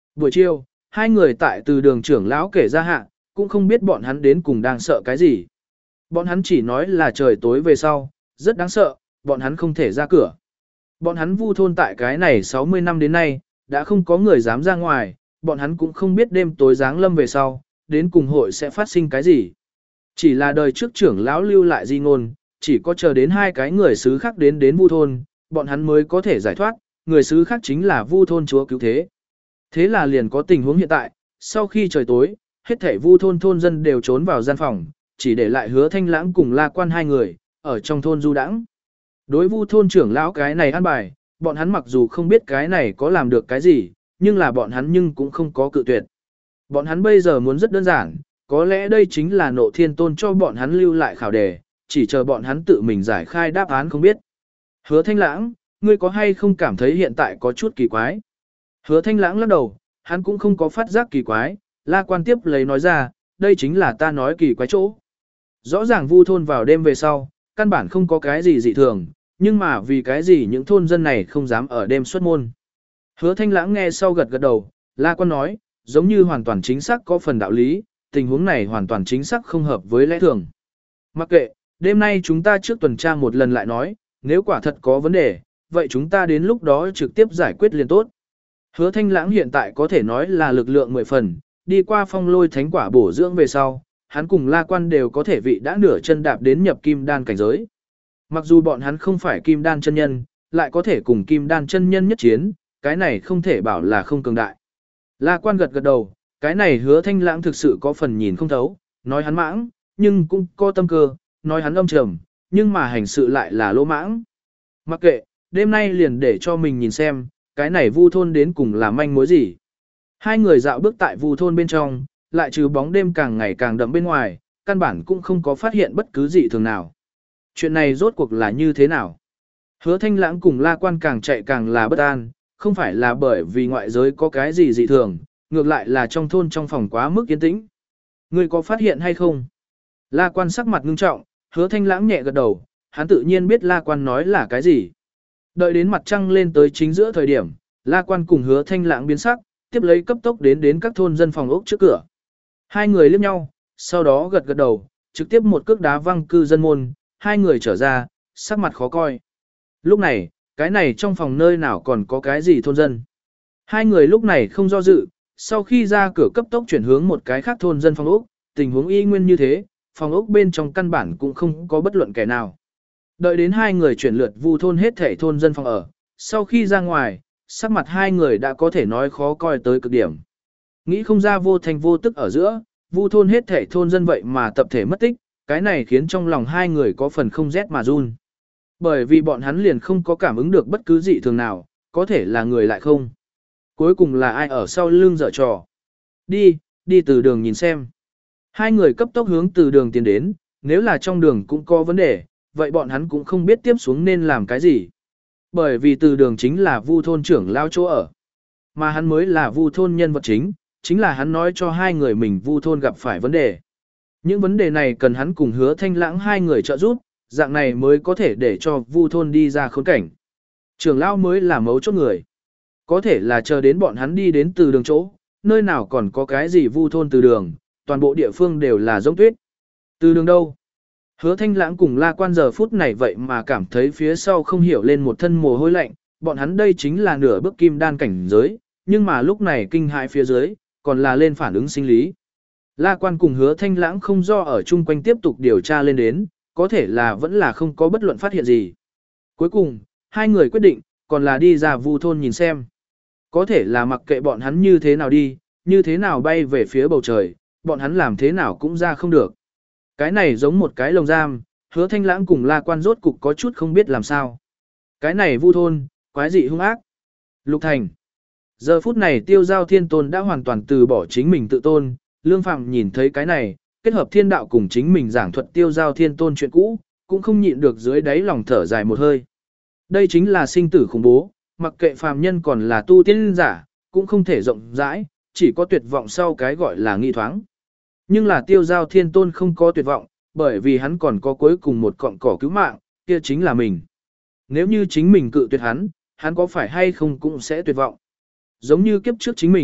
S1: Buổi chiều, hai người tại từ đường trưởng lão kể ra hạ, cũng không biết bọn hắn đến cùng đang sợ cái gì. Bọn hắn chỉ nói là trời tối về sau, rất đáng sợ, bọn hắn không thể ra cửa. Bọn hắn vu thôn tại cái này sáu mươi năm đến nay, đã không có người dám ra ngoài, bọn hắn cũng không biết đêm tối giáng lâm về sau, đến cùng hội sẽ phát sinh cái gì. Chỉ là đời trước trưởng lão lưu lại di ngôn, chỉ có chờ đến hai cái người xứ khác đến đến vu thôn, bọn hắn mới có thể giải thoát, người xứ khác chính là vu thôn chúa cứu thế. Thế là liền có tình huống hiện tại, sau khi trời tối, hết thảy vu thôn thôn dân đều trốn vào gian phòng, chỉ để lại Hứa Thanh Lãng cùng La Quan hai người, ở trong thôn du đãng. Đối vu thôn trưởng lão cái này ăn bài, bọn hắn mặc dù không biết cái này có làm được cái gì, nhưng là bọn hắn nhưng cũng không có cự tuyệt. Bọn hắn bây giờ muốn rất đơn giản, có lẽ đây chính là nộ thiên tôn cho bọn hắn lưu lại khảo đề, chỉ chờ bọn hắn tự mình giải khai đáp án không biết. Hứa Thanh Lãng, ngươi có hay không cảm thấy hiện tại có chút kỳ quái? Hứa Thanh Lãng lắc đầu, hắn cũng không có phát giác kỳ quái, La Quan tiếp lấy nói ra, đây chính là ta nói kỳ quái chỗ. Rõ ràng vu thôn vào đêm về sau, căn bản không có cái gì dị thường, nhưng mà vì cái gì những thôn dân này không dám ở đêm xuất môn. Hứa Thanh Lãng nghe sau gật gật đầu, La Quan nói, giống như hoàn toàn chính xác có phần đạo lý, tình huống này hoàn toàn chính xác không hợp với lẽ thường. Mặc kệ, đêm nay chúng ta trước tuần tra một lần lại nói, nếu quả thật có vấn đề, vậy chúng ta đến lúc đó trực tiếp giải quyết liền tốt. Hứa Thanh Lãng hiện tại có thể nói là lực lượng mười phần, đi qua phong lôi thánh quả bổ dưỡng về sau, hắn cùng La Quan đều có thể vị đã nửa chân đạp đến nhập kim đan cảnh giới. Mặc dù bọn hắn không phải kim đan chân nhân, lại có thể cùng kim đan chân nhân nhất chiến, cái này không thể bảo là không cường đại. La Quan gật gật đầu, cái này Hứa Thanh Lãng thực sự có phần nhìn không thấu, nói hắn mãng, nhưng cũng có tâm cơ, nói hắn âm trầm, nhưng mà hành sự lại là lỗ mãng. Mặc kệ, đêm nay liền để cho mình nhìn xem, cái này vu thôn đến cùng là manh mối gì. Hai người dạo bước tại vu thôn bên trong, lại trừ bóng đêm càng ngày càng đậm bên ngoài, căn bản cũng không có phát hiện bất cứ gì thường nào. Chuyện này rốt cuộc là như thế nào? Hứa Thanh Lãng cùng La Quan càng chạy càng là bất an, không phải là bởi vì ngoại giới có cái gì dị thường, ngược lại là trong thôn trong phòng quá mức yên tĩnh. Ngươi có phát hiện hay không? La Quan sắc mặt ngưng trọng, Hứa Thanh Lãng nhẹ gật đầu, hắn tự nhiên biết La Quan nói là cái gì. Đợi đến mặt trăng lên tới chính giữa thời điểm, La Quan cùng Hứa Thanh Lãng biến sắc, tiếp lấy cấp tốc đến đến các thôn dân phòng ốc trước cửa. Hai người liếc nhau, sau đó gật gật đầu, trực tiếp một cước đá văng cư dân môn, hai người trở ra, sắc mặt khó coi. Lúc này, cái này trong phòng nơi nào còn có cái gì thôn dân. Hai người lúc này không do dự, sau khi ra cửa cấp tốc chuyển hướng một cái khác thôn dân phòng ốc, tình huống y nguyên như thế, phòng ốc bên trong căn bản cũng không có bất luận kẻ nào. Đợi đến hai người chuyển lượt vu thôn hết thể thôn dân phòng ở, sau khi ra ngoài, sắc mặt hai người đã có thể nói khó coi tới cực điểm. Nghĩ không ra vô thành vô tức ở giữa, vu thôn hết thể thôn dân vậy mà tập thể mất tích, cái này khiến trong lòng hai người có phần không rét mà run. Bởi vì bọn hắn liền không có cảm ứng được bất cứ dị thường nào, có thể là người lại không. Cuối cùng là ai ở sau lưng dở trò. Đi, đi từ đường nhìn xem. Hai người cấp tốc hướng từ đường tiến đến, nếu là trong đường cũng có vấn đề, vậy bọn hắn cũng không biết tiếp xuống nên làm cái gì. Bởi vì từ đường chính là vu thôn trưởng lao chỗ ở. Mà hắn mới là vu thôn nhân vật chính, chính là hắn nói cho hai người mình vu thôn gặp phải vấn đề. Những vấn đề này cần hắn cùng Hứa Thanh Lãng hai người trợ giúp, dạng này mới có thể để cho vu thôn đi ra khốn cảnh. Trưởng lão mới là mấu chốt người. Có thể là chờ đến bọn hắn đi đến từ đường chỗ, nơi nào còn có cái gì vu thôn từ đường, toàn bộ địa phương đều là giống tuyết. Từ đường đâu? Hứa Thanh Lãng cùng La Quan giờ phút này vậy mà cảm thấy phía sau không hiểu lên một thân mồ hôi lạnh, bọn hắn đây chính là nửa bước kim đan cảnh giới, nhưng mà lúc này kinh hãi phía dưới, còn là lên phản ứng sinh lý. La Quan cùng Hứa Thanh Lãng không do ở chung quanh tiếp tục điều tra lên đến, có thể là vẫn là không có bất luận phát hiện gì. Cuối cùng, hai người quyết định, còn là đi ra vu thôn nhìn xem. Có thể là mặc kệ bọn hắn như thế nào đi, như thế nào bay về phía bầu trời, bọn hắn làm thế nào cũng ra không được. Cái này giống một cái lồng giam, Hứa Thanh Lãng cùng La Quan rốt cục có chút không biết làm sao. Cái này vu thôn, quái dị hung ác. Lục Thành. Giờ phút này Tiêu Giao Thiên Tôn đã hoàn toàn từ bỏ chính mình tự tôn, Lương Phạm nhìn thấy cái này, kết hợp thiên đạo cùng chính mình giảng thuật Tiêu Giao Thiên Tôn chuyện cũ, cũng không nhịn được dưới đáy lòng thở dài một hơi. Đây chính là sinh tử khủng bố, mặc kệ phàm nhân còn là tu tiên giả, cũng không thể rộng rãi, chỉ có tuyệt vọng sau cái gọi là nghi thoáng. Nhưng là Tiêu Giao Thiên Tôn không có tuyệt vọng, bởi vì hắn còn có cuối cùng một cọng cỏ cứu mạng, kia chính là mình. Nếu như chính mình cự tuyệt hắn, hắn có phải hay không cũng sẽ tuyệt vọng. Giống như kiếp trước chính mình,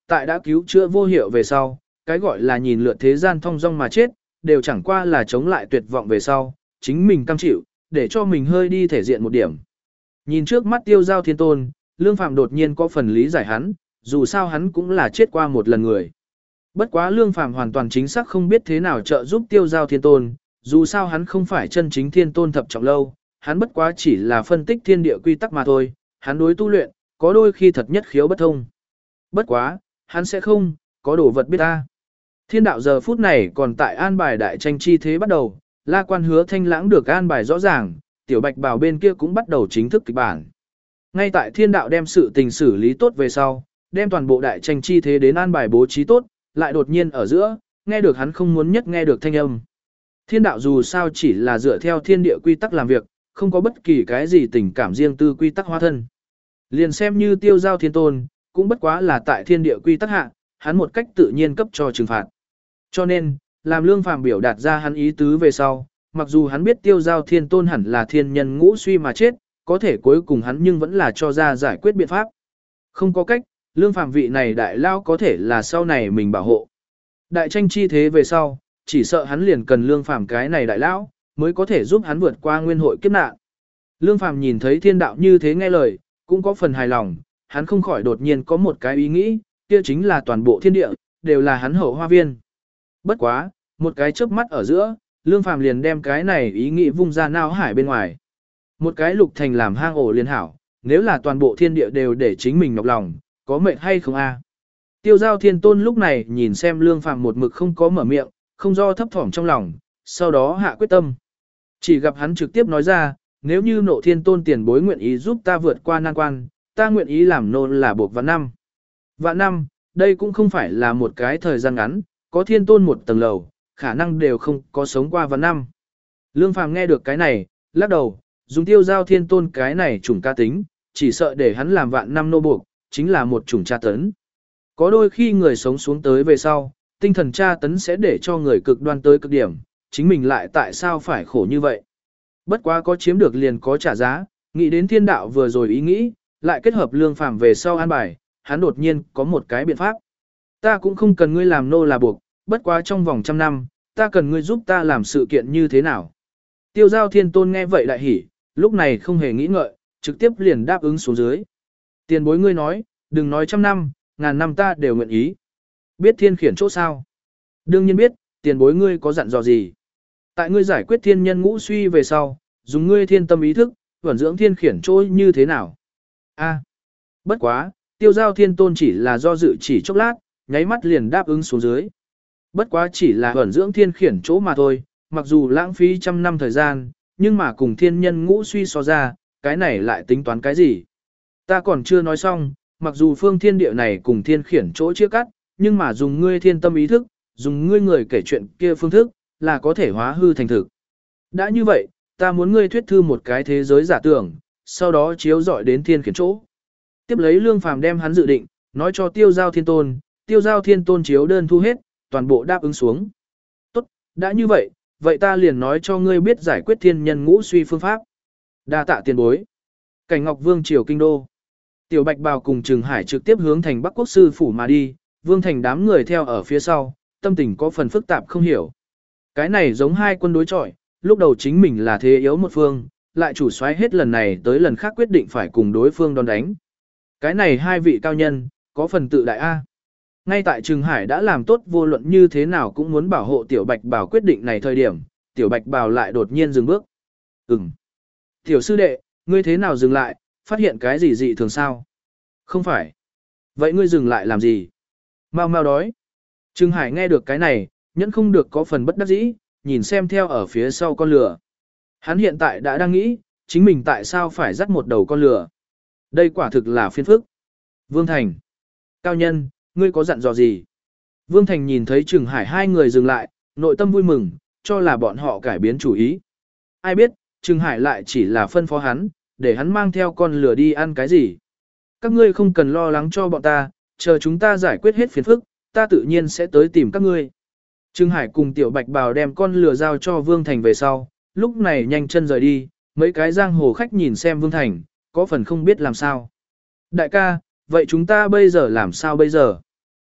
S1: tại đã cứu chữa vô hiệu về sau, cái gọi là nhìn lượt thế gian thong dong mà chết, đều chẳng qua là chống lại tuyệt vọng về sau, chính mình cam chịu, để cho mình hơi đi thể diện một điểm. Nhìn trước mắt Tiêu Giao Thiên Tôn, Lương Phàm đột nhiên có phần lý giải hắn, dù sao hắn cũng là chết qua một lần người. Bất quá Lương Phàm hoàn toàn chính xác không biết thế nào trợ giúp Tiêu Giao Thiên Tôn, dù sao hắn không phải chân chính Thiên Tôn thập trọng lâu, hắn bất quá chỉ là phân tích thiên địa quy tắc mà thôi, hắn đối tu luyện, có đôi khi thật nhất khiếu bất thông. Bất quá, hắn sẽ không, có đồ vật biết ta. Thiên đạo giờ phút này còn tại an bài đại tranh chi thế bắt đầu, La Quan Hứa Thanh Lãng được an bài rõ ràng, Tiểu Bạch Bảo bên kia cũng bắt đầu chính thức kịch bản. Ngay tại thiên đạo đem sự tình xử lý tốt về sau, đem toàn bộ đại tranh chi thế đến an bài bố trí tốt, lại đột nhiên ở giữa, nghe được hắn không muốn nhất nghe được thanh âm. Thiên đạo dù sao chỉ là dựa theo thiên địa quy tắc làm việc, không có bất kỳ cái gì tình cảm riêng tư quy tắc hóa thân. Liền xem như Tiêu Giao Thiên Tôn, cũng bất quá là tại thiên địa quy tắc hạ, hắn một cách tự nhiên cấp cho trừng phạt. Cho nên, làm Lương Phàm biểu đạt ra hắn ý tứ về sau, mặc dù hắn biết Tiêu Giao Thiên Tôn hẳn là thiên nhân ngũ suy mà chết, có thể cuối cùng hắn nhưng vẫn là cho ra giải quyết biện pháp. Không có cách, Lương Phàm vị này đại lao có thể là sau này mình bảo hộ. Đại tranh chi thế về sau, chỉ sợ hắn liền cần Lương Phàm cái này đại lão mới có thể giúp hắn vượt qua nguyên hội kiếp nạn. Lương Phàm nhìn thấy thiên đạo như thế nghe lời, cũng có phần hài lòng, hắn không khỏi đột nhiên có một cái ý nghĩ, kia chính là toàn bộ thiên địa đều là hắn hậu hoa viên. Bất quá, một cái chớp mắt ở giữa, Lương Phàm liền đem cái này ý nghĩ vung ra não hải bên ngoài. Một cái lục thành làm hang ổ liên hảo, nếu là toàn bộ thiên địa đều để chính mình nhọc lòng, có mệt hay không a? Tiêu Giao Thiên Tôn lúc này nhìn xem Lương Phàm một mực không có mở miệng, không do thấp thỏm trong lòng, sau đó hạ quyết tâm. Chỉ gặp hắn trực tiếp nói ra, nếu như Nộ Thiên Tôn tiền bối nguyện ý giúp ta vượt qua nan quan, ta nguyện ý làm nô là buộc vạn năm. Vạn năm, đây cũng không phải là một cái thời gian ngắn, có Thiên Tôn một tầng lầu, khả năng đều không có sống qua vạn năm. Lương Phàm nghe được cái này, lắc đầu, dùng Tiêu Giao Thiên Tôn cái này chủng ca tính, chỉ sợ để hắn làm vạn năm nô buộc, chính là một chủng tra tấn. Có đôi khi người sống xuống tới về sau, tinh thần tra tấn sẽ để cho người cực đoan tới cực điểm, chính mình lại tại sao phải khổ như vậy. Bất quá có chiếm được liền có trả giá, nghĩ đến thiên đạo vừa rồi ý nghĩ, lại kết hợp Lương Phàm về sau an bài, hắn đột nhiên có một cái biện pháp. Ta cũng không cần ngươi làm nô là buộc, bất quá trong vòng trăm năm, ta cần ngươi giúp ta làm sự kiện như thế nào. Tiêu Giao Thiên Tôn nghe vậy đại hỉ, lúc này không hề nghĩ ngợi, trực tiếp liền đáp ứng xuống dưới. Tiền bối ngươi nói, đừng nói trăm năm, ngàn năm ta đều nguyện ý. Biết thiên khiển chỗ sao? Đương nhiên biết, tiền bối ngươi có dặn dò gì? Tại ngươi giải quyết thiên nhân ngũ suy về sau, dùng ngươi thiên tâm ý thức, vẩn dưỡng thiên khiển chỗ như thế nào? A, bất quá, Tiêu Giao Thiên Tôn chỉ là do dự chỉ chốc lát, nháy mắt liền đáp ứng xuống dưới. Bất quá chỉ là vẩn dưỡng thiên khiển chỗ mà thôi, mặc dù lãng phí trăm năm thời gian, nhưng mà cùng thiên nhân ngũ suy so ra, cái này lại tính toán cái gì? Ta còn chưa nói xong, mặc dù phương thiên địa này cùng thiên khiển chỗ chia cắt, nhưng mà dùng ngươi thiên tâm ý thức, dùng ngươi người kể chuyện kia phương thức, là có thể hóa hư thành thực. Đã như vậy, ta muốn ngươi thuyết thư một cái thế giới giả tưởng, sau đó chiếu dọi đến thiên khiển chỗ. Tiếp lấy Lương Phàm đem hắn dự định, nói cho Tiêu Giao Thiên Tôn, Tiêu Giao Thiên Tôn chiếu đơn thu hết, toàn bộ đáp ứng xuống. Tốt, đã như vậy, vậy ta liền nói cho ngươi biết giải quyết thiên nhân ngũ suy phương pháp. Đa tạ tiền bối. Cảnh Ngọc Vương triều kinh đô. Tiểu Bạch Bào cùng Trừng Hải trực tiếp hướng thành Bắc Quốc sư phủ mà đi, Vương Thành đám người theo ở phía sau, tâm tình có phần phức tạp không hiểu. Cái này giống hai quân đối chọi, lúc đầu chính mình là thế yếu một phương, lại chủ soái hết lần này tới lần khác quyết định phải cùng đối phương đòn đánh. Cái này hai vị cao nhân, có phần tự đại A. Ngay tại Trừng Hải đã làm tốt vô luận như thế nào cũng muốn bảo hộ Tiểu Bạch Bào quyết định này thời điểm, Tiểu Bạch Bào lại đột nhiên dừng bước. Ừm. Tiểu sư đệ, ngươi thế nào dừng lại, phát hiện cái gì dị thường sao? Không phải. Vậy ngươi dừng lại làm gì? Mau mau đói. Trừng Hải nghe được cái này, nhẫn không được có phần bất đắc dĩ, nhìn xem theo ở phía sau con lừa. Hắn hiện tại đã đang nghĩ, chính mình tại sao phải dắt một đầu con lừa. Đây quả thực là phiền phức. Vương Thành. Cao nhân, ngươi có dặn dò gì? Vương Thành nhìn thấy Trừng Hải hai người dừng lại, nội tâm vui mừng, cho là bọn họ cải biến chủ ý. Ai biết, Trừng Hải lại chỉ là phân phó hắn, để hắn mang theo con lừa đi ăn cái gì. Các ngươi không cần lo lắng cho bọn ta, chờ chúng ta giải quyết hết phiền phức, ta tự nhiên sẽ tới tìm các ngươi. Trừng Hải cùng Tiểu Bạch Bào đem con lừa giao cho Vương Thành về sau, lúc này nhanh chân rời đi, mấy cái giang hồ khách nhìn xem Vương Thành, có phần không biết làm sao. Đại ca, vậy chúng ta bây giờ làm sao bây giờ?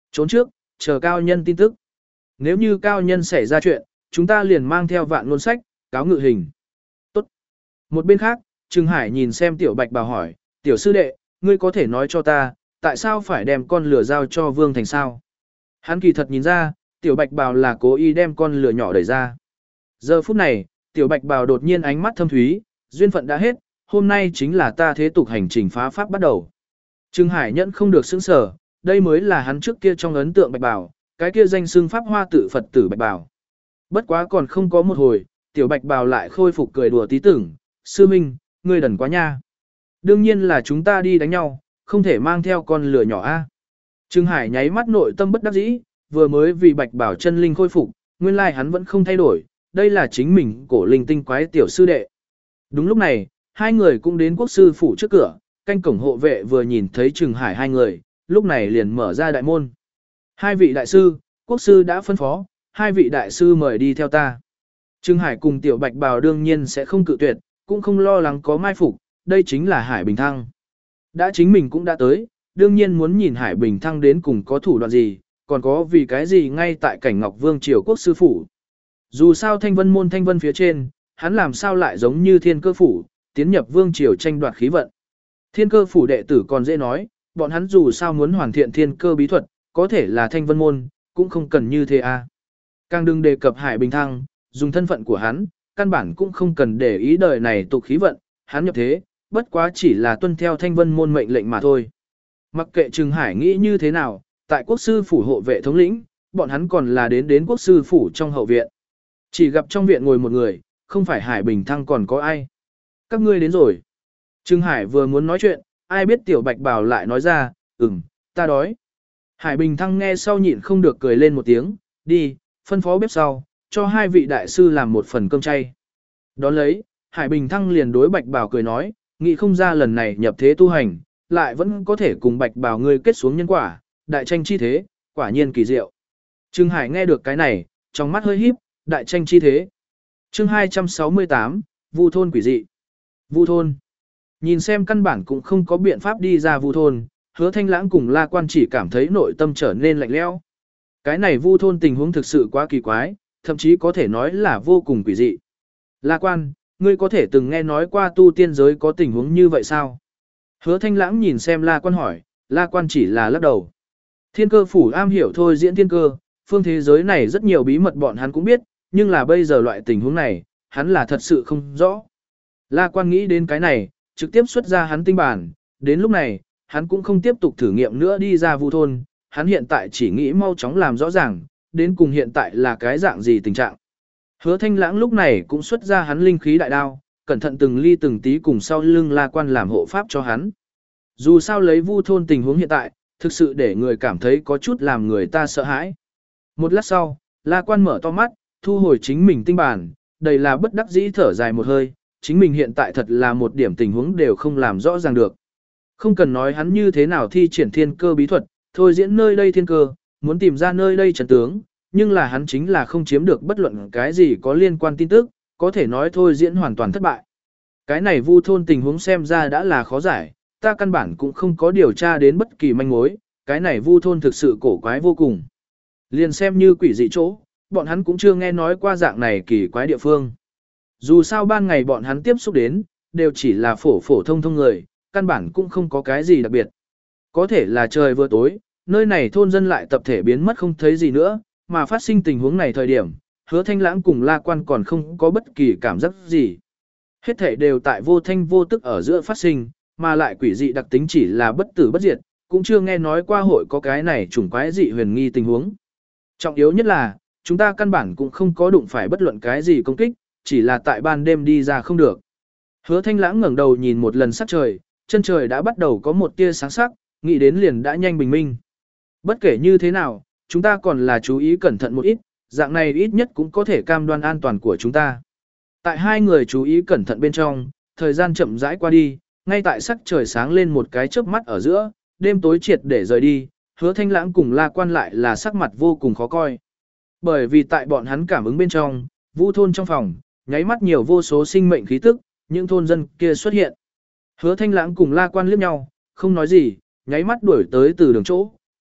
S1: Trốn trước, chờ cao nhân tin tức. Nếu như cao nhân xảy ra chuyện, chúng ta liền mang theo vạn ngôn sách, cáo ngự hình. Tốt. Một bên khác, Trừng Hải nhìn xem tiểu bạch bào hỏi, tiểu sư đệ, ngươi có thể nói cho ta, tại sao phải đem con lửa giao cho Vương Thành sao? Hắn kỳ thật nhìn ra, tiểu bạch bào là cố ý đem con lửa nhỏ đẩy ra. Giờ phút này, tiểu bạch bào đột nhiên ánh mắt thâm thúy, duyên phận đã hết, hôm nay chính là ta thế tục hành trình phá pháp bắt đầu. Trừng Hải nhẫn không được sững sở, đây mới là hắn trước kia trong ấn tượng bạch bào, cái kia danh xưng pháp hoa tự Phật tử bạch bào. Bất quá còn không có một hồi, tiểu bạch bào lại khôi phục cười đùa tí tưởng, sư minh, ngươi đần quá nha. Đương nhiên là chúng ta đi đánh nhau, không thể mang theo con lửa nhỏ a. Trừng Hải nháy mắt nội tâm bất đắc dĩ, vừa mới vì bạch bảo chân linh khôi phục, nguyên lai hắn vẫn không thay đổi, đây là chính mình cổ linh tinh quái tiểu sư đệ. Đúng lúc này, hai người cũng đến quốc sư phủ trước cửa, canh cổng hộ vệ vừa nhìn thấy Trừng Hải hai người, lúc này liền mở ra đại môn. Hai vị đại sư, quốc sư đã phân phó, hai vị đại sư mời đi theo ta. Trừng Hải cùng tiểu bạch bào đương nhiên sẽ không cự tuyệt, cũng không lo lắng có mai phục, đây chính là Hải Bình Thăng. Đã chính mình cũng đã tới, đương nhiên muốn nhìn Hải Bình Thăng đến cùng có thủ đoạn gì, còn có vì cái gì ngay tại cảnh Ngọc Vương triều quốc sư phủ. Dù sao thanh vân môn thanh vân phía trên, hắn làm sao lại giống như thiên cơ phủ, tiến nhập vương triều tranh đoạt khí vận. Thiên cơ phủ đệ tử còn dễ nói, bọn hắn dù sao muốn hoàn thiện thiên cơ bí thuật, có thể là thanh vân môn, cũng không cần như thế a. Càng đừng đề cập Hải Bình Thăng, dùng thân phận của hắn, căn bản cũng không cần để ý đời này tục khí vận, hắn nhập thế, bất quá chỉ là tuân theo thanh vân môn mệnh lệnh mà thôi. Mặc kệ Trừng Hải nghĩ như thế nào, tại quốc sư phủ hộ vệ thống lĩnh, bọn hắn còn là đến đến quốc sư phủ trong hậu viện. Chỉ gặp trong viện ngồi một người, không phải Hải Bình Thăng còn có ai. Các ngươi đến rồi. Trừng Hải vừa muốn nói chuyện, ai biết tiểu bạch bảo lại nói ra, ừm, ta đói. Hải Bình Thăng nghe sau nhịn không được cười lên một tiếng, đi, phân phó bếp sau, cho hai vị đại sư làm một phần cơm chay. Đón lấy, Hải Bình Thăng liền đối bạch bảo cười nói, nghĩ không ra lần này nhập thế tu hành, lại vẫn có thể cùng bạch bảo ngươi kết xuống nhân quả, đại tranh chi thế, quả nhiên kỳ diệu. Trừng Hải nghe được cái này, trong mắt hơi híp, đại tranh chi thế. Chương hai trăm sáu mươi tám, Vu thôn quỷ dị. Vu thôn. Nhìn xem căn bản cũng không có biện pháp đi ra Vu thôn, Hứa Thanh Lãng cùng La Quan chỉ cảm thấy nội tâm trở nên lạnh lẽo. Cái này Vu thôn tình huống thực sự quá kỳ quái, thậm chí có thể nói là vô cùng quỷ dị. La Quan, ngươi có thể từng nghe nói qua tu tiên giới có tình huống như vậy sao? Hứa Thanh Lãng nhìn xem La Quan hỏi, La Quan chỉ là lắc đầu. Thiên cơ phủ am hiểu thôi diễn thiên cơ, phương thế giới này rất nhiều bí mật bọn hắn cũng biết, nhưng là bây giờ loại tình huống này, hắn là thật sự không rõ. La Quan nghĩ đến cái này, trực tiếp xuất ra hắn tinh bản, đến lúc này, hắn cũng không tiếp tục thử nghiệm nữa đi ra Vu thôn, hắn hiện tại chỉ nghĩ mau chóng làm rõ ràng, đến cùng hiện tại là cái dạng gì tình trạng. Hứa Thanh Lãng lúc này cũng xuất ra hắn linh khí đại đao, cẩn thận từng ly từng tí cùng sau lưng La Quan làm hộ pháp cho hắn. Dù sao lấy Vu thôn tình huống hiện tại, thực sự để người cảm thấy có chút làm người ta sợ hãi. Một lát sau, La Quan mở to mắt, thu hồi chính mình tinh bản, đầy là bất đắc dĩ thở dài một hơi, chính mình hiện tại thật là một điểm tình huống đều không làm rõ ràng được. Không cần nói hắn như thế nào thi triển thiên cơ bí thuật, thôi diễn nơi đây thiên cơ, muốn tìm ra nơi đây trận tướng, nhưng là hắn chính là không chiếm được bất luận cái gì có liên quan tin tức, có thể nói thôi diễn hoàn toàn thất bại. Cái này Vu thôn tình huống xem ra đã là khó giải, ta căn bản cũng không có điều tra đến bất kỳ manh mối, cái này Vu thôn thực sự cổ quái vô cùng. Liền xem như quỷ dị chỗ, bọn hắn cũng chưa nghe nói qua dạng này kỳ quái địa phương. Dù sao ban ngày bọn hắn tiếp xúc đến, đều chỉ là phổ phổ thông thông người, căn bản cũng không có cái gì đặc biệt. Có thể là trời vừa tối, nơi này thôn dân lại tập thể biến mất không thấy gì nữa, mà phát sinh tình huống này thời điểm, Hứa Thanh Lãng cùng La Quan còn không có bất kỳ cảm giác gì. Hết thể đều tại vô thanh vô tức ở giữa phát sinh, mà lại quỷ dị đặc tính chỉ là bất tử bất diệt, cũng chưa nghe nói qua hội có cái này chủng quái dị huyền nghi tình huống. Trọng yếu nhất là, chúng ta căn bản cũng không có đụng phải bất luận cái gì công kích, chỉ là tại ban đêm đi ra không được. Hứa Thanh Lãng ngẩng đầu nhìn một lần sắc trời, chân trời đã bắt đầu có một tia sáng sắc, nghĩ đến liền đã nhanh bình minh. Bất kể như thế nào, chúng ta còn là chú ý cẩn thận một ít, dạng này ít nhất cũng có thể cam đoan an toàn của chúng ta. Tại hai người chú ý cẩn thận bên trong, thời gian chậm rãi qua đi, ngay tại sắc trời sáng lên một cái chớp mắt ở giữa, đêm tối triệt để rời đi, Hứa Thanh Lãng cùng La Quan lại là sắc mặt vô cùng khó coi. Bởi vì tại bọn hắn cảm ứng bên trong, Vu thôn trong phòng, nháy mắt nhiều vô số sinh mệnh khí tức, những thôn dân kia xuất hiện. Hứa Thanh Lãng cùng La Quan liếc nhau, không nói gì, nháy mắt đuổi tới từ đường chỗ,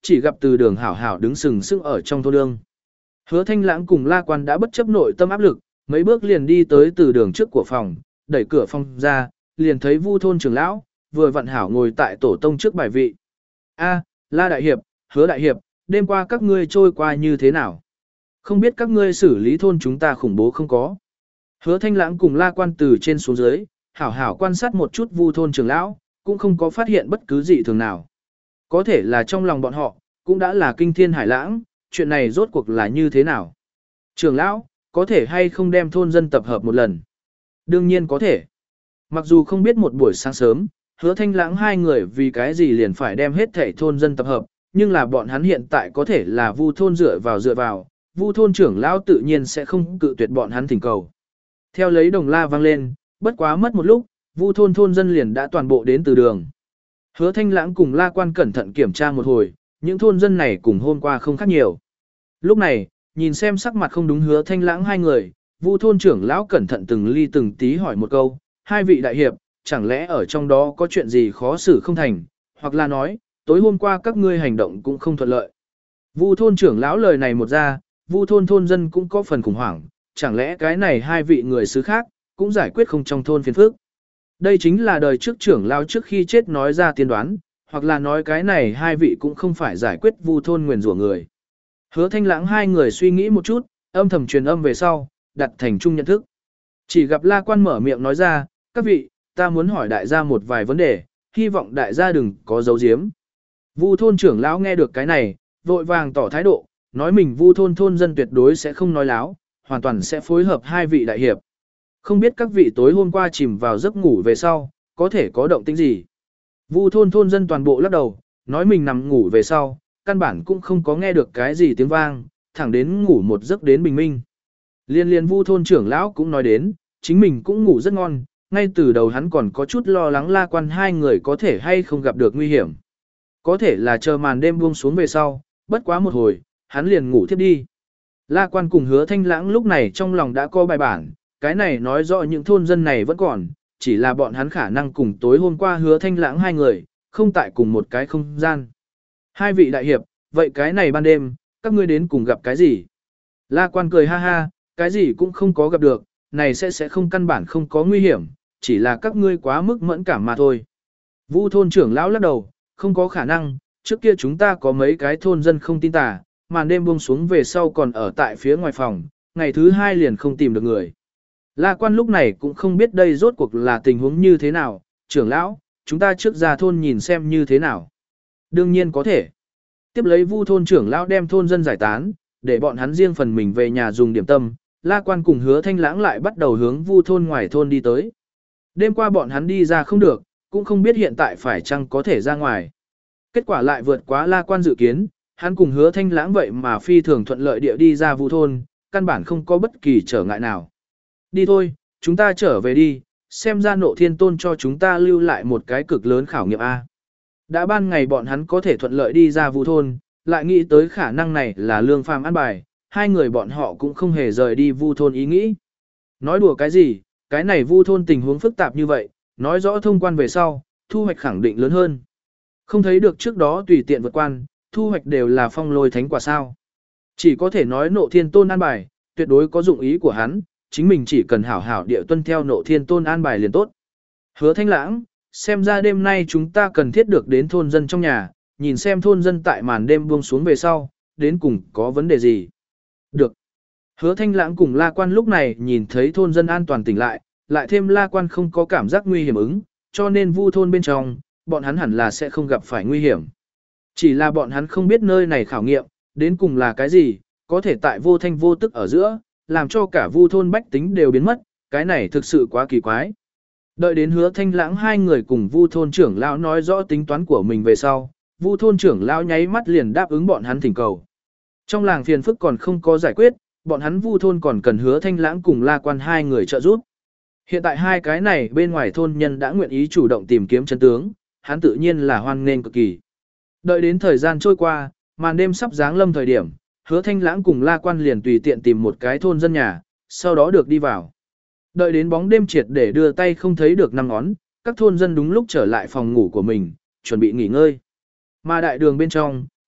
S1: chỉ gặp từ đường hảo hảo đứng sừng sững ở trong thôn lương. Hứa Thanh Lãng cùng La Quan đã bất chấp nội tâm áp lực, mấy bước liền đi tới từ đường trước của phòng, đẩy cửa phòng ra, liền thấy Vu thôn trưởng lão, vừa vặn hảo ngồi tại tổ tông trước bài vị. A, La Đại Hiệp, Hứa Đại Hiệp, đêm qua các ngươi trôi qua như thế nào? Không biết các ngươi xử lý thôn chúng ta khủng bố không có? Hứa Thanh Lãng cùng La Quan từ trên xuống dưới, hảo hảo quan sát một chút Vu thôn trưởng lão, cũng không có phát hiện bất cứ gì thường nào. Có thể là trong lòng bọn họ, cũng đã là kinh thiên hải lãng, chuyện này rốt cuộc là như thế nào? Trưởng lão, có thể hay không đem thôn dân tập hợp một lần? Đương nhiên có thể. Mặc dù không biết một buổi sáng sớm, Hứa Thanh Lãng hai người vì cái gì liền phải đem hết thảy thôn dân tập hợp, nhưng là bọn hắn hiện tại có thể là Vu thôn dựa vào dựa vào, Vu thôn trưởng lão tự nhiên sẽ không cự tuyệt bọn hắn thỉnh cầu. Theo lấy đồng la vang lên, bất quá mất một lúc, Vu thôn thôn dân liền đã toàn bộ đến từ đường. Hứa Thanh Lãng cùng La Quan cẩn thận kiểm tra một hồi, những thôn dân này cùng hôm qua không khác nhiều. Lúc này, nhìn xem sắc mặt không đúng Hứa Thanh Lãng hai người, Vu thôn trưởng lão cẩn thận từng ly từng tí hỏi một câu, hai vị đại hiệp, chẳng lẽ ở trong đó có chuyện gì khó xử không thành, hoặc là nói, tối hôm qua các ngươi hành động cũng không thuận lợi. Vu thôn trưởng lão lời này một ra, Vu thôn thôn dân cũng có phần khủng hoảng, chẳng lẽ cái này hai vị người xứ khác, cũng giải quyết không trong thôn phiền phức. Đây chính là đời trước trưởng lão trước khi chết nói ra tiên đoán, hoặc là nói cái này hai vị cũng không phải giải quyết Vu thôn nguyền rủa người. Hứa Thanh Lãng hai người suy nghĩ một chút, âm thầm truyền âm về sau, đặt thành chung nhận thức. Chỉ gặp La Quan mở miệng nói ra, các vị, ta muốn hỏi đại gia một vài vấn đề, hy vọng đại gia đừng có giấu giếm. Vu thôn trưởng lão nghe được cái này, vội vàng tỏ thái độ, nói mình Vu thôn thôn dân tuyệt đối sẽ không nói láo, hoàn toàn sẽ phối hợp hai vị đại hiệp. Không biết các vị tối hôm qua chìm vào giấc ngủ về sau, có thể có động tĩnh gì. Vu thôn thôn dân toàn bộ lắc đầu, nói mình nằm ngủ về sau, căn bản cũng không có nghe được cái gì tiếng vang, thẳng đến ngủ một giấc đến bình minh. Liên liên Vu thôn trưởng lão cũng nói đến, chính mình cũng ngủ rất ngon, ngay từ đầu hắn còn có chút lo lắng La Quan hai người có thể hay không gặp được nguy hiểm. Có thể là chờ màn đêm buông xuống về sau, bất quá một hồi, hắn liền ngủ thiếp đi. La Quan cùng Hứa Thanh Lãng lúc này trong lòng đã có bài bản, cái này nói rõ những thôn dân này vẫn còn, chỉ là bọn hắn khả năng cùng tối hôm qua Hứa Thanh Lãng hai người, không tại cùng một cái không gian. Hai vị đại hiệp, vậy cái này ban đêm, các ngươi đến cùng gặp cái gì? La Quan cười ha ha, cái gì cũng không có gặp được, này sẽ sẽ không căn bản không có nguy hiểm, chỉ là các ngươi quá mức mẫn cảm mà thôi. Vu thôn trưởng lão lắc đầu, không có khả năng, trước kia chúng ta có mấy cái thôn dân không tin tà, màn đêm buông xuống về sau còn ở tại phía ngoài phòng, ngày thứ hai liền không tìm được người. La Quan lúc này cũng không biết đây rốt cuộc là tình huống như thế nào, trưởng lão, chúng ta trước ra thôn nhìn xem như thế nào. Đương nhiên có thể. Tiếp lấy Vu thôn trưởng lão đem thôn dân giải tán, để bọn hắn riêng phần mình về nhà dùng điểm tâm, La Quan cùng Hứa Thanh Lãng lại bắt đầu hướng Vu thôn ngoài thôn đi tới. Đêm qua bọn hắn đi ra không được, cũng không biết hiện tại phải chăng có thể ra ngoài. Kết quả lại vượt quá La Quan dự kiến, hắn cùng Hứa Thanh Lãng vậy mà phi thường thuận lợi địa đi ra Vu thôn, căn bản không có bất kỳ trở ngại nào. Đi thôi, chúng ta trở về đi, xem ra Nộ Thiên Tôn cho chúng ta lưu lại một cái cực lớn khảo nghiệm A. Đã ban ngày bọn hắn có thể thuận lợi đi ra Vu thôn, lại nghĩ tới khả năng này là lương phàm an bài, hai người bọn họ cũng không hề rời đi Vu thôn ý nghĩ. Nói đùa cái gì, cái này Vu thôn tình huống phức tạp như vậy, nói rõ thông quan về sau, thu hoạch khẳng định lớn hơn. Không thấy được trước đó tùy tiện vượt quan, thu hoạch đều là phong lôi thánh quả sao. Chỉ có thể nói Nộ Thiên Tôn an bài, tuyệt đối có dụng ý của hắn, chính mình chỉ cần hảo hảo địa tuân theo Nộ Thiên Tôn an bài liền tốt. Hứa Thanh Lãng, xem ra đêm nay chúng ta cần thiết được đến thôn dân trong nhà, nhìn xem thôn dân tại màn đêm buông xuống về sau, đến cùng có vấn đề gì. Được. Hứa Thanh Lãng cùng La Quan lúc này nhìn thấy thôn dân an toàn tỉnh lại, lại thêm La Quan không có cảm giác nguy hiểm ứng, cho nên Vu thôn bên trong, bọn hắn hẳn là sẽ không gặp phải nguy hiểm. Chỉ là bọn hắn không biết nơi này khảo nghiệm, đến cùng là cái gì, có thể tại vô thanh vô tức ở giữa, làm cho cả Vu thôn bách tính đều biến mất, cái này thực sự quá kỳ quái. Đợi đến Hứa Thanh Lãng hai người cùng Vu thôn trưởng lão nói rõ tính toán của mình về sau, Vu thôn trưởng lão nháy mắt liền đáp ứng bọn hắn thỉnh cầu. Trong làng phiền phức còn không có giải quyết, bọn hắn Vu thôn còn cần Hứa Thanh Lãng cùng La Quan hai người trợ giúp. Hiện tại hai cái này bên ngoài thôn nhân đã nguyện ý chủ động tìm kiếm chân tướng, hắn tự nhiên là hoan nghênh cực kỳ. Đợi đến thời gian trôi qua, màn đêm sắp giáng lâm thời điểm, Hứa Thanh Lãng cùng La Quan liền tùy tiện tìm một cái thôn dân nhà, sau đó được đi vào. Đợi đến bóng đêm triệt để đưa tay không thấy được năm ngón, các thôn dân đúng lúc trở lại phòng ngủ của mình, chuẩn bị nghỉ ngơi. Mà đại đường bên trong,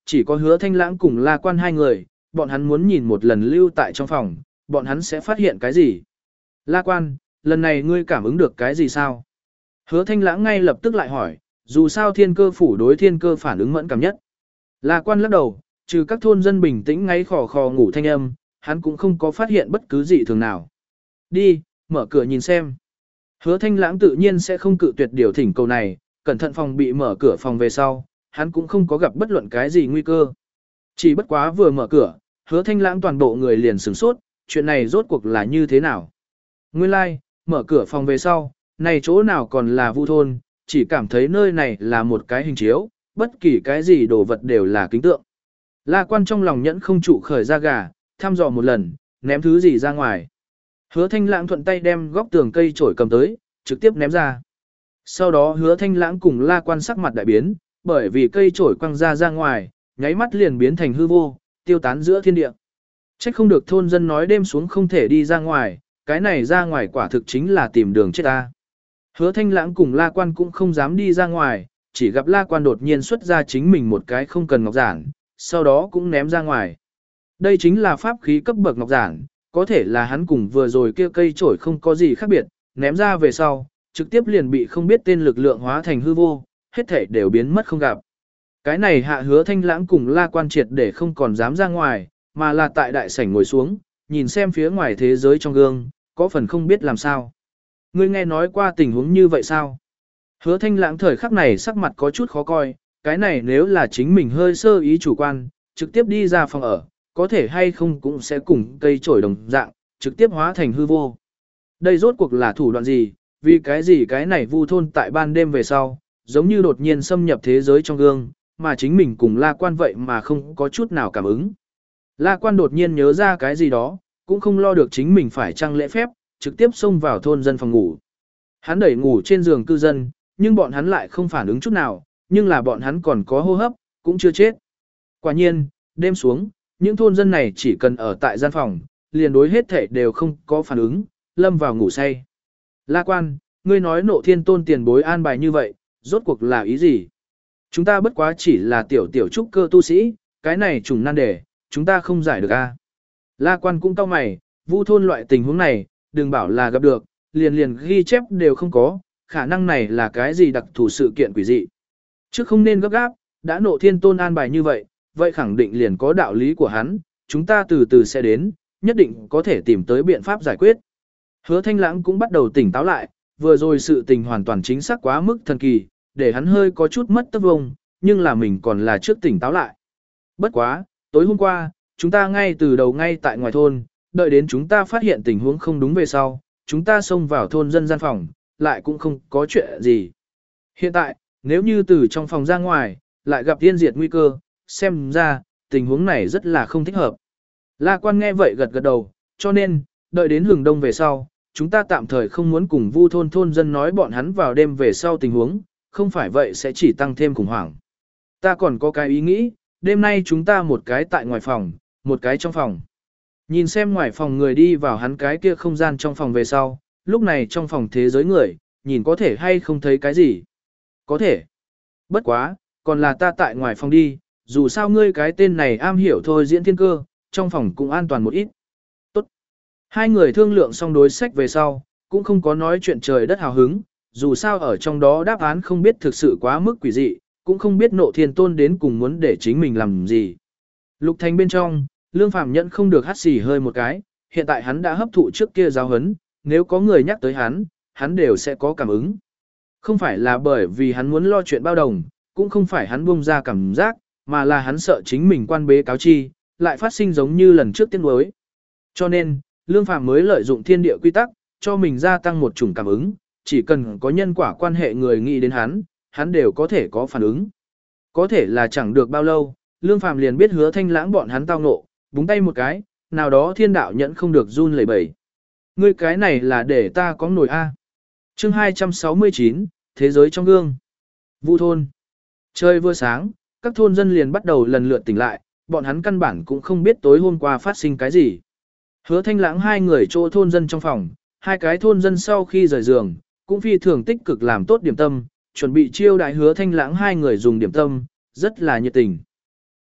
S1: chỉ có Hứa Thanh Lãng cùng La Quan hai người, bọn hắn muốn nhìn một lần lưu tại trong phòng, bọn hắn sẽ phát hiện cái gì. La Quan, lần này ngươi cảm ứng được cái gì sao? Hứa Thanh Lãng ngay lập tức lại hỏi, dù sao thiên cơ phủ đối thiên cơ phản ứng mẫn cảm nhất. La Quan lắc đầu, trừ các thôn dân bình tĩnh ngáy khò khò ngủ thanh âm, hắn cũng không có phát hiện bất cứ gì thường nào. Đi, mở cửa nhìn xem. Hứa Thanh Lãng tự nhiên sẽ không cự tuyệt điều thỉnh cầu này, cẩn thận phòng bị mở cửa phòng về sau, hắn cũng không có gặp bất luận cái gì nguy cơ. Chỉ bất quá vừa mở cửa, Hứa Thanh Lãng toàn bộ người liền sửng sốt, chuyện này rốt cuộc là như thế nào? Nguyên lai, like, mở cửa phòng về sau, này chỗ nào còn là Vu thôn, chỉ cảm thấy nơi này là một cái hình chiếu, bất kỳ cái gì đồ vật đều là kính tượng. La Quan trong lòng nhẫn không trụ khởi ra gà, thăm dò một lần, ném thứ gì ra ngoài. Hứa Thanh Lãng thuận tay đem góc tường cây chổi cầm tới, trực tiếp ném ra. Sau đó Hứa Thanh Lãng cùng La Quan sắc mặt đại biến, bởi vì cây chổi quăng ra ra ngoài, nháy mắt liền biến thành hư vô, tiêu tán giữa thiên địa. Trách không được thôn dân nói đêm xuống không thể đi ra ngoài, cái này ra ngoài quả thực chính là tìm đường chết ta. Hứa Thanh Lãng cùng La Quan cũng không dám đi ra ngoài, chỉ gặp La Quan đột nhiên xuất ra chính mình một cái không cần ngọc giản, sau đó cũng ném ra ngoài. Đây chính là pháp khí cấp bậc ngọc giản, có thể là hắn cùng vừa rồi kia cây chổi không có gì khác biệt, ném ra về sau, trực tiếp liền bị không biết tên lực lượng hóa thành hư vô, hết thể đều biến mất không gặp. Cái này hạ Hứa Thanh Lãng cùng La Quan triệt để không còn dám ra ngoài, mà là tại đại sảnh ngồi xuống, nhìn xem phía ngoài thế giới trong gương, có phần không biết làm sao. Ngươi nghe nói qua tình huống như vậy sao? Hứa Thanh Lãng thời khắc này sắc mặt có chút khó coi, cái này nếu là chính mình hơi sơ ý chủ quan, trực tiếp đi ra phòng ở, có thể hay không cũng sẽ cùng cây chổi đồng dạng, trực tiếp hóa thành hư vô. Đây rốt cuộc là thủ đoạn gì, vì cái gì cái này Vu thôn tại ban đêm về sau, giống như đột nhiên xâm nhập thế giới trong gương, mà chính mình cùng La Quan vậy mà không có chút nào cảm ứng. La Quan đột nhiên nhớ ra cái gì đó, cũng không lo được chính mình phải trăng lễ phép, trực tiếp xông vào thôn dân phòng ngủ. Hắn đẩy ngủ trên giường cư dân, nhưng bọn hắn lại không phản ứng chút nào, nhưng là bọn hắn còn có hô hấp, cũng chưa chết. Quả nhiên, đêm xuống, những thôn dân này chỉ cần ở tại gian phòng, liền đối hết thể đều không có phản ứng, lâm vào ngủ say. La Quan, ngươi nói Nộ Thiên Tôn tiền bối an bài như vậy, rốt cuộc là ý gì? Chúng ta bất quá chỉ là tiểu tiểu trúc cơ tu sĩ, cái này trùng nan đề, chúng ta không giải được a. La Quan cũng cau mày, Vu thôn loại tình huống này, đừng bảo là gặp được, liền liền ghi chép đều không có, khả năng này là cái gì đặc thù sự kiện quỷ dị. Chứ không nên gấp gáp, đã Nộ Thiên Tôn an bài như vậy, vậy khẳng định liền có đạo lý của hắn, chúng ta từ từ sẽ đến, nhất định có thể tìm tới biện pháp giải quyết. Hứa Thanh Lãng cũng bắt đầu tỉnh táo lại, vừa rồi sự tình hoàn toàn chính xác quá mức thần kỳ, để hắn hơi có chút mất tất vông, nhưng là mình còn là trước tỉnh táo lại. Bất quá, tối hôm qua, chúng ta ngay từ đầu ngay tại ngoài thôn, đợi đến chúng ta phát hiện tình huống không đúng về sau, chúng ta xông vào thôn dân gian phòng, lại cũng không có chuyện gì. Hiện tại, nếu như từ trong phòng ra ngoài, lại gặp tiên diệt nguy cơ, xem ra, tình huống này rất là không thích hợp. La Quan nghe vậy gật gật đầu, cho nên, đợi đến hừng đông về sau, chúng ta tạm thời không muốn cùng Vu thôn thôn dân nói bọn hắn vào đêm về sau tình huống, không phải vậy sẽ chỉ tăng thêm khủng hoảng. Ta còn có cái ý nghĩ, đêm nay chúng ta một cái tại ngoài phòng, một cái trong phòng. Nhìn xem ngoài phòng người đi vào hắn cái kia không gian trong phòng về sau, lúc này trong phòng thế giới người, nhìn có thể hay không thấy cái gì. Có thể. Bất quá, còn là ta tại ngoài phòng đi, dù sao ngươi cái tên này am hiểu thôi diễn thiên cơ, trong phòng cũng an toàn một ít. Tốt. Hai người thương lượng xong đối sách về sau, cũng không có nói chuyện trời đất hào hứng, dù sao ở trong đó đáp án không biết thực sự quá mức quỷ dị, cũng không biết Nộ Thiên Tôn đến cùng muốn để chính mình làm gì. Lục Thành bên trong, Lương Phàm nhận không được hắt xì hơi một cái, hiện tại hắn đã hấp thụ trước kia giáo huấn, nếu có người nhắc tới hắn, hắn đều sẽ có cảm ứng. Không phải là bởi vì hắn muốn lo chuyện bao đồng, cũng không phải hắn buông ra cảm giác, mà là hắn sợ chính mình quan bế cáo chi, lại phát sinh giống như lần trước tiên đối. Cho nên, Lương Phàm mới lợi dụng thiên địa quy tắc, cho mình gia tăng một chủng cảm ứng, chỉ cần có nhân quả quan hệ người nghĩ đến hắn, hắn đều có thể có phản ứng. Có thể là chẳng được bao lâu, Lương Phàm liền biết Hứa Thanh Lãng bọn hắn tao ngộ, búng tay một cái, nào đó thiên đạo nhẫn không được run lẩy bẩy. Ngươi cái này là để ta có nổi a. Chương hai trăm sáu mươi chín, thế giới trong gương. Vu thôn. Trời vừa sáng, các thôn dân liền bắt đầu lần lượt tỉnh lại, bọn hắn căn bản cũng không biết tối hôm qua phát sinh cái gì. Hứa Thanh Lãng hai người chỗ thôn dân trong phòng, hai cái thôn dân sau khi rời giường, cũng phi thường tích cực làm tốt điểm tâm, chuẩn bị chiêu đại Hứa Thanh Lãng hai người dùng điểm tâm, rất là nhiệt tình.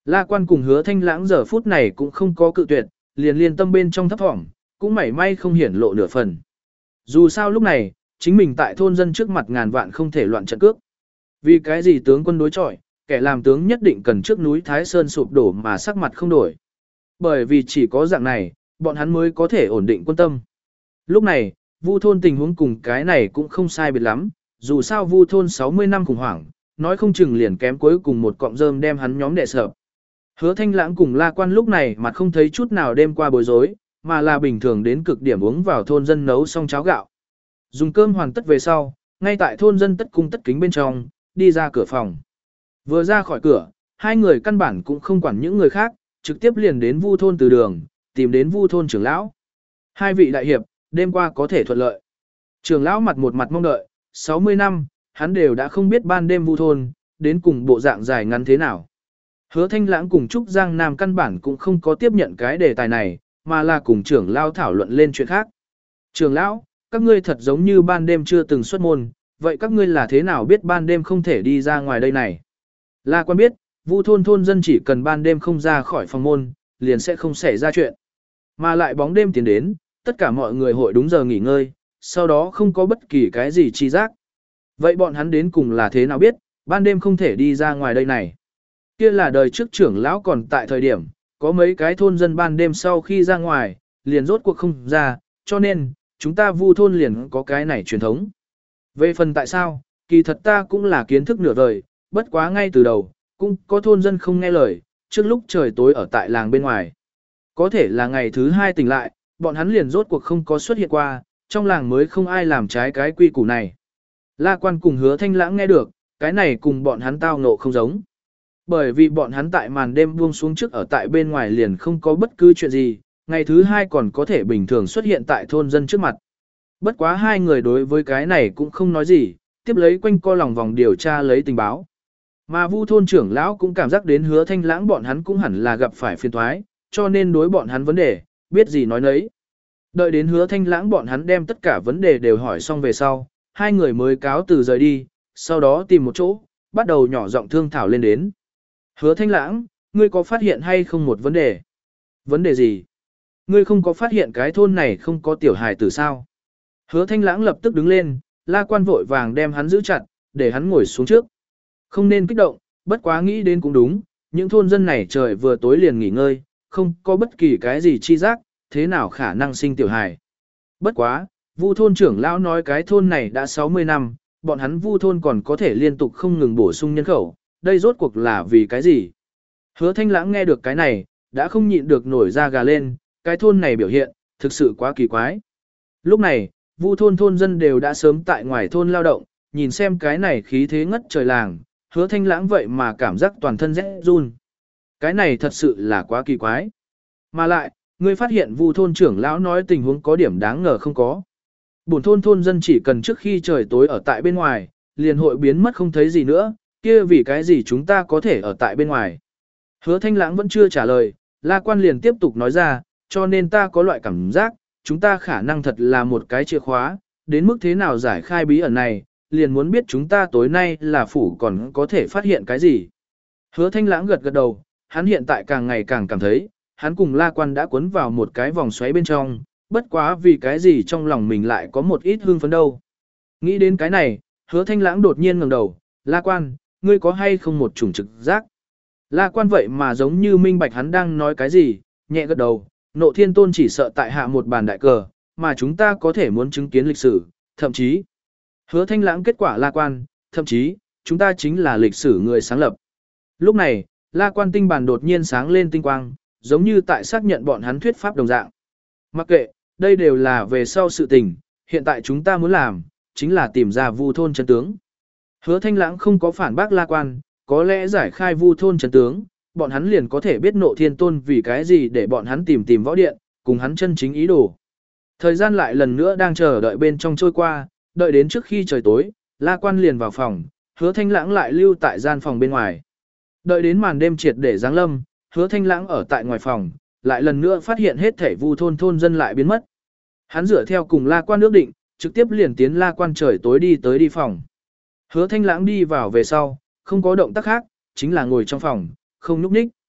S1: La Quan cùng Hứa Thanh Lãng giờ phút này cũng không có cự tuyệt, liền liên tâm bên trong thấp thỏm, cũng mảy may không hiển lộ nửa phần. Dù sao lúc này, chính mình tại thôn dân trước mặt ngàn vạn không thể loạn trận cước. Vì cái gì tướng quân đối chọi, kẻ làm tướng nhất định cần trước núi Thái Sơn sụp đổ mà sắc mặt không đổi. Bởi vì chỉ có dạng này, bọn hắn mới có thể ổn định quân tâm. Lúc này, Vu thôn tình huống cùng cái này cũng không sai biệt lắm, dù sao Vu thôn sáu mươi năm khủng hoảng, nói không chừng liền kém cuối cùng một cọng rơm đem hắn nhóm đè sập. Hứa Thanh Lãng cùng La Quan lúc này mặt không thấy chút nào đêm qua bối rối, mà là bình thường đến cực điểm uống vào thôn dân nấu xong cháo gạo. Dùng cơm hoàn tất về sau, ngay tại thôn dân tất cung tất kính bên trong, đi ra cửa phòng. Vừa ra khỏi cửa, hai người căn bản cũng không quản những người khác, trực tiếp liền đến Vu thôn từ đường, tìm đến Vu thôn trưởng lão. Hai vị đại hiệp, đêm qua có thể thuận lợi. Trưởng lão mặt một mặt mong đợi, sáu mươi năm, hắn đều đã không biết ban đêm Vu thôn, đến cùng bộ dạng dài ngắn thế nào. Hứa Thanh Lãng cùng Trúc Giang Nam căn bản cũng không có tiếp nhận cái đề tài này, mà là cùng trưởng lão thảo luận lên chuyện khác. Trưởng lão, các ngươi thật giống như ban đêm chưa từng xuất môn, vậy các ngươi là thế nào biết ban đêm không thể đi ra ngoài đây này? La Quan biết, Vu thôn thôn dân chỉ cần ban đêm không ra khỏi phòng môn, liền sẽ không xảy ra chuyện. Mà lại bóng đêm tiến đến, tất cả mọi người hội đúng giờ nghỉ ngơi, sau đó không có bất kỳ cái gì chi giác. Vậy bọn hắn đến cùng là thế nào biết, ban đêm không thể đi ra ngoài đây này? Kia là đời trước trưởng lão còn tại thời điểm, có mấy cái thôn dân ban đêm sau khi ra ngoài, liền rốt cuộc không ra, cho nên, chúng ta Vu thôn liền có cái này truyền thống. Về phần tại sao, kỳ thật ta cũng là kiến thức nửa vời, bất quá ngay từ đầu, cũng có thôn dân không nghe lời, trước lúc trời tối ở tại làng bên ngoài. Có thể là ngày thứ hai tỉnh lại, bọn hắn liền rốt cuộc không có xuất hiện qua, trong làng mới không ai làm trái cái quy củ này. La Quan cùng Hứa Thanh Lãng nghe được, cái này cùng bọn hắn tao ngộ không giống. Bởi vì bọn hắn tại màn đêm buông xuống trước ở tại bên ngoài liền không có bất cứ chuyện gì, ngày thứ hai còn có thể bình thường xuất hiện tại thôn dân trước mặt. Bất quá hai người đối với cái này cũng không nói gì, tiếp lấy quanh co lòng vòng điều tra lấy tình báo. Mà Vu thôn trưởng lão cũng cảm giác đến Hứa Thanh Lãng bọn hắn cũng hẳn là gặp phải phiền toái, cho nên đối bọn hắn vấn đề, biết gì nói nấy. Đợi đến Hứa Thanh Lãng bọn hắn đem tất cả vấn đề đều hỏi xong về sau, hai người mới cáo từ rời đi, sau đó tìm một chỗ, bắt đầu nhỏ giọng thương thảo lên đến. Hứa Thanh Lãng, ngươi có phát hiện hay không một vấn đề? Vấn đề gì? Ngươi không có phát hiện cái thôn này không có tiểu hài tử sao? Hứa Thanh Lãng lập tức đứng lên, La Quan vội vàng đem hắn giữ chặt, để hắn ngồi xuống trước. Không nên kích động, bất quá nghĩ đến cũng đúng, những thôn dân này trời vừa tối liền nghỉ ngơi, không có bất kỳ cái gì chi giác, thế nào khả năng sinh tiểu hài. Bất quá, Vu thôn trưởng lão nói cái thôn này đã sáu mươi năm, bọn hắn Vu thôn còn có thể liên tục không ngừng bổ sung nhân khẩu, đây rốt cuộc là vì cái gì? Hứa Thanh Lãng nghe được cái này, đã không nhịn được nổi da gà lên, cái thôn này biểu hiện, thực sự quá kỳ quái. Lúc này, Vu thôn thôn dân đều đã sớm tại ngoài thôn lao động, nhìn xem cái này khí thế ngất trời làng, Hứa Thanh Lãng vậy mà cảm giác toàn thân rét run. Cái này thật sự là quá kỳ quái. Mà lại, ngươi phát hiện Vu thôn trưởng lão nói tình huống có điểm đáng ngờ không có. Bổn thôn thôn dân chỉ cần trước khi trời tối ở tại bên ngoài, liền hội biến mất không thấy gì nữa, kia vì cái gì chúng ta có thể ở tại bên ngoài. Hứa Thanh Lãng vẫn chưa trả lời, La Quan liền tiếp tục nói ra, cho nên ta có loại cảm giác, chúng ta khả năng thật là một cái chìa khóa, đến mức thế nào giải khai bí ẩn này, liền muốn biết chúng ta tối nay là phủ còn có thể phát hiện cái gì. Hứa Thanh Lãng gật gật đầu, hắn hiện tại càng ngày càng cảm thấy, hắn cùng La Quan đã cuốn vào một cái vòng xoáy bên trong, bất quá vì cái gì trong lòng mình lại có một ít hương phấn đâu. Nghĩ đến cái này, Hứa Thanh Lãng đột nhiên ngẩng đầu, La Quan, ngươi có hay không một chủng trực giác? La Quan vậy mà giống như minh bạch hắn đang nói cái gì, nhẹ gật đầu, Nộ Thiên Tôn chỉ sợ tại hạ một bàn đại cờ, mà chúng ta có thể muốn chứng kiến lịch sử, thậm chí. Hứa Thanh Lãng kết quả La Quan, thậm chí, chúng ta chính là lịch sử người sáng lập. Lúc này, La Quan tinh bàn đột nhiên sáng lên tinh quang, giống như tại xác nhận bọn hắn thuyết pháp đồng dạng. Mặc kệ, đây đều là về sau sự tình, hiện tại chúng ta muốn làm, chính là tìm ra Vu thôn chân tướng. Hứa Thanh Lãng không có phản bác La Quan, có lẽ giải khai Vu thôn chân tướng, bọn hắn liền có thể biết Nộ Thiên Tôn vì cái gì để bọn hắn tìm tìm võ điện, cùng hắn chân chính ý đồ. Thời gian lại lần nữa đang chờ đợi bên trong trôi qua, đợi đến trước khi trời tối, La Quan liền vào phòng, Hứa Thanh Lãng lại lưu tại gian phòng bên ngoài. Đợi đến màn đêm triệt để giáng lâm, Hứa Thanh Lãng ở tại ngoài phòng, lại lần nữa phát hiện hết thảy Vu thôn thôn dân lại biến mất. Hắn dựa theo cùng La Quan ước định, trực tiếp liền tiến La Quan trời tối đi tới đi phòng. Hứa Thanh Lãng đi vào về sau, không có động tác khác, chính là ngồi trong phòng, không nhúc nhích.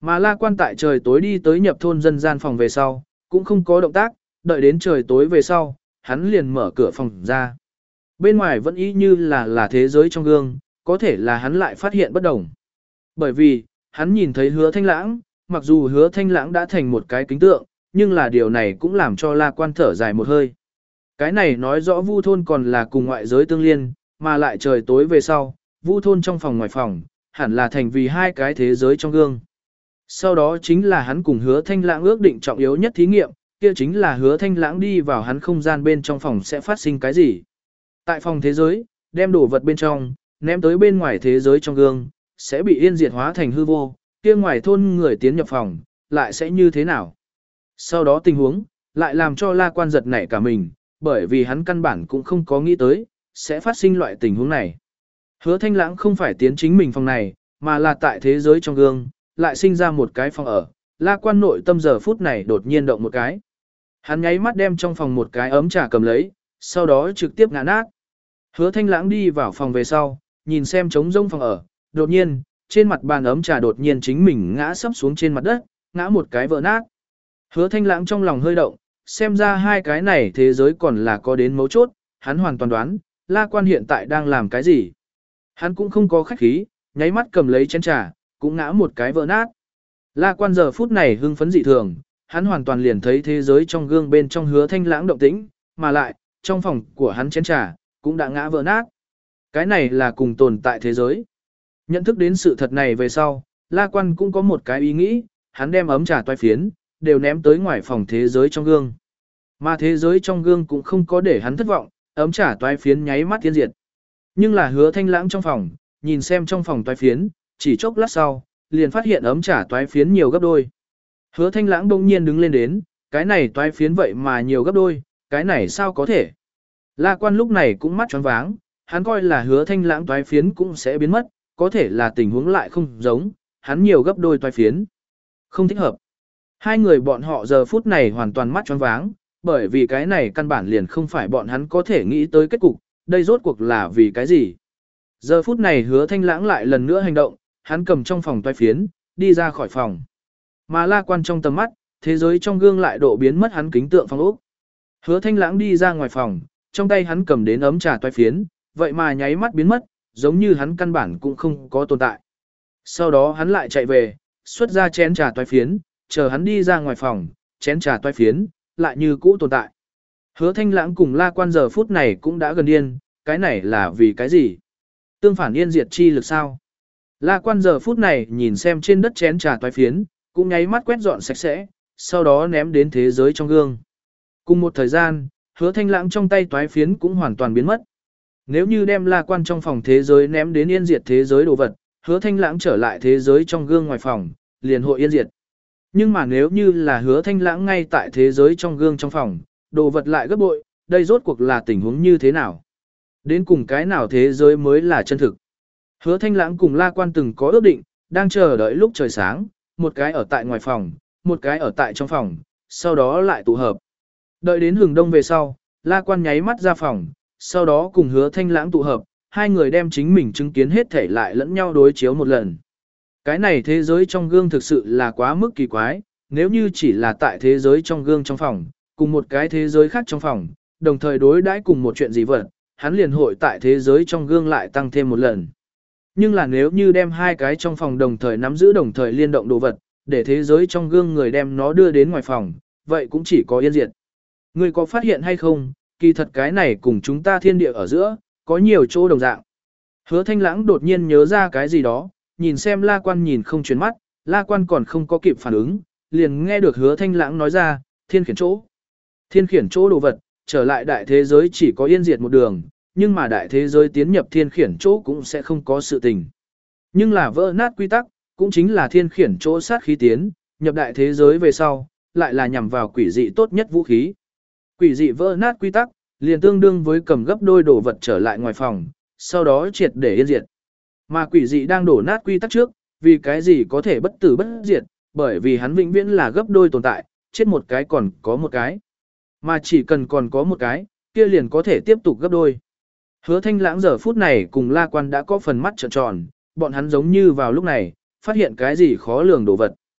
S1: Mà La Quan tại trời tối đi tới nhập thôn dân gian phòng về sau, cũng không có động tác, đợi đến trời tối về sau, hắn liền mở cửa phòng ra. Bên ngoài vẫn y như là là thế giới trong gương, có thể là hắn lại phát hiện bất đồng. Bởi vì, hắn nhìn thấy Hứa Thanh Lãng, mặc dù Hứa Thanh Lãng đã thành một cái kính tượng, nhưng là điều này cũng làm cho La Quan thở dài một hơi. Cái này nói rõ Vu thôn còn là cùng ngoại giới tương liên, mà lại trời tối về sau, Vu thôn trong phòng ngoài phòng, hẳn là thành vì hai cái thế giới trong gương. Sau đó chính là hắn cùng Hứa Thanh Lãng ước định trọng yếu nhất thí nghiệm, kia chính là Hứa Thanh Lãng đi vào hắn không gian bên trong phòng sẽ phát sinh cái gì. Tại phòng thế giới, đem đồ vật bên trong, ném tới bên ngoài thế giới trong gương, sẽ bị yên diệt hóa thành hư vô, kia ngoài thôn người tiến nhập phòng, lại sẽ như thế nào. Sau đó tình huống, lại làm cho La Quan giật nảy cả mình, bởi vì hắn căn bản cũng không có nghĩ tới, sẽ phát sinh loại tình huống này. Hứa Thanh Lãng không phải tiến chính mình phòng này, mà là tại thế giới trong gương, lại sinh ra một cái phòng ở. La Quan nội tâm giờ phút này đột nhiên động một cái. Hắn nháy mắt đem trong phòng một cái ấm trà cầm lấy, sau đó trực tiếp ngã nát. Hứa Thanh Lãng đi vào phòng về sau, nhìn xem trống rỗng phòng ở, đột nhiên, trên mặt bàn ấm trà đột nhiên chính mình ngã sấp xuống trên mặt đất, ngã một cái vỡ nát. Hứa Thanh Lãng trong lòng hơi động, xem ra hai cái này thế giới còn là có đến mấu chốt, hắn hoàn toàn đoán, La Quan hiện tại đang làm cái gì. Hắn cũng không có khách khí, nháy mắt cầm lấy chén trà, cũng ngã một cái vỡ nát. La Quan giờ phút này hưng phấn dị thường, hắn hoàn toàn liền thấy thế giới trong gương bên trong Hứa Thanh Lãng động tĩnh, mà lại, trong phòng của hắn chén trà, cũng đã ngã vỡ nát. Cái này là cùng tồn tại thế giới. Nhận thức đến sự thật này về sau, La Quan cũng có một cái ý nghĩ, hắn đem ấm trà toái phiến, đều ném tới ngoài phòng thế giới trong gương. Mà thế giới trong gương cũng không có để hắn thất vọng, ấm trà toái phiến nháy mắt tiên diệt. Nhưng là Hứa Thanh Lãng trong phòng, nhìn xem trong phòng toái phiến, chỉ chốc lát sau, liền phát hiện ấm trà toái phiến nhiều gấp đôi. Hứa Thanh Lãng đông nhiên đứng lên đến, cái này toái phiến vậy mà nhiều gấp đôi, cái này sao có thể. La Quan lúc này cũng mắt choáng váng, hắn coi là Hứa Thanh Lãng toái phiến cũng sẽ biến mất, có thể là tình huống lại không giống, hắn nhiều gấp đôi toái phiến. Không thích hợp. Hai người bọn họ giờ phút này hoàn toàn mắt choáng váng, bởi vì cái này căn bản liền không phải bọn hắn có thể nghĩ tới kết cục, đây rốt cuộc là vì cái gì. Giờ phút này Hứa Thanh Lãng lại lần nữa hành động, hắn cầm trong phòng toái phiến, đi ra khỏi phòng. Mà La Quan trong tầm mắt, thế giới trong gương lại độ biến mất hắn kính tượng phong ốc. Hứa Thanh Lãng đi ra ngoài phòng, trong tay hắn cầm đến ấm trà toái phiến, vậy mà nháy mắt biến mất, giống như hắn căn bản cũng không có tồn tại. Sau đó hắn lại chạy về, xuất ra chén trà toái phiến, chờ hắn đi ra ngoài phòng, chén trà toái phiến, lại như cũ tồn tại. Hứa Thanh Lãng cùng La Quan giờ phút này cũng đã gần điên, cái này là vì cái gì? Tương phản yên diệt chi lực sao? La Quan giờ phút này nhìn xem trên đất chén trà toái phiến, cũng nháy mắt quét dọn sạch sẽ, sau đó ném đến thế giới trong gương. Cùng một thời gian, Hứa Thanh Lãng trong tay toái phiến cũng hoàn toàn biến mất. Nếu như đem La Quan trong phòng thế giới ném đến yên diệt thế giới đồ vật, Hứa Thanh Lãng trở lại thế giới trong gương ngoài phòng, liền hội yên diệt. Nhưng mà nếu như là Hứa Thanh Lãng ngay tại thế giới trong gương trong phòng, đồ vật lại gấp bội, đây rốt cuộc là tình huống như thế nào? Đến cùng cái nào thế giới mới là chân thực? Hứa Thanh Lãng cùng La Quan từng có ước định, đang chờ đợi lúc trời sáng, một cái ở tại ngoài phòng, một cái ở tại trong phòng, sau đó lại tụ hợp. Đợi đến hừng đông về sau, La Quan nháy mắt ra phòng, sau đó cùng Hứa Thanh Lãng tụ hợp, hai người đem chính mình chứng kiến hết thể lại lẫn nhau đối chiếu một lần. Cái này thế giới trong gương thực sự là quá mức kỳ quái, nếu như chỉ là tại thế giới trong gương trong phòng, cùng một cái thế giới khác trong phòng, đồng thời đối đãi cùng một chuyện gì vật, hắn liền hội tại thế giới trong gương lại tăng thêm một lần. Nhưng là nếu như đem hai cái trong phòng đồng thời nắm giữ đồng thời liên động đồ vật, để thế giới trong gương người đem nó đưa đến ngoài phòng, vậy cũng chỉ có yên diệt. Người có phát hiện hay không, kỳ thật cái này cùng chúng ta thiên địa ở giữa, có nhiều chỗ đồng dạng. Hứa Thanh Lãng đột nhiên nhớ ra cái gì đó, nhìn xem La Quan nhìn không chuyển mắt, La Quan còn không có kịp phản ứng, liền nghe được Hứa Thanh Lãng nói ra, thiên khiển chỗ. Thiên khiển chỗ đồ vật, trở lại đại thế giới chỉ có yên diệt một đường, nhưng mà đại thế giới tiến nhập thiên khiển chỗ cũng sẽ không có sự tình. Nhưng là vỡ nát quy tắc, cũng chính là thiên khiển chỗ sát khí tiến, nhập đại thế giới về sau, lại là nhằm vào quỷ dị tốt nhất vũ khí. Quỷ dị vỡ nát quy tắc, liền tương đương với cầm gấp đôi đồ vật trở lại ngoài phòng, sau đó triệt để yên diệt. Mà quỷ dị đang đổ nát quy tắc trước, vì cái gì có thể bất tử bất diệt, bởi vì hắn vĩnh viễn là gấp đôi tồn tại, chết một cái còn có một cái. Mà chỉ cần còn có một cái, kia liền có thể tiếp tục gấp đôi. Hứa Thanh Lãng giờ phút này cùng La Quan đã có phần mắt trợn tròn, bọn hắn giống như vào lúc này, phát hiện cái gì khó lường đồ vật.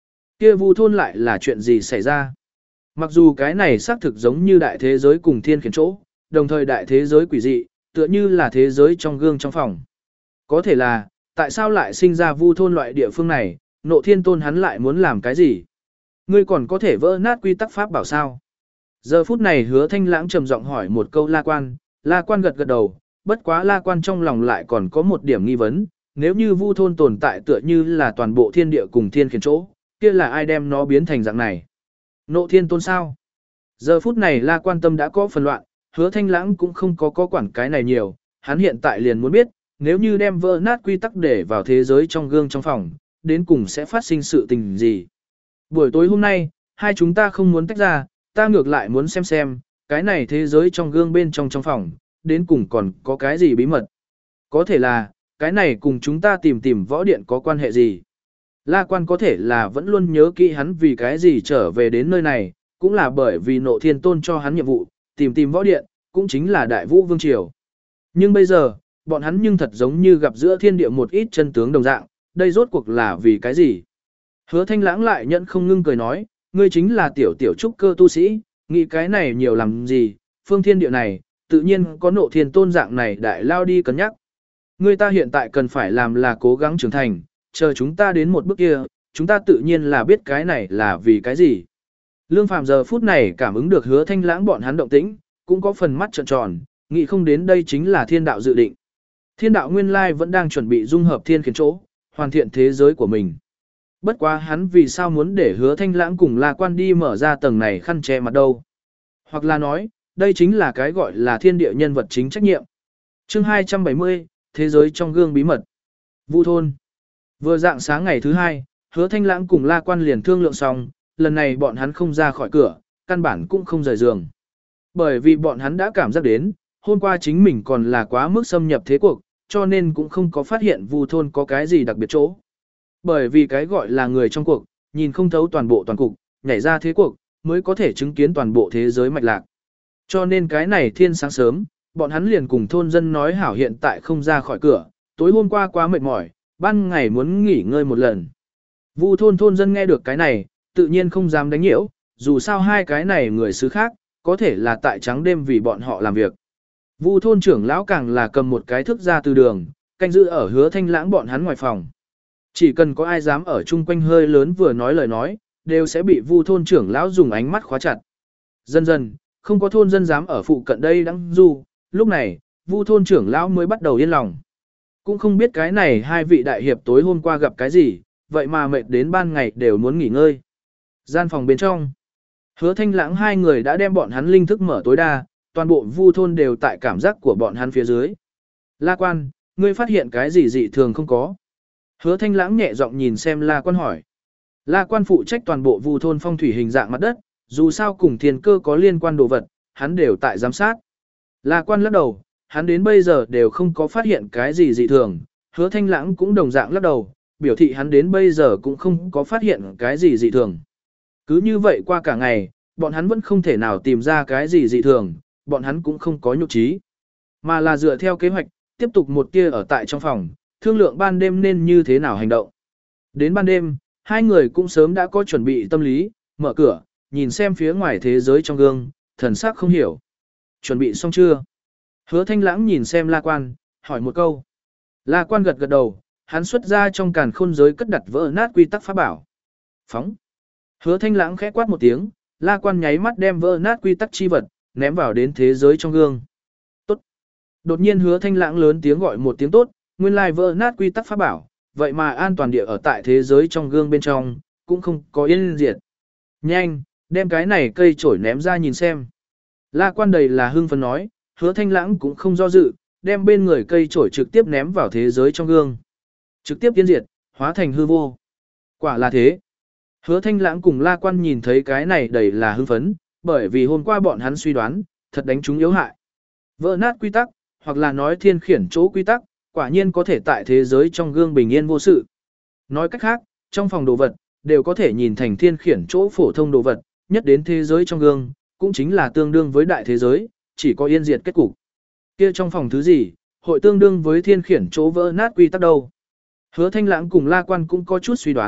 S1: kia Vu thôn lại là chuyện gì xảy ra? Mặc dù cái này xác thực giống như đại thế giới cùng thiên khiển chỗ, đồng thời đại thế giới quỷ dị, tựa như là thế giới trong gương trong phòng. Có thể là, tại sao lại sinh ra Vu thôn loại địa phương này, Nộ Thiên Tôn hắn lại muốn làm cái gì? Ngươi còn có thể vỡ nát quy tắc pháp bảo sao? Giờ phút này Hứa Thanh Lãng trầm giọng hỏi một câu La Quan, La Quan gật gật đầu, bất quá La Quan trong lòng lại còn có một điểm nghi vấn, nếu như Vu thôn tồn tại tựa như là toàn bộ thiên địa cùng thiên khiển chỗ, kia là ai đem nó biến thành dạng này? Nộ Thiên Tôn sao? Giờ phút này La Quan tâm đã có phần loạn, Hứa Thanh Lãng cũng không có có quản cái này nhiều, hắn hiện tại liền muốn biết, nếu như đem vỡ nát quy tắc để vào thế giới trong gương trong phòng, đến cùng sẽ phát sinh sự tình gì? Buổi tối hôm nay, hai chúng ta không muốn tách ra, ta ngược lại muốn xem xem, cái này thế giới trong gương bên trong trong phòng, đến cùng còn có cái gì bí mật. Có thể là, cái này cùng chúng ta tìm tìm võ điện có quan hệ gì. La Quan có thể là vẫn luôn nhớ kỹ hắn vì cái gì trở về đến nơi này, cũng là bởi vì Nộ Thiên Tôn cho hắn nhiệm vụ, tìm tìm võ điện, cũng chính là Đại Vũ Vương Triều. Nhưng bây giờ, bọn hắn nhưng thật giống như gặp giữa thiên địa một ít chân tướng đồng dạng, đây rốt cuộc là vì cái gì? Hứa Thanh Lãng lại nhận không ngưng cười nói, ngươi chính là tiểu tiểu trúc cơ tu sĩ, nghĩ cái này nhiều làm gì, phương thiên địa này, tự nhiên có Nộ Thiên Tôn dạng này đại lao đi cân nhắc. Ngươi ta hiện tại cần phải làm là cố gắng trưởng thành, chờ chúng ta đến một bước kia, chúng ta tự nhiên là biết cái này là vì cái gì. Lương Phàm giờ phút này cảm ứng được Hứa Thanh Lãng bọn hắn động tĩnh, cũng có phần mắt trợn tròn, nghĩ không đến đây chính là thiên đạo dự định. Thiên đạo nguyên lai vẫn đang chuẩn bị dung hợp thiên khiển chỗ, hoàn thiện thế giới của mình. Bất quá hắn vì sao muốn để Hứa Thanh Lãng cùng La Quan đi mở ra tầng này khăn che mặt đâu. Hoặc là nói, đây chính là cái gọi là thiên địa nhân vật chính trách nhiệm. Chương hai trăm bảy mươi, Thế giới trong gương bí mật. Vu thôn. Vừa dạng sáng ngày thứ hai, Hứa Thanh Lãng cùng La Quan liền thương lượng xong, lần này bọn hắn không ra khỏi cửa, căn bản cũng không rời giường. Bởi vì bọn hắn đã cảm giác đến, hôm qua chính mình còn là quá mức xâm nhập thế cuộc, cho nên cũng không có phát hiện Vu thôn có cái gì đặc biệt chỗ. Bởi vì cái gọi là người trong cuộc, nhìn không thấu toàn bộ toàn cục, nhảy ra thế cuộc, mới có thể chứng kiến toàn bộ thế giới mạch lạc. Cho nên cái này thiên sáng sớm, bọn hắn liền cùng thôn dân nói hảo hiện tại không ra khỏi cửa, tối hôm qua quá mệt mỏi, ban ngày muốn nghỉ ngơi một lần. Vu thôn thôn dân nghe được cái này, tự nhiên không dám đánh nhiễu, dù sao hai cái này người xứ khác, có thể là tại trắng đêm vì bọn họ làm việc. Vu thôn trưởng lão càng là cầm một cái thước ra từ đường, canh giữ ở Hứa Thanh Lãng bọn hắn ngoài phòng. Chỉ cần có ai dám ở chung quanh hơi lớn vừa nói lời nói, đều sẽ bị Vu thôn trưởng lão dùng ánh mắt khóa chặt. Dần dần, không có thôn dân dám ở phụ cận đây đăng du, lúc này, Vu thôn trưởng lão mới bắt đầu yên lòng. Cũng không biết cái này hai vị đại hiệp tối hôm qua gặp cái gì, vậy mà mệt đến ban ngày đều muốn nghỉ ngơi. Gian phòng bên trong, Hứa Thanh Lãng hai người đã đem bọn hắn linh thức mở tối đa, toàn bộ Vu thôn đều tại cảm giác của bọn hắn phía dưới. La Quan, ngươi phát hiện cái gì dị thường không có? Hứa Thanh Lãng nhẹ giọng nhìn xem La Quan hỏi. La Quan phụ trách toàn bộ Vu thôn phong thủy hình dạng mặt đất, dù sao cùng thiên cơ có liên quan đồ vật, hắn đều tại giám sát. La Quan lắc đầu, hắn đến bây giờ đều không có phát hiện cái gì dị thường, Hứa Thanh Lãng cũng đồng dạng lắc đầu, biểu thị hắn đến bây giờ cũng không có phát hiện cái gì dị thường. Cứ như vậy qua cả ngày, bọn hắn vẫn không thể nào tìm ra cái gì dị thường, bọn hắn cũng không có nhục trí, mà là dựa theo kế hoạch, tiếp tục một tia ở tại trong phòng, thương lượng ban đêm nên như thế nào hành động. Đến ban đêm, hai người cũng sớm đã có chuẩn bị tâm lý, mở cửa, nhìn xem phía ngoài thế giới trong gương, thần sắc không hiểu. Chuẩn bị xong chưa? Hứa Thanh Lãng nhìn xem La Quan, hỏi một câu. La Quan gật gật đầu, hắn xuất ra trong càn khôn giới cất đặt vỡ nát quy tắc pháp bảo. Phóng. Hứa Thanh Lãng khẽ quát một tiếng, La Quan nháy mắt đem vỡ nát quy tắc chi vật, ném vào đến thế giới trong gương. Tốt. Đột nhiên Hứa Thanh Lãng lớn tiếng gọi một tiếng tốt, nguyên lai vỡ nát quy tắc pháp bảo, vậy mà an toàn địa ở tại thế giới trong gương bên trong, cũng không có yên diệt. Nhanh, đem cái này cây chổi ném ra nhìn xem. La Quan đầy là hưng phấn nói, Hứa Thanh Lãng cũng không do dự, đem bên người cây chổi trực tiếp ném vào thế giới trong gương. Trực tiếp yên diệt, hóa thành hư vô. Quả là thế. Hứa Thanh Lãng cùng La Quan nhìn thấy cái này đầy là hưng phấn, bởi vì hôm qua bọn hắn suy đoán, thật đánh chúng yếu hại. Vỡ nát quy tắc, hoặc là nói thiên khiển chỗ quy tắc, quả nhiên có thể tại thế giới trong gương bình yên vô sự. Nói cách khác, trong phòng đồ vật, đều có thể nhìn thành thiên khiển chỗ phổ thông đồ vật, nhất đến thế giới trong gương, cũng chính là tương đương với đại thế giới, chỉ có yên diệt kết cục. Kia trong phòng thứ gì, hội tương đương với thiên khiển chỗ vỡ nát quy tắc đâu. Hứa Thanh Lãng cùng La Quan cũng có chút suy đoán,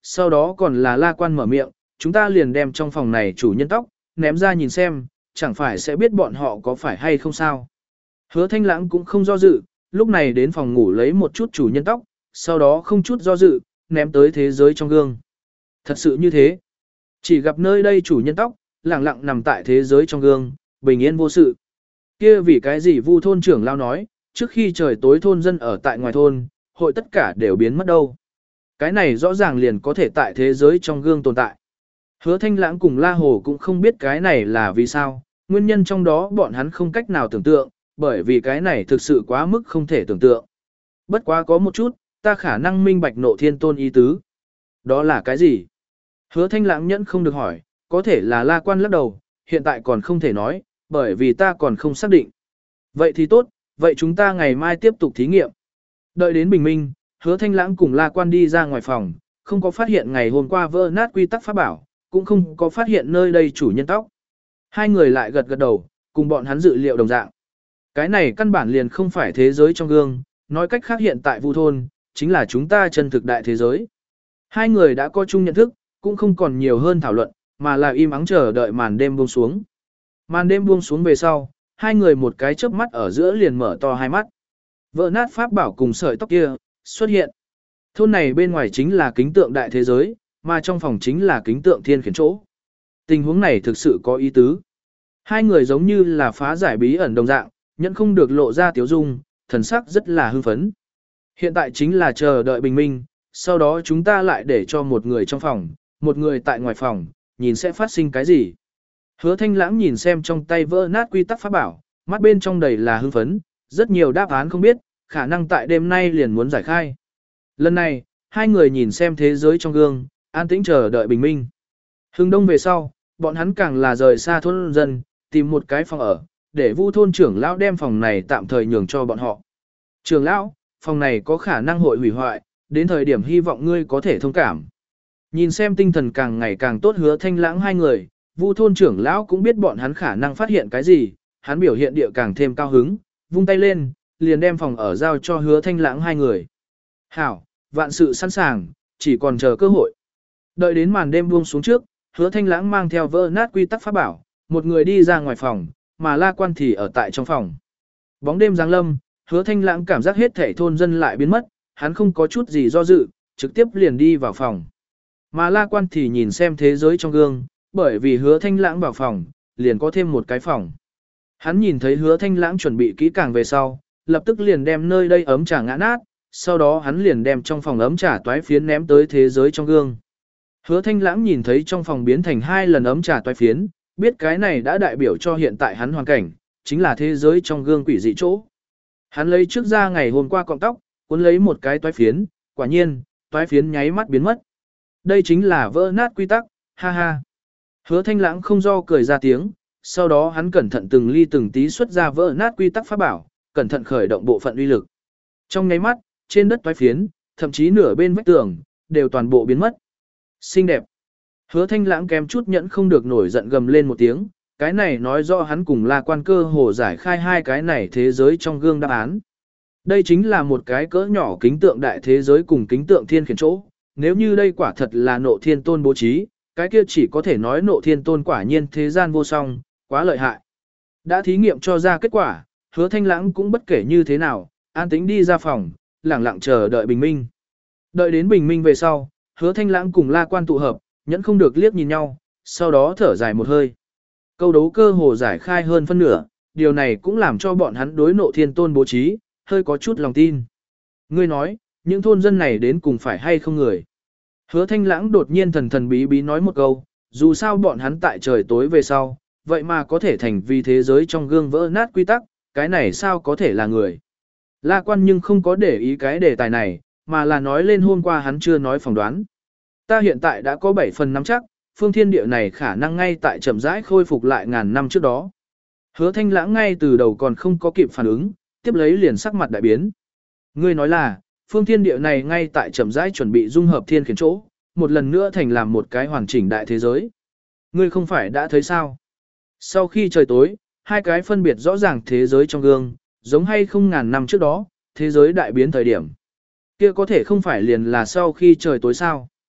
S1: sau đó còn là La Quan mở miệng, chúng ta liền đem trong phòng này chủ nhân tóc, ném ra nhìn xem, chẳng phải sẽ biết bọn họ có phải hay không sao. Hứa Thanh Lãng cũng không do dự, lúc này đến phòng ngủ lấy một chút chủ nhân tóc, sau đó không chút do dự, ném tới thế giới trong gương. Thật sự như thế. Chỉ gặp nơi đây chủ nhân tóc, lặng lặng nằm tại thế giới trong gương, bình yên vô sự. Kia vì cái gì Vu thôn trưởng lao nói, trước khi trời tối thôn dân ở tại ngoài thôn, hội tất cả đều biến mất đâu. Cái này rõ ràng liền có thể tại thế giới trong gương tồn tại. Hứa Thanh Lãng cùng La Hồ cũng không biết cái này là vì sao, nguyên nhân trong đó bọn hắn không cách nào tưởng tượng, bởi vì cái này thực sự quá mức không thể tưởng tượng. Bất quá có một chút, ta khả năng minh bạch nộ thiên tôn ý tứ. Đó là cái gì? Hứa Thanh Lãng nhẫn không được hỏi, có thể là La Quan lắc đầu, hiện tại còn không thể nói, bởi vì ta còn không xác định. Vậy thì tốt, vậy chúng ta ngày mai tiếp tục thí nghiệm. Đợi đến bình minh, Hứa Thanh Lãng cùng La Quan đi ra ngoài phòng, không có phát hiện ngày hôm qua vỡ nát quy tắc pháp bảo, cũng không có phát hiện nơi đây chủ nhân tóc. Hai người lại gật gật đầu, cùng bọn hắn dự liệu đồng dạng. Cái này căn bản liền không phải thế giới trong gương, nói cách khác hiện tại Vu thôn, chính là chúng ta chân thực đại thế giới. Hai người đã có chung nhận thức, cũng không còn nhiều hơn thảo luận, mà là im ắng chờ đợi màn đêm buông xuống. Màn đêm buông xuống về sau, hai người một cái chớp mắt ở giữa liền mở to hai mắt. Vỡ nát pháp bảo cùng sợi tóc kia, xuất hiện. Thôn này bên ngoài chính là kính tượng đại thế giới, mà trong phòng chính là kính tượng thiên khiển chỗ. Tình huống này thực sự có ý tứ. Hai người giống như là phá giải bí ẩn đồng dạng, nhận không được lộ ra tiếu dung, thần sắc rất là hưng phấn. Hiện tại chính là chờ đợi bình minh, sau đó chúng ta lại để cho một người trong phòng, một người tại ngoài phòng, nhìn sẽ phát sinh cái gì. Hứa Thanh Lãng nhìn xem trong tay vỡ nát quy tắc pháp bảo, mắt bên trong đầy là hưng phấn, rất nhiều đáp án không biết, khả năng tại đêm nay liền muốn giải khai. Lần này, hai người nhìn xem thế giới trong gương, an tĩnh chờ đợi bình minh. Hưng đông về sau, bọn hắn càng là rời xa thôn dân, tìm một cái phòng ở, để Vu thôn trưởng lão đem phòng này tạm thời nhường cho bọn họ. Trưởng lão, phòng này có khả năng hội hủy hoại, đến thời điểm hy vọng ngươi có thể thông cảm. Nhìn xem tinh thần càng ngày càng tốt Hứa Thanh Lãng hai người, Vu thôn trưởng lão cũng biết bọn hắn khả năng phát hiện cái gì, hắn biểu hiện địa càng thêm cao hứng, vung tay lên, liền đem phòng ở giao cho Hứa Thanh Lãng hai người. Hảo, vạn sự sẵn sàng, chỉ còn chờ cơ hội. Đợi đến màn đêm buông xuống trước, Hứa Thanh Lãng mang theo vỡ nát quy tắc pháp bảo, một người đi ra ngoài phòng, mà La Quan thì ở tại trong phòng. Bóng đêm giáng lâm, Hứa Thanh Lãng cảm giác hết thảy thôn dân lại biến mất, hắn không có chút gì do dự, trực tiếp liền đi vào phòng. Mà La Quan thì nhìn xem thế giới trong gương, bởi vì Hứa Thanh Lãng vào phòng, liền có thêm một cái phòng. Hắn nhìn thấy Hứa Thanh Lãng chuẩn bị kỹ càng về sau, lập tức liền đem nơi đây ấm trà ngã nát, sau đó hắn liền đem trong phòng ấm trà toái phiến ném tới thế giới trong gương. Hứa Thanh Lãng nhìn thấy trong phòng biến thành hai lần ấm trà toái phiến, biết cái này đã đại biểu cho hiện tại hắn hoàn cảnh, chính là thế giới trong gương quỷ dị chỗ. Hắn lấy trước ra ngày hôm qua cọng tóc, cuốn lấy một cái toái phiến, quả nhiên, toái phiến nháy mắt biến mất. Đây chính là vỡ nát quy tắc, ha ha. Hứa Thanh Lãng không do cười ra tiếng, sau đó hắn cẩn thận từng ly từng tí xuất ra vỡ nát quy tắc pháp bảo, cẩn thận khởi động bộ phận uy lực. Trong nháy mắt, trên đất toái phiến, thậm chí nửa bên vách tường, đều toàn bộ biến mất. Xinh đẹp. Hứa Thanh Lãng kém chút nhẫn không được nổi giận gầm lên một tiếng, cái này nói rõ hắn cùng La Quan cơ hồ giải khai hai cái này thế giới trong gương đáp án. Đây chính là một cái cỡ nhỏ kính tượng đại thế giới cùng kính tượng thiên khiển chỗ, nếu như đây quả thật là nộ thiên tôn bố trí, cái kia chỉ có thể nói nộ thiên tôn quả nhiên thế gian vô song, quá lợi hại. Đã thí nghiệm cho ra kết quả, Hứa Thanh Lãng cũng bất kể như thế nào, an tĩnh đi ra phòng, lặng lặng chờ đợi bình minh. Đợi đến bình minh về sau, Hứa Thanh Lãng cùng La Quan tụ hợp, nhẫn không được liếc nhìn nhau, sau đó thở dài một hơi. Câu đấu cơ hồ giải khai hơn phân nửa, điều này cũng làm cho bọn hắn đối nộ thiên tôn bố trí, hơi có chút lòng tin. Ngươi nói, những thôn dân này đến cùng phải hay không người? Hứa Thanh Lãng đột nhiên thần thần bí bí nói một câu, dù sao bọn hắn tại trời tối về sau, vậy mà có thể thành vì thế giới trong gương vỡ nát quy tắc, cái này sao có thể là người? La Quan nhưng không có để ý cái đề tài này, mà là nói lên hôm qua hắn chưa nói phỏng đoán. Ta hiện tại đã có bảy phần nắm chắc, phương thiên địa này khả năng ngay tại chậm rãi khôi phục lại ngàn năm trước đó. Hứa Thanh Lãng ngay từ đầu còn không có kịp phản ứng, tiếp lấy liền sắc mặt đại biến. Ngươi nói là, phương thiên địa này ngay tại chậm rãi chuẩn bị dung hợp thiên khiển chỗ, một lần nữa thành làm một cái hoàn chỉnh đại thế giới. Ngươi không phải đã thấy sao? Sau khi trời tối, hai cái phân biệt rõ ràng thế giới trong gương, giống hay không ngàn năm trước đó, thế giới đại biến thời điểm. Kia có thể không phải liền là sau khi trời tối sao?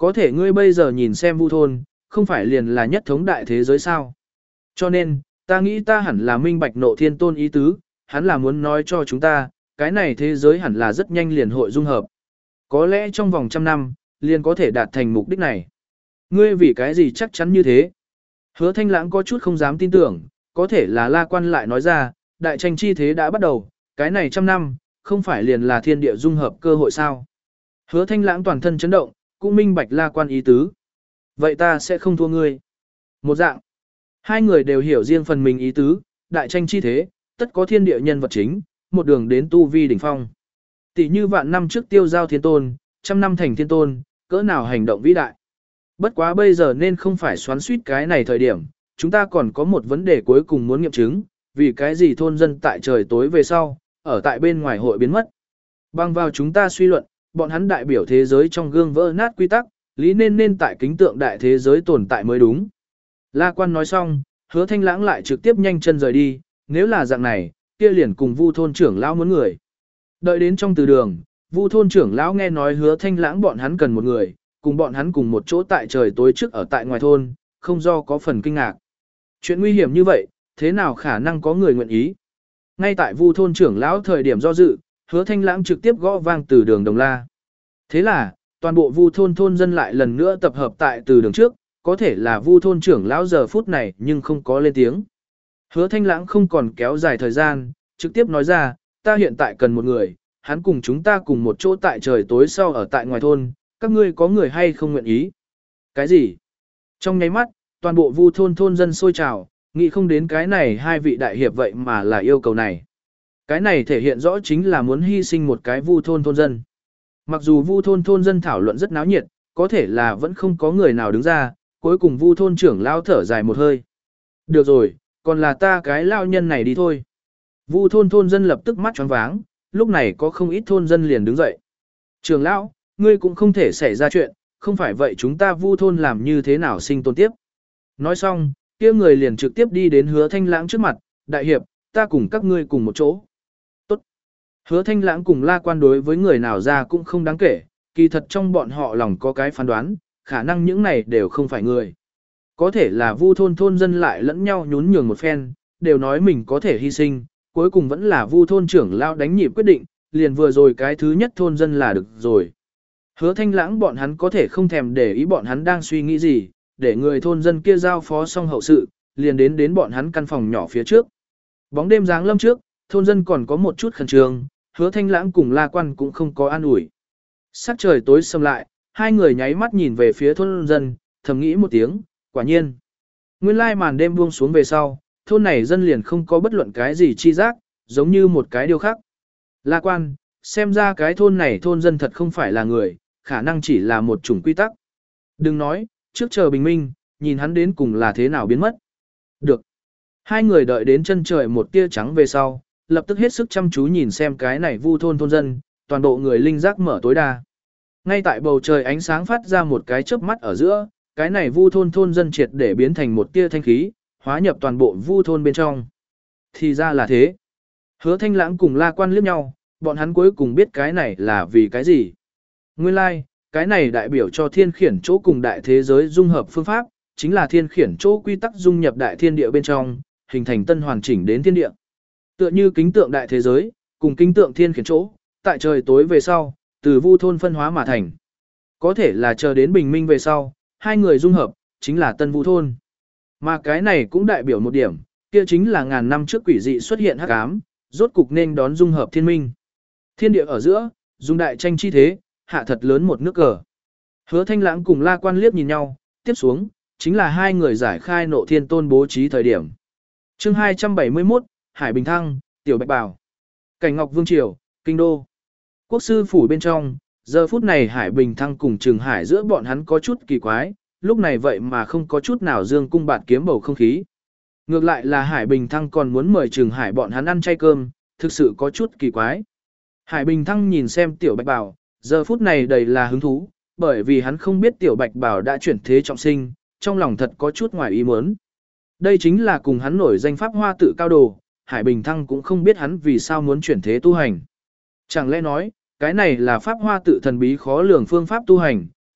S1: Có thể ngươi bây giờ nhìn xem Vu thôn, không phải liền là nhất thống đại thế giới sao? Cho nên, ta nghĩ ta hẳn là minh bạch nộ thiên tôn ý tứ, hắn là muốn nói cho chúng ta, cái này thế giới hẳn là rất nhanh liền hội dung hợp. Có lẽ trong vòng trăm năm, liền có thể đạt thành mục đích này. Ngươi vì cái gì chắc chắn như thế? Hứa Thanh Lãng có chút không dám tin tưởng, có thể là La Quan lại nói ra, đại tranh chi thế đã bắt đầu, cái này trăm năm, không phải liền là thiên địa dung hợp cơ hội sao? Hứa Thanh Lãng toàn thân chấn động, cũng minh bạch La Quan ý tứ. Vậy ta sẽ không thua ngươi. Một dạng. Hai người đều hiểu riêng phần mình ý tứ, đại tranh chi thế, tất có thiên địa nhân vật chính, một đường đến tu vi đỉnh phong. Tỷ như vạn năm trước tiêu giao thiên tôn, trăm năm thành thiên tôn, cỡ nào hành động vĩ đại. Bất quá bây giờ nên không phải xoắn suýt cái này thời điểm, chúng ta còn có một vấn đề cuối cùng muốn nghiệm chứng, vì cái gì thôn dân tại trời tối về sau, ở tại bên ngoài hội biến mất. Bằng vào chúng ta suy luận, bọn hắn đại biểu thế giới trong gương vỡ nát quy tắc, lý nên nên tại kính tượng đại thế giới tồn tại mới đúng. La Quan nói xong, Hứa Thanh Lãng lại trực tiếp nhanh chân rời đi, nếu là dạng này, kia liền cùng Vu thôn trưởng lão muốn người. Đợi đến trong từ đường, Vu thôn trưởng lão nghe nói Hứa Thanh Lãng bọn hắn cần một người, cùng bọn hắn cùng một chỗ tại trời tối trước ở tại ngoài thôn, không do có phần kinh ngạc. Chuyện nguy hiểm như vậy, thế nào khả năng có người nguyện ý? Ngay tại Vu thôn trưởng lão thời điểm do dự, Hứa Thanh Lãng trực tiếp gõ vang từ đường Đồng La. Thế là, toàn bộ Vu thôn thôn dân lại lần nữa tập hợp tại từ đường trước, có thể là Vu thôn trưởng lão giờ phút này nhưng không có lên tiếng. Hứa Thanh Lãng không còn kéo dài thời gian, trực tiếp nói ra, ta hiện tại cần một người, hắn cùng chúng ta cùng một chỗ tại trời tối sau ở tại ngoài thôn, các ngươi có người hay không nguyện ý? Cái gì? Trong nháy mắt, toàn bộ Vu thôn thôn dân sôi trào, nghĩ không đến cái này hai vị đại hiệp vậy mà là yêu cầu này. Cái này thể hiện rõ chính là muốn hy sinh một cái Vu thôn thôn dân. Mặc dù Vu thôn thôn dân thảo luận rất náo nhiệt, có thể là vẫn không có người nào đứng ra, cuối cùng Vu thôn trưởng lao thở dài một hơi. Được rồi, còn là ta cái lao nhân này đi thôi. Vu thôn thôn dân lập tức mắt choáng váng, lúc này có không ít thôn dân liền đứng dậy. Trưởng lão, ngươi cũng không thể xảy ra chuyện, không phải vậy chúng ta Vu thôn làm như thế nào sinh tồn tiếp. Nói xong, kia người liền trực tiếp đi đến Hứa Thanh Lãng trước mặt, đại hiệp, ta cùng các ngươi cùng một chỗ. Tốt. Hứa Thanh Lãng cùng La Quan đối với người nào ra cũng không đáng kể, kỳ thật trong bọn họ lòng có cái phán đoán, khả năng những này đều không phải người. Có thể là Vu thôn thôn dân lại lẫn nhau nhún nhường một phen, đều nói mình có thể hy sinh, cuối cùng vẫn là Vu thôn trưởng lao đánh nhịp quyết định, liền vừa rồi cái thứ nhất thôn dân là được rồi. Hứa Thanh Lãng bọn hắn có thể không thèm để ý bọn hắn đang suy nghĩ gì, để người thôn dân kia giao phó xong hậu sự, liền đến đến bọn hắn căn phòng nhỏ phía trước. Bóng đêm giáng lâm trước, thôn dân còn có một chút khẩn trương, Hứa Thanh Lãng cùng La Quan cũng không có an ủi. Sắc trời tối sầm lại, hai người nháy mắt nhìn về phía thôn dân, thầm nghĩ một tiếng, quả nhiên. Nguyên lai màn đêm buông xuống về sau, thôn này dân liền không có bất luận cái gì chi giác, giống như một cái điều khác. La Quan, xem ra cái thôn này thôn dân thật không phải là người, khả năng chỉ là một chủng quy tắc. Đừng nói, trước chờ bình minh, nhìn hắn đến cùng là thế nào biến mất. Được. Hai người đợi đến chân trời một tia trắng về sau, lập tức hết sức chăm chú nhìn xem cái này Vu thôn thôn dân, toàn bộ người linh giác mở tối đa. Ngay tại bầu trời ánh sáng phát ra một cái chớp mắt ở giữa, cái này Vu thôn thôn dân triệt để biến thành một tia thanh khí, hóa nhập toàn bộ Vu thôn bên trong. Thì ra là thế. Hứa Thanh Lãng cùng La Quan liếc nhau, bọn hắn cuối cùng biết cái này là vì cái gì. Nguyên lai, like, cái này đại biểu cho thiên khiển chỗ cùng đại thế giới dung hợp phương pháp, chính là thiên khiển chỗ quy tắc dung nhập đại thiên địa bên trong, hình thành tân hoàn chỉnh đến thiên địa. Tựa như kính tượng đại thế giới, cùng kính tượng thiên khiển chỗ, tại trời tối về sau, từ Vu thôn phân hóa mà thành. Có thể là chờ đến bình minh về sau, hai người dung hợp, chính là tân Vu thôn. Mà cái này cũng đại biểu một điểm, kia chính là ngàn năm trước quỷ dị xuất hiện hắc ám, rốt cục nên đón dung hợp thiên minh. Thiên địa ở giữa, dung đại tranh chi thế, hạ thật lớn một nước cờ. Hứa Thanh Lãng cùng La Quan liếc nhìn nhau, tiếp xuống, chính là hai người giải khai nộ thiên tôn bố trí thời điểm. Chương hai trăm bảy mươi mốt, Hải Bình Thăng, Tiểu Bạch Bảo. Cảnh Ngọc Vương Triều, Kinh Đô. Quốc sư phủ bên trong, giờ phút này Hải Bình Thăng cùng Trừng Hải giữa bọn hắn có chút kỳ quái, lúc này vậy mà không có chút nào dương cung bạt kiếm bầu không khí. Ngược lại là Hải Bình Thăng còn muốn mời Trừng Hải bọn hắn ăn chay cơm, thực sự có chút kỳ quái. Hải Bình Thăng nhìn xem Tiểu Bạch Bảo, giờ phút này đầy là hứng thú, bởi vì hắn không biết Tiểu Bạch Bảo đã chuyển thế trọng sinh, trong lòng thật có chút ngoài ý muốn. Đây chính là cùng hắn nổi danh pháp hoa tự cao đồ, Hải Bình Thăng cũng không biết hắn vì sao muốn chuyển thế tu hành. Chẳng lẽ nói, cái này là pháp hoa tự thần bí khó lường phương pháp tu hành,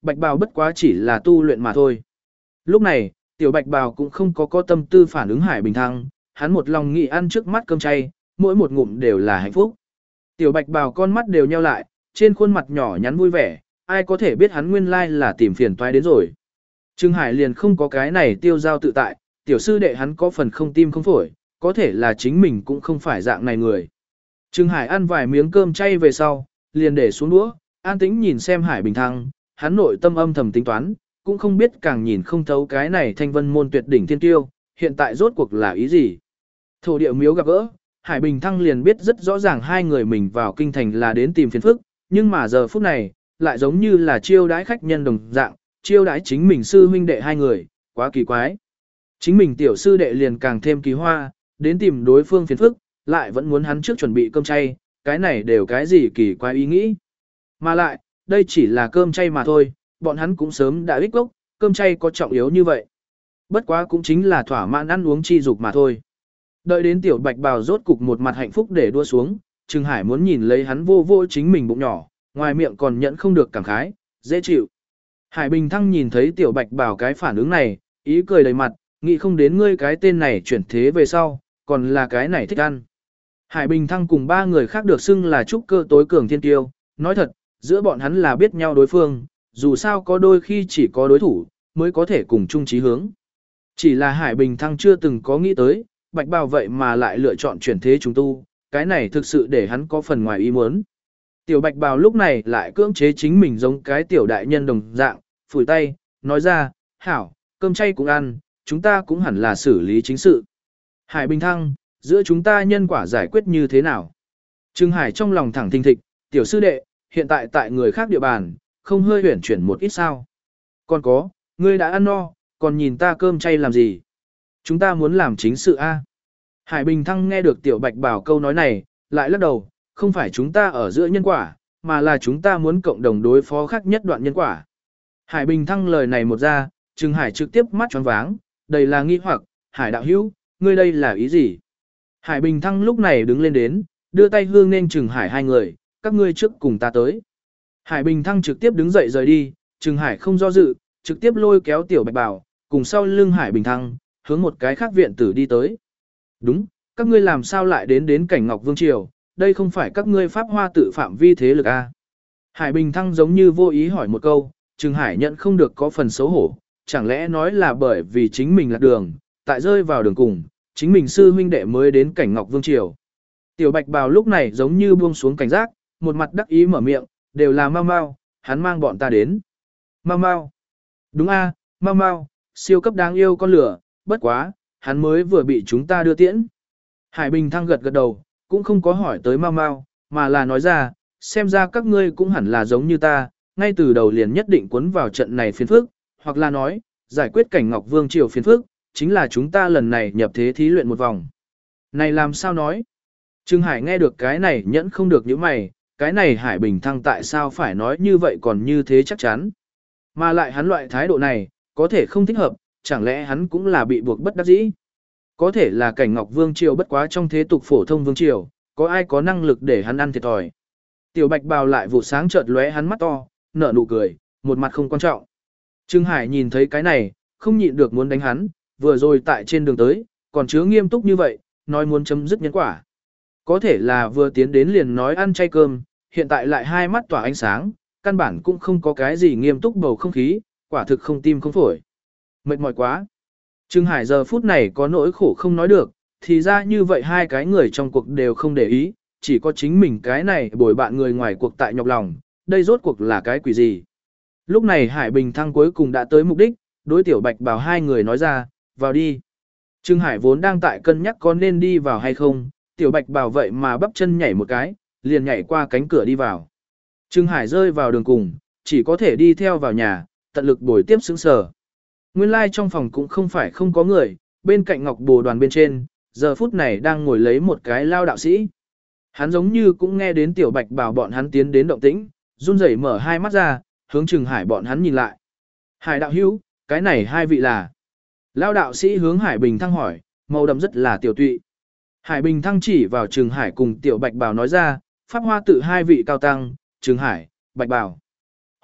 S1: Bạch bào bất quá chỉ là tu luyện mà thôi. Lúc này, tiểu bạch bào cũng không có có tâm tư phản ứng Hải Bình Thăng, hắn một lòng nghĩ ăn trước mắt cơm chay, mỗi một ngụm đều là hạnh phúc. Tiểu bạch bào con mắt đều nheo lại, trên khuôn mặt nhỏ nhắn vui vẻ, ai có thể biết hắn nguyên lai là tìm phiền toái đến rồi. Trương Hải liền không có cái này tiêu giao tự tại, tiểu sư đệ hắn có phần không tim không phổi, có thể là chính mình cũng không phải dạng này người. Trương Hải ăn vài miếng cơm chay về sau, liền để xuống đũa, an tĩnh nhìn xem Hải Bình Thăng, hắn nội tâm âm thầm tính toán, cũng không biết càng nhìn không thấu cái này thanh vân môn tuyệt đỉnh thiên tiêu, hiện tại rốt cuộc là ý gì. Thổ địa miếu gặp gỡ, Hải Bình Thăng liền biết rất rõ ràng hai người mình vào kinh thành là đến tìm phiền phức, nhưng mà giờ phút này, lại giống như là chiêu đãi khách nhân đồng dạng, chiêu đãi chính mình sư huynh đệ hai người, quá kỳ quái. Chính mình tiểu sư đệ liền càng thêm kỳ hoa, đến tìm đối phương phiền phức, lại vẫn muốn hắn trước chuẩn bị cơm chay, cái này đều cái gì kỳ quái ý nghĩ. Mà lại, đây chỉ là cơm chay mà thôi, bọn hắn cũng sớm đã ích gốc, cơm chay có trọng yếu như vậy. Bất quá cũng chính là thỏa mãn ăn uống chi dục mà thôi. Đợi đến tiểu bạch bào rốt cục một mặt hạnh phúc để đua xuống, Trừng Hải muốn nhìn lấy hắn vô vô chính mình bụng nhỏ, ngoài miệng còn nhận không được cảm khái, dễ chịu. Hải Bình Thăng nhìn thấy tiểu bạch bào cái phản ứng này, ý cười đầy mặt, nghĩ không đến ngươi cái tên này chuyển thế về sau, còn là cái này thích ăn. Hải Bình Thăng cùng ba người khác được xưng là trúc cơ tối cường thiên tiêu, nói thật, giữa bọn hắn là biết nhau đối phương, dù sao có đôi khi chỉ có đối thủ, mới có thể cùng chung chí hướng. Chỉ là Hải Bình Thăng chưa từng có nghĩ tới, bạch bào vậy mà lại lựa chọn chuyển thế chúng tu, cái này thực sự để hắn có phần ngoài ý muốn. Tiểu bạch bào lúc này lại cưỡng chế chính mình giống cái tiểu đại nhân đồng dạng, phủi tay, nói ra, hảo, cơm chay cũng ăn, chúng ta cũng hẳn là xử lý chính sự. Hải Bình Thăng, giữa chúng ta nhân quả giải quyết như thế nào? Trương Hải trong lòng thẳng thình thịch, tiểu sư đệ, hiện tại tại người khác địa bàn, không hơi huyển chuyển một ít sao. Còn có, ngươi đã ăn no, còn nhìn ta cơm chay làm gì? Chúng ta muốn làm chính sự a. Hải Bình Thăng nghe được tiểu bạch bảo câu nói này, lại lắc đầu, không phải chúng ta ở giữa nhân quả, mà là chúng ta muốn cộng đồng đối phó khác nhất đoạn nhân quả. Hải Bình Thăng lời này một ra, Trừng Hải trực tiếp mắt tròn váng, đầy là nghi hoặc, Hải đạo hữu, ngươi đây là ý gì? Hải Bình Thăng lúc này đứng lên đến, đưa tay hương nên Trừng Hải hai người, các ngươi trước cùng ta tới. Hải Bình Thăng trực tiếp đứng dậy rời đi, Trừng Hải không do dự, trực tiếp lôi kéo tiểu bạch bảo, cùng sau lưng Hải Bình Thăng, hướng một cái khác viện tử đi tới. Đúng, các ngươi làm sao lại đến đến cảnh Ngọc Vương Triều, đây không phải các ngươi pháp hoa tự phạm vi thế lực a? Hải Bình Thăng giống như vô ý hỏi một câu, Trừng Hải nhận không được có phần xấu hổ, chẳng lẽ nói là bởi vì chính mình lạc đường, tại rơi vào đường cùng, chính mình sư huynh đệ mới đến cảnh Ngọc Vương Triều. Tiểu bạch bào lúc này giống như buông xuống cảnh giác, một mặt đắc ý mở miệng, đều là mau mau, hắn mang bọn ta đến. Mau mau. Đúng a, mau mau, siêu cấp đáng yêu con lửa, bất quá, hắn mới vừa bị chúng ta đưa tiễn. Hải Bình Thăng gật gật đầu, cũng không có hỏi tới mau mau, mà là nói ra, xem ra các ngươi cũng hẳn là giống như ta, ngay từ đầu liền nhất định cuốn vào trận này phiền phức, hoặc là nói, giải quyết cảnh Ngọc Vương Triều phiền phức, chính là chúng ta lần này nhập thế thí luyện một vòng. Này làm sao nói? Trương Hải nghe được cái này nhẫn không được những mày, cái này Hải Bình Thăng tại sao phải nói như vậy còn như thế chắc chắn. Mà lại hắn loại thái độ này, có thể không thích hợp, chẳng lẽ hắn cũng là bị buộc bất đắc dĩ. Có thể là cảnh Ngọc Vương Triều bất quá trong thế tục phổ thông Vương Triều, có ai có năng lực để hắn ăn thiệt thòi. Tiểu bạch bào lại vụ sáng chợt lóe hắn mắt to, nở nụ cười, một mặt không quan trọng. Trương Hải nhìn thấy cái này, không nhịn được muốn đánh hắn, vừa rồi tại trên đường tới, còn chứa nghiêm túc như vậy, nói muốn chấm dứt nhân quả. Có thể là vừa tiến đến liền nói ăn chay cơm, hiện tại lại hai mắt tỏa ánh sáng, căn bản cũng không có cái gì nghiêm túc bầu không khí, quả thực không tim không phổi. Mệt mỏi quá. Trương Hải giờ phút này có nỗi khổ không nói được, thì ra như vậy hai cái người trong cuộc đều không để ý, chỉ có chính mình cái này bồi bạn người ngoài cuộc tại nhọc lòng, đây rốt cuộc là cái quỷ gì. Lúc này Hải Bình Thăng cuối cùng đã tới mục đích, đối tiểu bạch bảo hai người nói ra, vào đi. Trương Hải vốn đang tại cân nhắc có nên đi vào hay không, tiểu bạch bảo vậy mà bắp chân nhảy một cái, liền nhảy qua cánh cửa đi vào. Trương Hải rơi vào đường cùng, chỉ có thể đi theo vào nhà, tận lực bồi tiếp sững sờ. Nguyên lai like trong phòng cũng không phải không có người, bên cạnh ngọc bồ đoàn bên trên, giờ phút này đang ngồi lấy một cái lao đạo sĩ. Hắn giống như cũng nghe đến tiểu bạch bảo bọn hắn tiến đến động tĩnh, run rẩy mở hai mắt ra, hướng Trừng Hải bọn hắn nhìn lại. Hải đạo hữu, cái này hai vị là. Lao đạo sĩ hướng Hải Bình Thăng hỏi, màu đậm rất là tiểu tụy. Hải Bình Thăng chỉ vào Trừng Hải cùng tiểu bạch bảo nói ra, pháp hoa tự hai vị cao tăng, Trừng Hải, bạch bảo.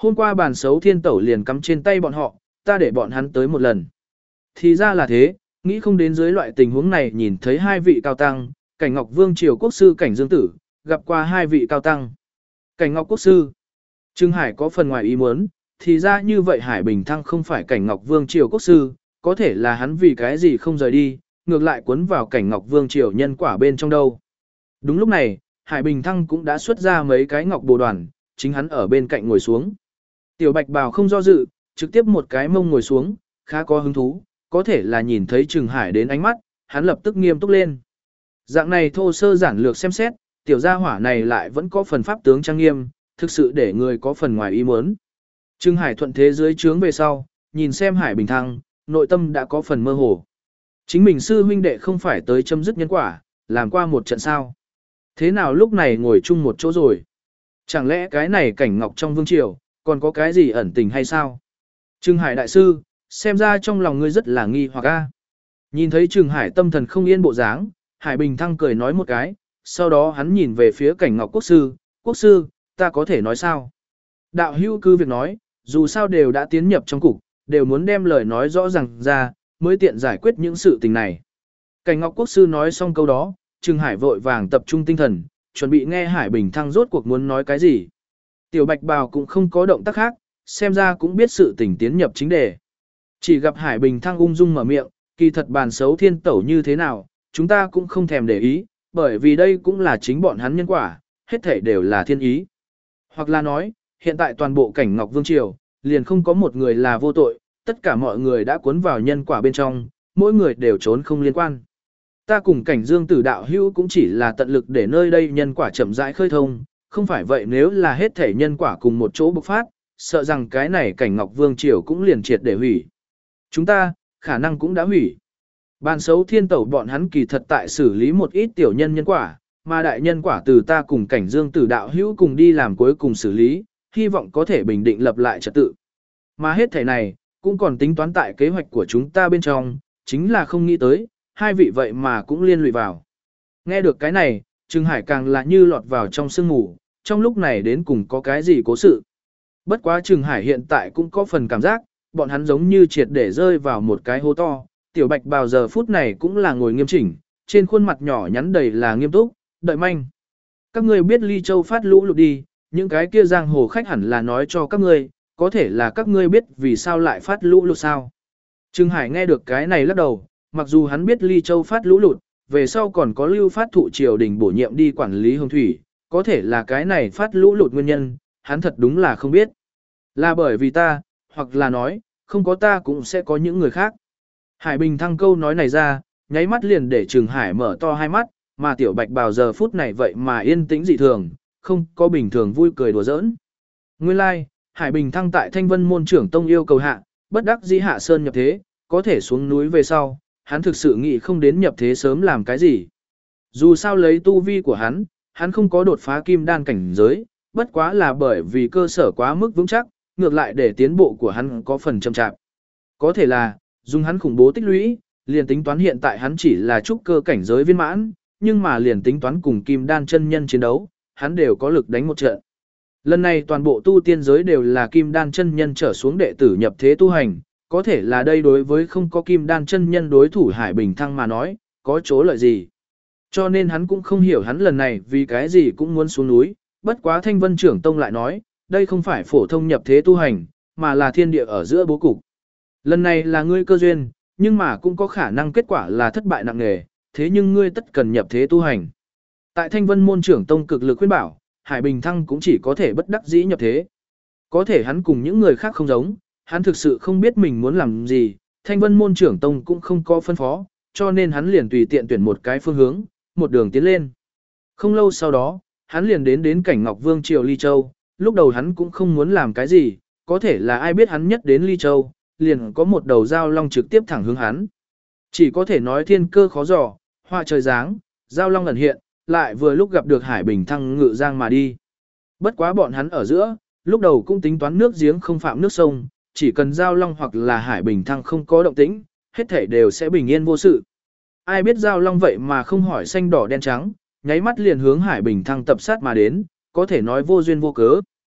S1: Hôm qua bàn xấu thiên tẩu liền cắm trên tay bọn họ, ta để bọn hắn tới một lần. Thì ra là thế, nghĩ không đến dưới loại tình huống này nhìn thấy hai vị cao tăng, Cảnh Ngọc Vương Triều Quốc Sư Cảnh Dương Tử, gặp qua hai vị cao tăng. Cảnh Ngọc Quốc Sư, Trương Hải có phần ngoài ý muốn, thì ra như vậy Hải Bình Thăng không phải Cảnh Ngọc Vương Triều Quốc Sư, có thể là hắn vì cái gì không rời đi, ngược lại cuốn vào Cảnh Ngọc Vương Triều nhân quả bên trong đâu. Đúng lúc này, Hải Bình Thăng cũng đã xuất ra mấy cái ngọc bồ đoàn, chính hắn ở bên cạnh ngồi xuống. Tiểu Bạch Bào không do dự, trực tiếp một cái mông ngồi xuống, khá có hứng thú, có thể là nhìn thấy Trừng Hải đến ánh mắt, hắn lập tức nghiêm túc lên. Dạng này thô sơ giản lược xem xét, tiểu gia hỏa này lại vẫn có phần pháp tướng trang nghiêm, thực sự để người có phần ngoài ý muốn. Trừng Hải thuận thế dưới trướng về sau, nhìn xem Hải Bình Thăng, nội tâm đã có phần mơ hồ. Chính mình sư huynh đệ không phải tới chấm dứt nhân quả, làm qua một trận sao. Thế nào lúc này ngồi chung một chỗ rồi? Chẳng lẽ cái này Cảnh Ngọc trong vương triều, còn có cái gì ẩn tình hay sao? Trừng Hải đại sư, xem ra trong lòng ngươi rất là nghi hoặc a. Nhìn thấy Trừng Hải tâm thần không yên bộ dáng, Hải Bình Thăng cười nói một cái, sau đó hắn nhìn về phía Cảnh Ngọc Quốc Sư, Quốc Sư, ta có thể nói sao? Đạo hữu cứ việc nói, dù sao đều đã tiến nhập trong cục, đều muốn đem lời nói rõ ràng ra, mới tiện giải quyết những sự tình này. Cảnh Ngọc Quốc Sư nói xong câu đó, Trừng Hải vội vàng tập trung tinh thần, chuẩn bị nghe Hải Bình Thăng rốt cuộc muốn nói cái gì. Tiểu Bạch Bào cũng không có động tác khác, xem ra cũng biết sự tình tiến nhập chính đề. Chỉ gặp Hải Bình Thăng ung dung mở miệng, kỳ thật bàn xấu thiên tẩu như thế nào, chúng ta cũng không thèm để ý, bởi vì đây cũng là chính bọn hắn nhân quả, hết thảy đều là thiên ý. Hoặc là nói, hiện tại toàn bộ Cảnh Ngọc Vương Triều, liền không có một người là vô tội, tất cả mọi người đã cuốn vào nhân quả bên trong, mỗi người đều trốn không liên quan. Ta cùng Cảnh Dương Tử đạo hữu cũng chỉ là tận lực để nơi đây nhân quả chậm rãi khơi thông, không phải vậy nếu là hết thể nhân quả cùng một chỗ bộc phát, sợ rằng cái này Cảnh Ngọc Vương Triều cũng liền triệt để hủy. Chúng ta, khả năng cũng đã hủy. Bàn xấu thiên tẩu bọn hắn kỳ thật tại xử lý một ít tiểu nhân nhân quả, mà đại nhân quả từ ta cùng Cảnh Dương Tử đạo hữu cùng đi làm cuối cùng xử lý, hy vọng có thể bình định lập lại trật tự. Mà hết thể này, cũng còn tính toán tại kế hoạch của chúng ta bên trong, chính là không nghĩ tới, hai vị vậy mà cũng liên lụy vào. Nghe được cái này, Trừng Hải càng là như lọt vào trong sương mù, trong lúc này đến cùng có cái gì cố sự. Bất quá Trừng Hải hiện tại cũng có phần cảm giác, bọn hắn giống như triệt để rơi vào một cái hố to, Tiểu Bạch Bào giờ phút này cũng là ngồi nghiêm chỉnh, trên khuôn mặt nhỏ nhắn đầy là nghiêm túc, đợi manh. Các ngươi biết Ly Châu phát lũ lụt đi, những cái kia giang hồ khách hẳn là nói cho các ngươi, có thể là các ngươi biết vì sao lại phát lũ lụt sao. Trừng Hải nghe được cái này lắc đầu, mặc dù hắn biết Ly Châu phát lũ lụt, về sau còn có lưu phát thụ triều đình bổ nhiệm đi quản lý hồng thủy, có thể là cái này phát lũ lụt nguyên nhân, hắn thật đúng là không biết. Là bởi vì ta, hoặc là nói, không có ta cũng sẽ có những người khác. Hải Bình Thăng câu nói này ra, nháy mắt liền để Trừng Hải mở to hai mắt, mà Tiểu Bạch Bào giờ phút này vậy mà yên tĩnh dị thường, không có bình thường vui cười đùa giỡn. Nguyên lai, like, Hải Bình Thăng tại Thanh Vân môn trưởng tông yêu cầu hạ, bất đắc dĩ hạ sơn nhập thế, có thể xuống núi về sau, hắn thực sự nghĩ không đến nhập thế sớm làm cái gì. Dù sao lấy tu vi của hắn, hắn không có đột phá kim đan cảnh giới, bất quá là bởi vì cơ sở quá mức vững chắc, ngược lại để tiến bộ của hắn có phần chậm chạp. Có thể là, dùng hắn khủng bố tích lũy, liền tính toán hiện tại hắn chỉ là trúc cơ cảnh giới viên mãn, nhưng mà liền tính toán cùng kim đan chân nhân chiến đấu, hắn đều có lực đánh một trận. Lần này toàn bộ tu tiên giới đều là kim đan chân nhân trở xuống đệ tử nhập thế tu hành, có thể là đây đối với không có kim đan chân nhân đối thủ Hải Bình Thăng mà nói, có chỗ lợi gì. Cho nên hắn cũng không hiểu hắn lần này vì cái gì cũng muốn xuống núi, bất quá Thanh Vân trưởng tông lại nói, đây không phải phổ thông nhập thế tu hành, mà là thiên địa ở giữa bố cục. Lần này là ngươi cơ duyên, nhưng mà cũng có khả năng kết quả là thất bại nặng nề, thế nhưng ngươi tất cần nhập thế tu hành. Tại Thanh Vân môn trưởng tông cực lực khuyên bảo, Hải Bình Thăng cũng chỉ có thể bất đắc dĩ nhập thế. Có thể hắn cùng những người khác không giống, hắn thực sự không biết mình muốn làm gì, Thanh Vân môn trưởng tông cũng không có phân phó, cho nên hắn liền tùy tiện tuyển một cái phương hướng, một đường tiến lên. Không lâu sau đó, hắn liền đến đến Cảnh Ngọc Vương triều Ly Châu, lúc đầu hắn cũng không muốn làm cái gì, có thể là ai biết hắn nhất đến Ly Châu, liền có một đầu dao long trực tiếp thẳng hướng hắn. Chỉ có thể nói thiên cơ khó dò, hoa trời dáng, dao long ẩn hiện, lại vừa lúc gặp được Hải Bình Thăng ngự giang mà đi. Bất quá bọn hắn ở giữa, lúc đầu cũng tính toán nước giếng không phạm nước sông, chỉ cần Giao Long hoặc là Hải Bình Thăng không có động tĩnh, hết thể đều sẽ bình yên vô sự. Ai biết Giao Long vậy mà không hỏi xanh đỏ đen trắng, nháy mắt liền hướng Hải Bình Thăng tập sát mà đến, có thể nói vô duyên vô cớ.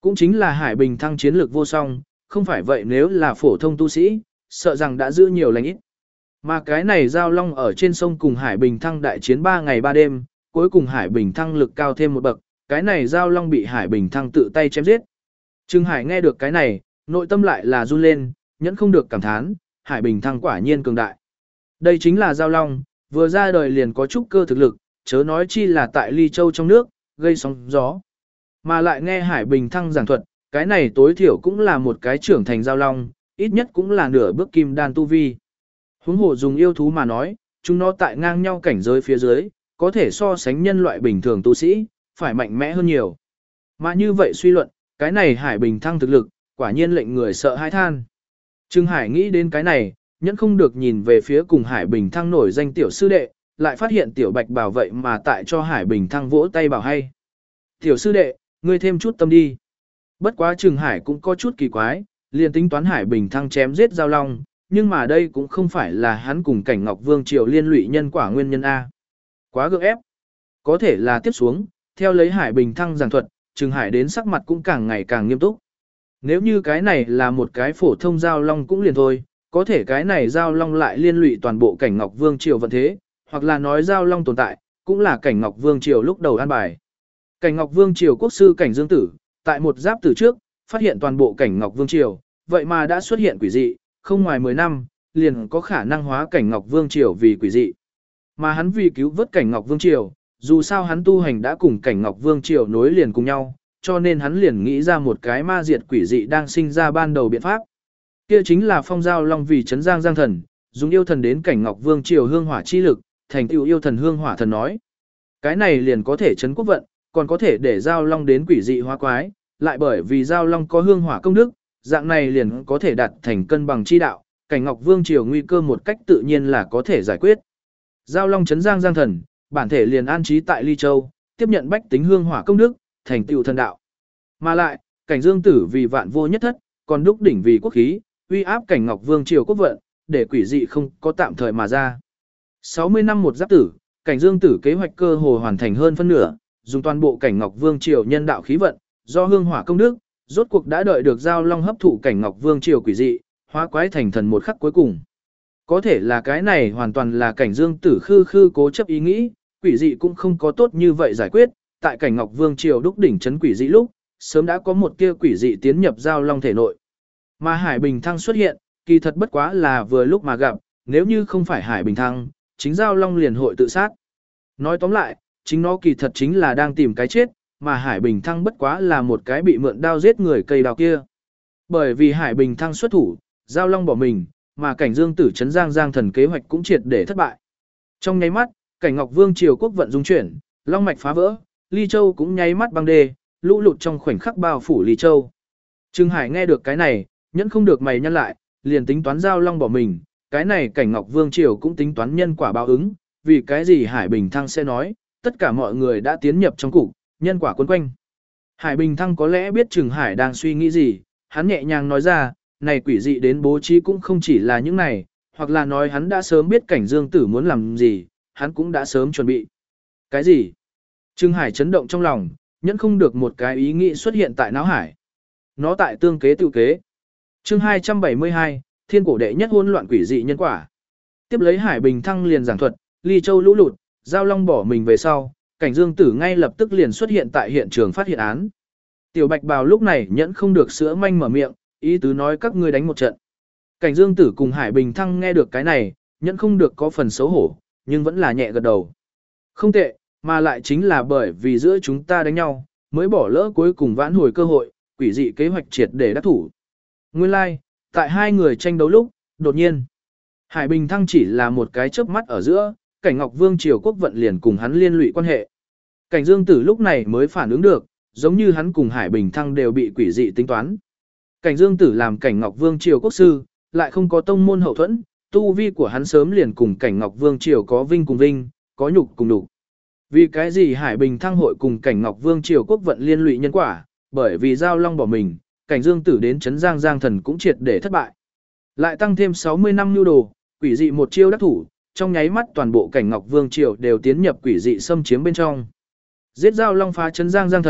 S1: Cũng chính là Hải Bình Thăng chiến lược vô song, không phải vậy nếu là phổ thông tu sĩ, sợ rằng đã giữ nhiều lành ít. Mà cái này Giao Long ở trên sông cùng Hải Bình Thăng đại chiến ba ngày ba đêm, cuối cùng Hải Bình Thăng lực cao thêm một bậc, cái này Giao Long bị Hải Bình Thăng tự tay chém giết. Trừng Hải nghe được cái này, nội tâm lại là run lên, nhẫn không được cảm thán, Hải Bình Thăng quả nhiên cường đại. Đây chính là Giao Long, vừa ra đời liền có chút cơ thực lực, chớ nói chi là tại Ly Châu trong nước, gây sóng gió. Mà lại nghe Hải Bình Thăng giảng thuật, cái này tối thiểu cũng là một cái trưởng thành Giao Long, ít nhất cũng là nửa bước kim đan tu vi. Huống hồ dùng yêu thú mà nói, chúng nó tại ngang nhau cảnh giới phía dưới, có thể so sánh nhân loại bình thường tu sĩ, phải mạnh mẽ hơn nhiều. Mà như vậy suy luận, cái này Hải Bình Thăng thực lực, quả nhiên lệnh người sợ hãi than. Trương Hải nghĩ đến cái này, nhẫn không được nhìn về phía cùng Hải Bình Thăng nổi danh tiểu sư đệ, lại phát hiện tiểu bạch bảo vậy mà tại cho Hải Bình Thăng vỗ tay bảo hay. Tiểu sư đệ, ngươi thêm chút tâm đi. Bất quá Trừng Hải cũng có chút kỳ quái, liền tính toán Hải Bình Thăng chém giết Giao Long, nhưng mà đây cũng không phải là hắn cùng Cảnh Ngọc Vương Triều liên lụy nhân quả nguyên nhân A. Quá gượng ép. Có thể là tiếp xuống, theo lấy Hải Bình Thăng giảng thuật, Trừng Hải đến sắc mặt cũng càng ngày càng nghiêm túc. Nếu như cái này là một cái phổ thông Giao Long cũng liền thôi, có thể cái này Giao Long lại liên lụy toàn bộ Cảnh Ngọc Vương Triều vận thế, hoặc là nói Giao Long tồn tại, cũng là Cảnh Ngọc Vương Triều lúc đầu an bài. Cảnh Ngọc Vương Triều quốc sư Cảnh Dương Tử, tại một giáp tử trước, phát hiện toàn bộ Cảnh Ngọc Vương Triều, vậy mà đã xuất hiện quỷ dị, không ngoài mười năm, liền có khả năng hóa Cảnh Ngọc Vương Triều vì quỷ dị. Mà hắn vì cứu vớt Cảnh Ngọc Vương Triều, dù sao hắn tu hành đã cùng Cảnh Ngọc Vương Triều nối liền cùng nhau, cho nên hắn liền nghĩ ra một cái ma diệt quỷ dị đang sinh ra ban đầu biện pháp. Kia chính là phong Giao Long vì trấn giang giang thần, dùng yêu thần đến Cảnh Ngọc Vương Triều hương hỏa chi lực, thành tựu yêu thần hương hỏa thần nói. Cái này liền có thể trấn quốc vận, còn có thể để Giao Long đến quỷ dị hóa quái, lại bởi vì Giao Long có hương hỏa công đức, dạng này liền có thể đạt thành cân bằng chi đạo, Cảnh Ngọc Vương Triều nguy cơ một cách tự nhiên là có thể giải quyết. Giao Long trấn giang giang thần, bản thể liền an trí tại Ly Châu, tiếp nhận bách tính hương hỏa công đức, thành tựu thần đạo. Mà lại, Cảnh Dương Tử vì vạn vô nhất thất, còn đúc đỉnh vì quốc khí, uy áp Cảnh Ngọc Vương Triều quốc vận, để quỷ dị không có tạm thời mà ra. sáu mươi năm một giáp tử, Cảnh Dương Tử kế hoạch cơ hồ hoàn thành hơn phân nửa, dùng toàn bộ Cảnh Ngọc Vương Triều nhân đạo khí vận, do hương hỏa công đức, rốt cuộc đã đợi được Giao Long hấp thụ Cảnh Ngọc Vương Triều quỷ dị, hóa quái thành thần một khắc cuối cùng. Có thể là cái này hoàn toàn là Cảnh Dương Tử khư khư cố chấp ý nghĩ, quỷ dị cũng không có tốt như vậy giải quyết, tại Cảnh Ngọc Vương Triều đúc đỉnh trấn quỷ dị lúc, sớm đã có một tia quỷ dị tiến nhập Giao Long thể nội. Mà Hải Bình Thăng xuất hiện, kỳ thật bất quá là vừa lúc mà gặp, nếu như không phải Hải Bình Thăng, chính Giao Long liền hội tự sát. Nói tóm lại, chính nó kỳ thật chính là đang tìm cái chết, mà Hải Bình Thăng bất quá là một cái bị mượn đao giết người cây đào kia. Bởi vì Hải Bình Thăng xuất thủ, Giao Long bỏ mình, mà Cảnh Dương Tử trấn giang giang thần kế hoạch cũng triệt để thất bại. Trong nháy mắt, Cảnh Ngọc Vương Triều quốc vận dung chuyển, long mạch phá vỡ, Ly Châu cũng nháy mắt băng đê, lũ lụt trong khoảnh khắc bao phủ Ly Châu. Trương Hải nghe được cái này, nhẫn không được mày nhăn lại, liền tính toán Giao Long bỏ mình, cái này Cảnh Ngọc Vương Triều cũng tính toán nhân quả báo ứng, vì cái gì Hải Bình Thăng sẽ nói, tất cả mọi người đã tiến nhập trong cục, nhân quả quấn quanh. Hải Bình Thăng có lẽ biết Trừng Hải đang suy nghĩ gì, hắn nhẹ nhàng nói ra, này quỷ dị đến bố trí cũng không chỉ là những này, hoặc là nói hắn đã sớm biết Cảnh Dương Tử muốn làm gì, hắn cũng đã sớm chuẩn bị. Cái gì? Trừng Hải chấn động trong lòng, nhẫn không được một cái ý nghĩ xuất hiện tại não hải. Nó tại tương kế tự kế. Chương hai trăm bảy mươi hai, Thiên cổ đệ nhất hỗn loạn quỷ dị nhân quả. Tiếp lấy Hải Bình Thăng liền giảng thuật, Ly Châu lũ lụt, Giao Long bỏ mình về sau, Cảnh Dương Tử ngay lập tức liền xuất hiện tại hiện trường phát hiện án. Tiểu Bạch Bào lúc này nhẫn không được sữa manh mở miệng, ý tứ nói các ngươi đánh một trận. Cảnh Dương Tử cùng Hải Bình Thăng nghe được cái này, nhẫn không được có phần xấu hổ, nhưng vẫn là nhẹ gật đầu. Không tệ, mà lại chính là bởi vì giữa chúng ta đánh nhau, mới bỏ lỡ cuối cùng vãn hồi cơ hội, quỷ dị kế hoạch triệt để đắc thủ. Nguyên lai, like, tại hai người tranh đấu lúc, đột nhiên, Hải Bình Thăng chỉ là một cái chớp mắt ở giữa, Cảnh Ngọc Vương Triều quốc vận liền cùng hắn liên lụy quan hệ. Cảnh Dương Tử lúc này mới phản ứng được, giống như hắn cùng Hải Bình Thăng đều bị quỷ dị tính toán. Cảnh Dương Tử làm Cảnh Ngọc Vương Triều quốc sư, lại không có tông môn hậu thuẫn, tu vi của hắn sớm liền cùng Cảnh Ngọc Vương Triều có vinh cùng vinh, có nhục cùng nhục. Vì cái gì Hải Bình Thăng hội cùng Cảnh Ngọc Vương Triều quốc vận liên lụy nhân quả, bởi vì Giao Long bỏ mình, Cảnh Dương Tử đến trấn giang giang thần cũng triệt để thất bại. Lại tăng thêm sáu mươi năm nhu đồ, quỷ dị một chiêu đắc thủ, trong nháy mắt toàn bộ Cảnh Ngọc Vương Triều đều tiến nhập quỷ dị xâm chiếm bên trong. Giết Giao Long phá trấn giang giang thần,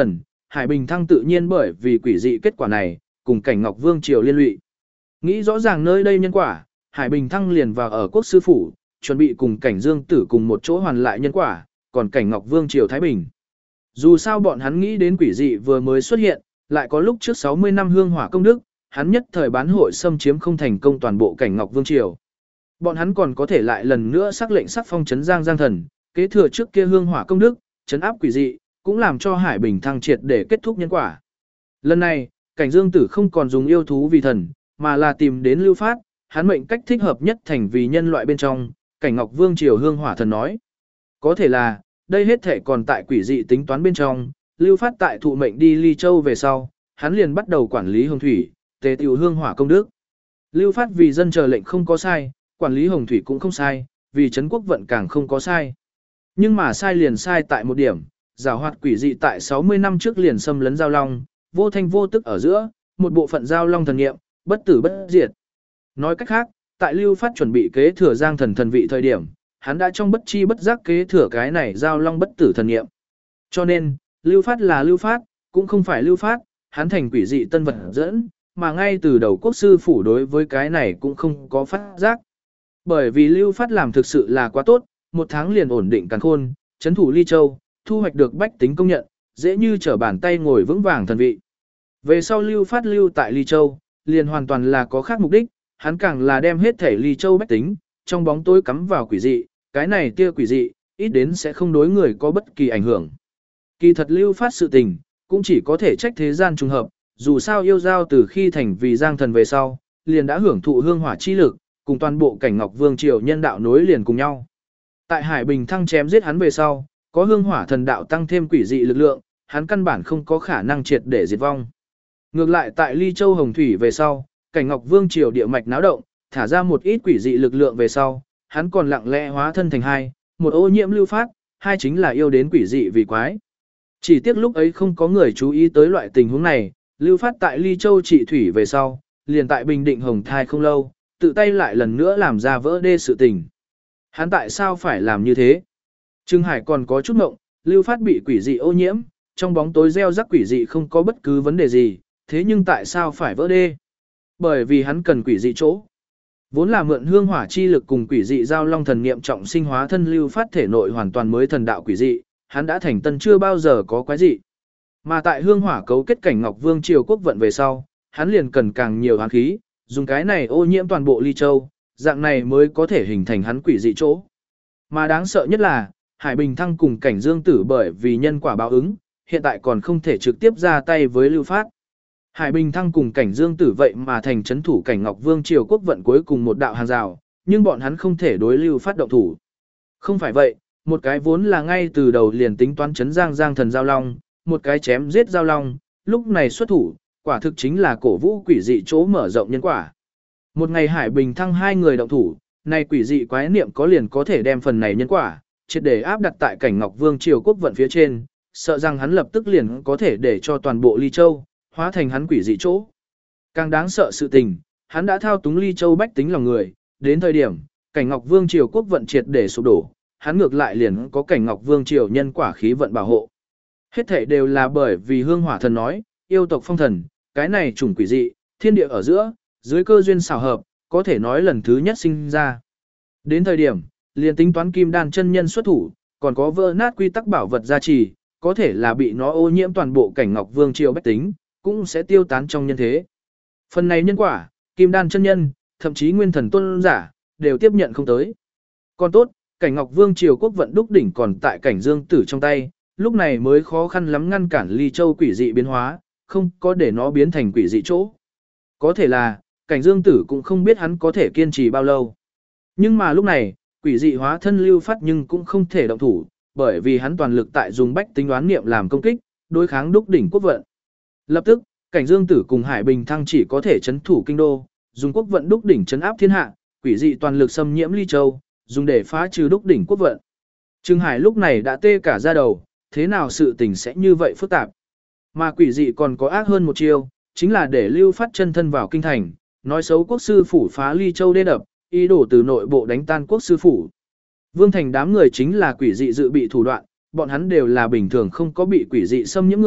S1: Hải Bình Thăng tự nhiên bởi vì quỷ dị kết quả này, cùng Cảnh Ngọc Vương triều liên lụy. Nghĩ rõ ràng nơi đây nhân quả, Hải Bình Thăng liền vào ở quốc sư phủ, chuẩn bị cùng Cảnh Dương Tử cùng một chỗ hoàn lại nhân quả, còn Cảnh Ngọc Vương triều Thái Bình. Dù sao bọn hắn nghĩ đến quỷ dị vừa mới xuất hiện, lại có lúc trước sáu mươi năm hương hỏa công đức, hắn nhất thời bán hội xâm chiếm không thành công toàn bộ Cảnh Ngọc Vương triều. Bọn hắn còn có thể lại lần nữa sắc lệnh sắc phong trấn Giang Giang thần, kế thừa trước kia hương hỏa công đức, trấn áp quỷ dị, cũng làm cho Hải Bình Thăng triệt để kết thúc nhân quả. Lần này, Cảnh Dương Tử không còn dùng yêu thú vì thần, mà là tìm đến Lưu Phát, hắn mệnh cách thích hợp nhất thành vì nhân loại bên trong, Cảnh Ngọc Vương triều hương hỏa thần nói. Có thể là, đây hết thể còn tại quỷ dị tính toán bên trong, Lưu Phát tại thụ mệnh đi Ly Châu về sau, hắn liền bắt đầu quản lý hồng thủy, tế tiểu hương hỏa công đức. Lưu Phát vì dân chờ lệnh không có sai, quản lý hồng thủy cũng không sai, vì trấn quốc vận càng không có sai. Nhưng mà sai liền sai tại một điểm, giảo hoạt quỷ dị tại sáu mươi năm trước liền xâm lấn Giao Long, vô thanh vô tức ở giữa, một bộ phận Giao Long thần nghiệm, bất tử bất diệt. Nói cách khác, tại Lưu Phát chuẩn bị kế thừa Giang thần thần vị thời điểm, hắn đã trong bất chi bất giác kế thừa cái này Giao Long bất tử thần nghiệm. Cho nên, Lưu Phát là Lưu Phát, cũng không phải Lưu Phát, hắn thành quỷ dị tân vật dẫn, mà ngay từ đầu quốc sư phủ đối với cái này cũng không có phát giác. Bởi vì Lưu Phát làm thực sự là quá tốt, một tháng liền ổn định càn khôn, trấn thủ Ly Châu, thu hoạch được bách tính công nhận, dễ như trở bàn tay ngồi vững vàng thần vị. Về sau Lưu Phát lưu tại Ly Châu, liền hoàn toàn là có khác mục đích, hắn càng là đem hết thể Ly Châu bách tính, trong bóng tối cắm vào quỷ dị, cái này tia quỷ dị, ít đến sẽ không đối người có bất kỳ ảnh hưởng. Kỳ thật Lưu Phát sự tình, cũng chỉ có thể trách thế gian trùng hợp, dù sao yêu giao từ khi thành vì Giang thần về sau, liền đã hưởng thụ hương hỏa chi lực, cùng toàn bộ Cảnh Ngọc Vương triều nhân đạo nối liền cùng nhau. Tại Hải Bình Thăng chém giết hắn về sau, có hương hỏa thần đạo tăng thêm quỷ dị lực lượng, hắn căn bản không có khả năng triệt để diệt vong. Ngược lại tại Ly Châu Hồng Thủy về sau, Cảnh Ngọc Vương triều địa mạch náo động, thả ra một ít quỷ dị lực lượng về sau, hắn còn lặng lẽ hóa thân thành hai, một ô nhiễm Lưu Phát, hai chính là yêu đến quỷ dị vì quái. Chỉ tiếc lúc ấy không có người chú ý tới loại tình huống này, Lưu Phát tại Ly Châu trị thủy về sau, liền tại Bình Định Hồng Thai không lâu, tự tay lại lần nữa làm ra vỡ đê sự tình. Hắn tại sao phải làm như thế? Trương Hải còn có chút mộng, Lưu Phát bị quỷ dị ô nhiễm, trong bóng tối gieo rắc quỷ dị không có bất cứ vấn đề gì, thế nhưng tại sao phải vỡ đê? Bởi vì hắn cần quỷ dị chỗ. Vốn là mượn hương hỏa chi lực cùng quỷ dị giao long thần niệm trọng sinh hóa thân Lưu Phát thể nội hoàn toàn mới thần đạo quỷ dị, hắn đã thành tân chưa bao giờ có quái dị. Mà tại hương hỏa cấu kết Cảnh Ngọc Vương triều quốc vận về sau, hắn liền cần càng nhiều hàn khí, dùng cái này ô nhiễm toàn bộ Ly Châu, dạng này mới có thể hình thành hắn quỷ dị chỗ. Mà đáng sợ nhất là, Hải Bình Thăng cùng Cảnh Dương Tử bởi vì nhân quả báo ứng, hiện tại còn không thể trực tiếp ra tay với Lưu Phát. Hải Bình Thăng cùng Cảnh Dương Tử vậy mà thành trấn thủ Cảnh Ngọc Vương triều quốc vận cuối cùng một đạo hàng rào, nhưng bọn hắn không thể đối Lưu Phát động thủ. Không phải vậy, một cái vốn là ngay từ đầu liền tính toán trấn Giang Giang thần Giao Long, một cái chém giết Giao Long, lúc này xuất thủ, quả thực chính là cổ vũ quỷ dị chỗ mở rộng nhân quả. Một ngày Hải Bình Thăng hai người động thủ, nay quỷ dị quái niệm có liền có thể đem phần này nhân quả, triệt để áp đặt tại Cảnh Ngọc Vương triều quốc vận phía trên, sợ rằng hắn lập tức liền có thể để cho toàn bộ Ly Châu hóa thành hắn quỷ dị chỗ. Càng đáng sợ sự tình, hắn đã thao túng Ly Châu bách tính lòng người, đến thời điểm Cảnh Ngọc Vương triều quốc vận triệt để sụp đổ, hắn ngược lại liền có Cảnh Ngọc Vương triều nhân quả khí vận bảo hộ. Hết thảy đều là bởi vì hương hỏa thần nói, yêu tộc phong thần, cái này trùng quỷ dị, thiên địa ở giữa, dưới cơ duyên xảo hợp, có thể nói lần thứ nhất sinh ra. Đến thời điểm, liền tính toán kim đan chân nhân xuất thủ, còn có vỡ nát quy tắc bảo vật gia trì, có thể là bị nó ô nhiễm toàn bộ Cảnh Ngọc Vương triều bách tính, cũng sẽ tiêu tán trong nhân thế. Phần này nhân quả, kim đan chân nhân, thậm chí nguyên thần tôn giả, đều tiếp nhận không tới. Còn tốt, Cảnh Ngọc Vương triều quốc vận đúc đỉnh còn tại Cảnh Dương Tử trong tay, lúc này mới khó khăn lắm ngăn cản Ly Châu quỷ dị biến hóa, không có để nó biến thành quỷ dị chỗ. Có thể là, Cảnh Dương Tử cũng không biết hắn có thể kiên trì bao lâu. Nhưng mà lúc này, quỷ dị hóa thân Lưu Phát nhưng cũng không thể động thủ, bởi vì hắn toàn lực tại dùng bách tính đoán niệm làm công kích, đối kháng đúc đỉnh quốc vận. Lập tức, Cảnh Dương Tử cùng Hải Bình Thăng chỉ có thể trấn thủ kinh đô, dùng quốc vận đúc đỉnh trấn áp thiên hạ, quỷ dị toàn lực xâm nhiễm Ly Châu, dùng để phá trừ đúc đỉnh quốc vận. Trương Hải lúc này đã tê cả da đầu, thế nào sự tình sẽ như vậy phức tạp. Mà quỷ dị còn có ác hơn một chiêu, chính là để Lưu Phát chân thân vào kinh thành, nói xấu quốc sư phủ phá Ly Châu đê đập, ý đồ từ nội bộ đánh tan quốc sư phủ. Vương Thành đám người chính là quỷ dị dự bị thủ đoạn, bọn hắn đều là bình thường không có bị quỷ dị xâm nhiễm người,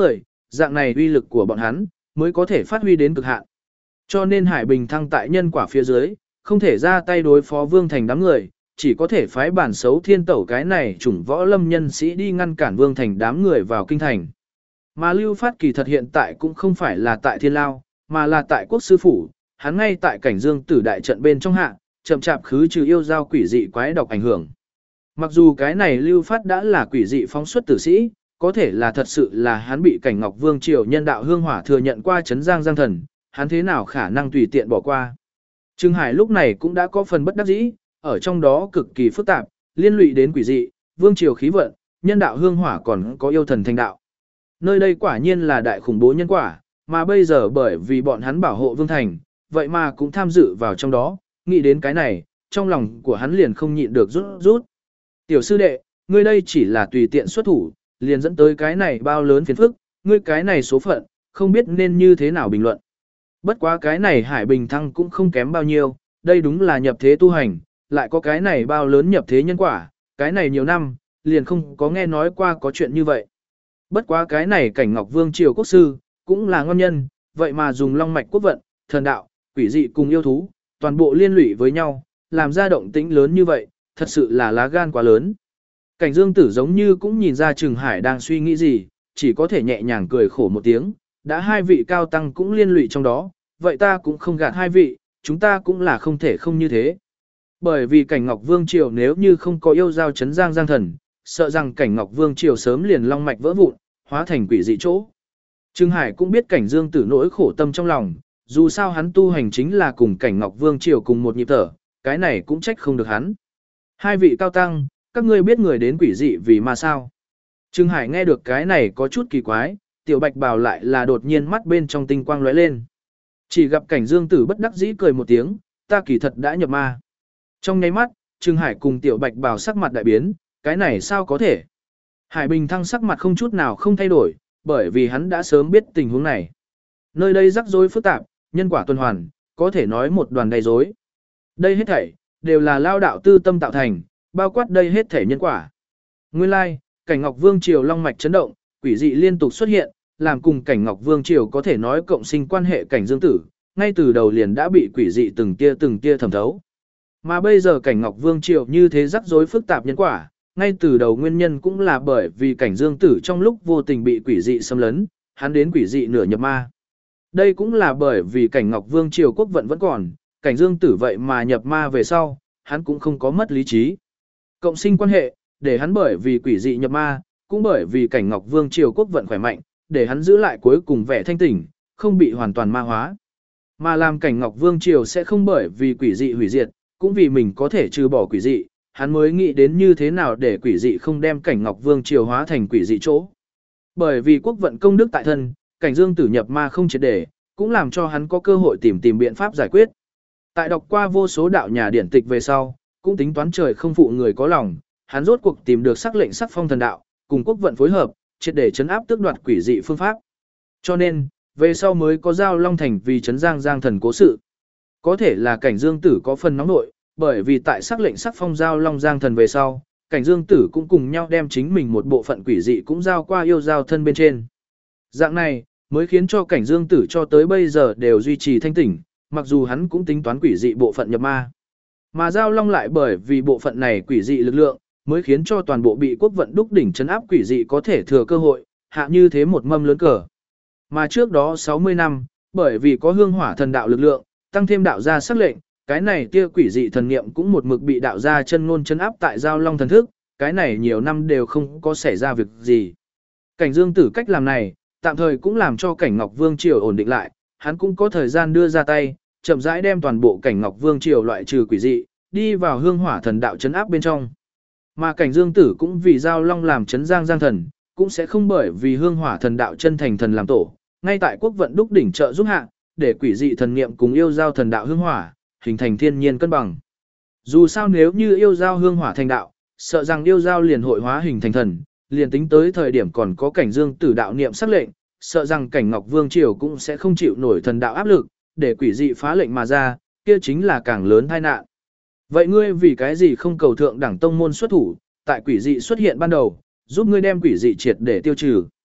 S1: dạng này uy lực của bọn hắn mới có thể phát huy đến cực hạn. Cho nên Hải Bình Thăng tại nhân quả phía dưới, không thể ra tay đối phó Vương Thành đám người, chỉ có thể phái bản xấu thiên tẩu cái này chủng võ lâm nhân sĩ đi ngăn cản Vương Thành đám người vào kinh thành. Mà Lưu Phát kỳ thật hiện tại cũng không phải là tại Thiên Lao, mà là tại Quốc sư phủ, hắn ngay tại cảnh Dương Tử đại trận bên trong hạ, chậm chạp khứ trừ yêu giao quỷ dị quái độc ảnh hưởng. Mặc dù cái này Lưu Phát đã là quỷ dị phóng xuất tử sĩ, có thể là thật sự là hắn bị Cảnh Ngọc Vương triều nhân đạo hương hỏa thừa nhận qua trấn Giang Giang thần, hắn thế nào khả năng tùy tiện bỏ qua. Trương Hải lúc này cũng đã có phần bất đắc dĩ, ở trong đó cực kỳ phức tạp, liên lụy đến quỷ dị, vương triều khí vận, nhân đạo hương hỏa còn có yêu thần thành đạo. Nơi đây quả nhiên là đại khủng bố nhân quả, mà bây giờ bởi vì bọn hắn bảo hộ vương thành, vậy mà cũng tham dự vào trong đó, nghĩ đến cái này, trong lòng của hắn liền không nhịn được rút rút. Tiểu sư đệ, ngươi đây chỉ là tùy tiện xuất thủ, liền dẫn tới cái này bao lớn phiền phức, ngươi cái này số phận, không biết nên như thế nào bình luận. Bất quá cái này Hải Bình Thăng cũng không kém bao nhiêu, đây đúng là nhập thế tu hành, lại có cái này bao lớn nhập thế nhân quả, cái này nhiều năm, liền không có nghe nói qua có chuyện như vậy. Bất quá cái này Cảnh Ngọc Vương triều quốc sư, cũng là ngon nhân, vậy mà dùng long mạch quốc vận, thần đạo, quỷ dị cùng yêu thú, toàn bộ liên lụy với nhau, làm ra động tĩnh lớn như vậy, thật sự là lá gan quá lớn. Cảnh Dương Tử giống như cũng nhìn ra Trừng Hải đang suy nghĩ gì, chỉ có thể nhẹ nhàng cười khổ một tiếng, đã hai vị cao tăng cũng liên lụy trong đó, vậy ta cũng không gạt hai vị, chúng ta cũng là không thể không như thế. Bởi vì Cảnh Ngọc Vương triều nếu như không có yêu giao chấn Giang Giang thần, sợ rằng Cảnh Ngọc Vương triều sớm liền long mạch vỡ vụn, hóa thành quỷ dị chỗ. Trừng Hải cũng biết Cảnh Dương Tử nỗi khổ tâm trong lòng, dù sao hắn tu hành chính là cùng Cảnh Ngọc Vương triều cùng một nhịp thở, cái này cũng trách không được hắn. Hai vị cao tăng, các ngươi biết người đến quỷ dị vì mà sao? Trừng Hải nghe được cái này có chút kỳ quái, Tiểu Bạch Bào lại là đột nhiên mắt bên trong tinh quang lóe lên. Chỉ gặp Cảnh Dương Tử bất đắc dĩ cười một tiếng, ta kỳ thật đã nhập ma. Trong nháy mắt, Trừng Hải cùng Tiểu Bạch Bào sắc mặt đại biến, cái này sao có thể? Hải Bình Thăng sắc mặt không chút nào không thay đổi, bởi vì hắn đã sớm biết tình huống này. Nơi đây rắc rối phức tạp, nhân quả tuần hoàn, có thể nói một đoàn đầy rối. Đây hết thảy đều là lao đạo tư tâm tạo thành, bao quát đây hết thảy nhân quả. Nguyên lai, Cảnh Ngọc Vương triều long mạch chấn động, quỷ dị liên tục xuất hiện, làm cùng Cảnh Ngọc Vương triều có thể nói cộng sinh quan hệ Cảnh Dương Tử, ngay từ đầu liền đã bị quỷ dị từng tia từng tia thẩm thấu. Mà bây giờ Cảnh Ngọc Vương triều như thế rắc rối phức tạp nhân quả, ngay từ đầu nguyên nhân cũng là bởi vì Cảnh Dương Tử trong lúc vô tình bị quỷ dị xâm lấn, hắn đến quỷ dị nửa nhập ma. Đây cũng là bởi vì Cảnh Ngọc Vương triều quốc vận vẫn còn, Cảnh Dương Tử vậy mà nhập ma về sau, hắn cũng không có mất lý trí. Cộng sinh quan hệ, để hắn bởi vì quỷ dị nhập ma, cũng bởi vì Cảnh Ngọc Vương triều quốc vận khỏe mạnh, để hắn giữ lại cuối cùng vẻ thanh tỉnh, không bị hoàn toàn ma hóa. Mà làm Cảnh Ngọc Vương triều sẽ không bởi vì quỷ dị hủy diệt, cũng vì mình có thể trừ bỏ quỷ dị, hắn mới nghĩ đến như thế nào để quỷ dị không đem Cảnh Ngọc Vương triều hóa thành quỷ dị chỗ. Bởi vì quốc vận công đức tại thân, Cảnh Dương Tử nhập ma không triệt để, cũng làm cho hắn có cơ hội tìm tìm biện pháp giải quyết. Tại đọc qua vô số đạo nhà điển tịch về sau, cũng tính toán trời không phụ người có lòng, hắn rốt cuộc tìm được sắc lệnh sắc phong thần đạo, cùng quốc vận phối hợp, triệt để chấn áp tước đoạt quỷ dị phương pháp. Cho nên, về sau mới có giao Long Thành vì chấn Giang Giang thần cố sự. Có thể là Cảnh Dương Tử có phần nóng nội, bởi vì tại sắc lệnh sắc phong giao Long Giang thần về sau, Cảnh Dương Tử cũng cùng nhau đem chính mình một bộ phận quỷ dị cũng giao qua yêu giao thân bên trên. Dạng này, mới khiến cho Cảnh Dương Tử cho tới bây giờ đều duy trì thanh tỉnh, mặc dù hắn cũng tính toán quỷ dị bộ phận nhập ma. Mà giao long lại bởi vì bộ phận này quỷ dị lực lượng, mới khiến cho toàn bộ bị quốc vận đúc đỉnh chấn áp quỷ dị có thể thừa cơ hội, hạ như thế một mâm lớn cờ. Mà trước đó sáu mươi năm, bởi vì có hương hỏa thần đạo lực lượng, tăng thêm đạo gia sắc lệnh, cái này tia quỷ dị thần niệm cũng một mực bị đạo gia chân ngôn chấn áp tại giao long thần thức, cái này nhiều năm đều không có xảy ra việc gì. Cảnh Dương Tử cách làm này, tạm thời cũng làm cho Cảnh Ngọc Vương triều ổn định lại, hắn cũng có thời gian đưa ra tay, chậm rãi đem toàn bộ Cảnh Ngọc Vương triều loại trừ quỷ dị, đi vào hương hỏa thần đạo chấn áp bên trong. Mà Cảnh Dương Tử cũng vì giao long làm chấn Giang Giang thần, cũng sẽ không bởi vì hương hỏa thần đạo chân thành thần làm tổ, ngay tại quốc vận đúc đỉnh trợ giúp hạ, để quỷ dị thần niệm cùng yêu giao thần đạo hương hỏa, hình thành thiên nhiên cân bằng. Dù sao nếu như yêu giao hương hỏa thành đạo, sợ rằng yêu giao liền hội hóa hình thành thần, liền tính tới thời điểm còn có Cảnh Dương Tử đạo niệm sắc lệnh, sợ rằng Cảnh Ngọc Vương triều cũng sẽ không chịu nổi thần đạo áp lực, để quỷ dị phá lệnh mà ra, kia chính là càng lớn tai nạn. Vậy ngươi vì cái gì không cầu thượng đẳng tông môn xuất thủ, tại quỷ dị xuất hiện ban đầu, giúp ngươi đem quỷ dị triệt để tiêu trừ?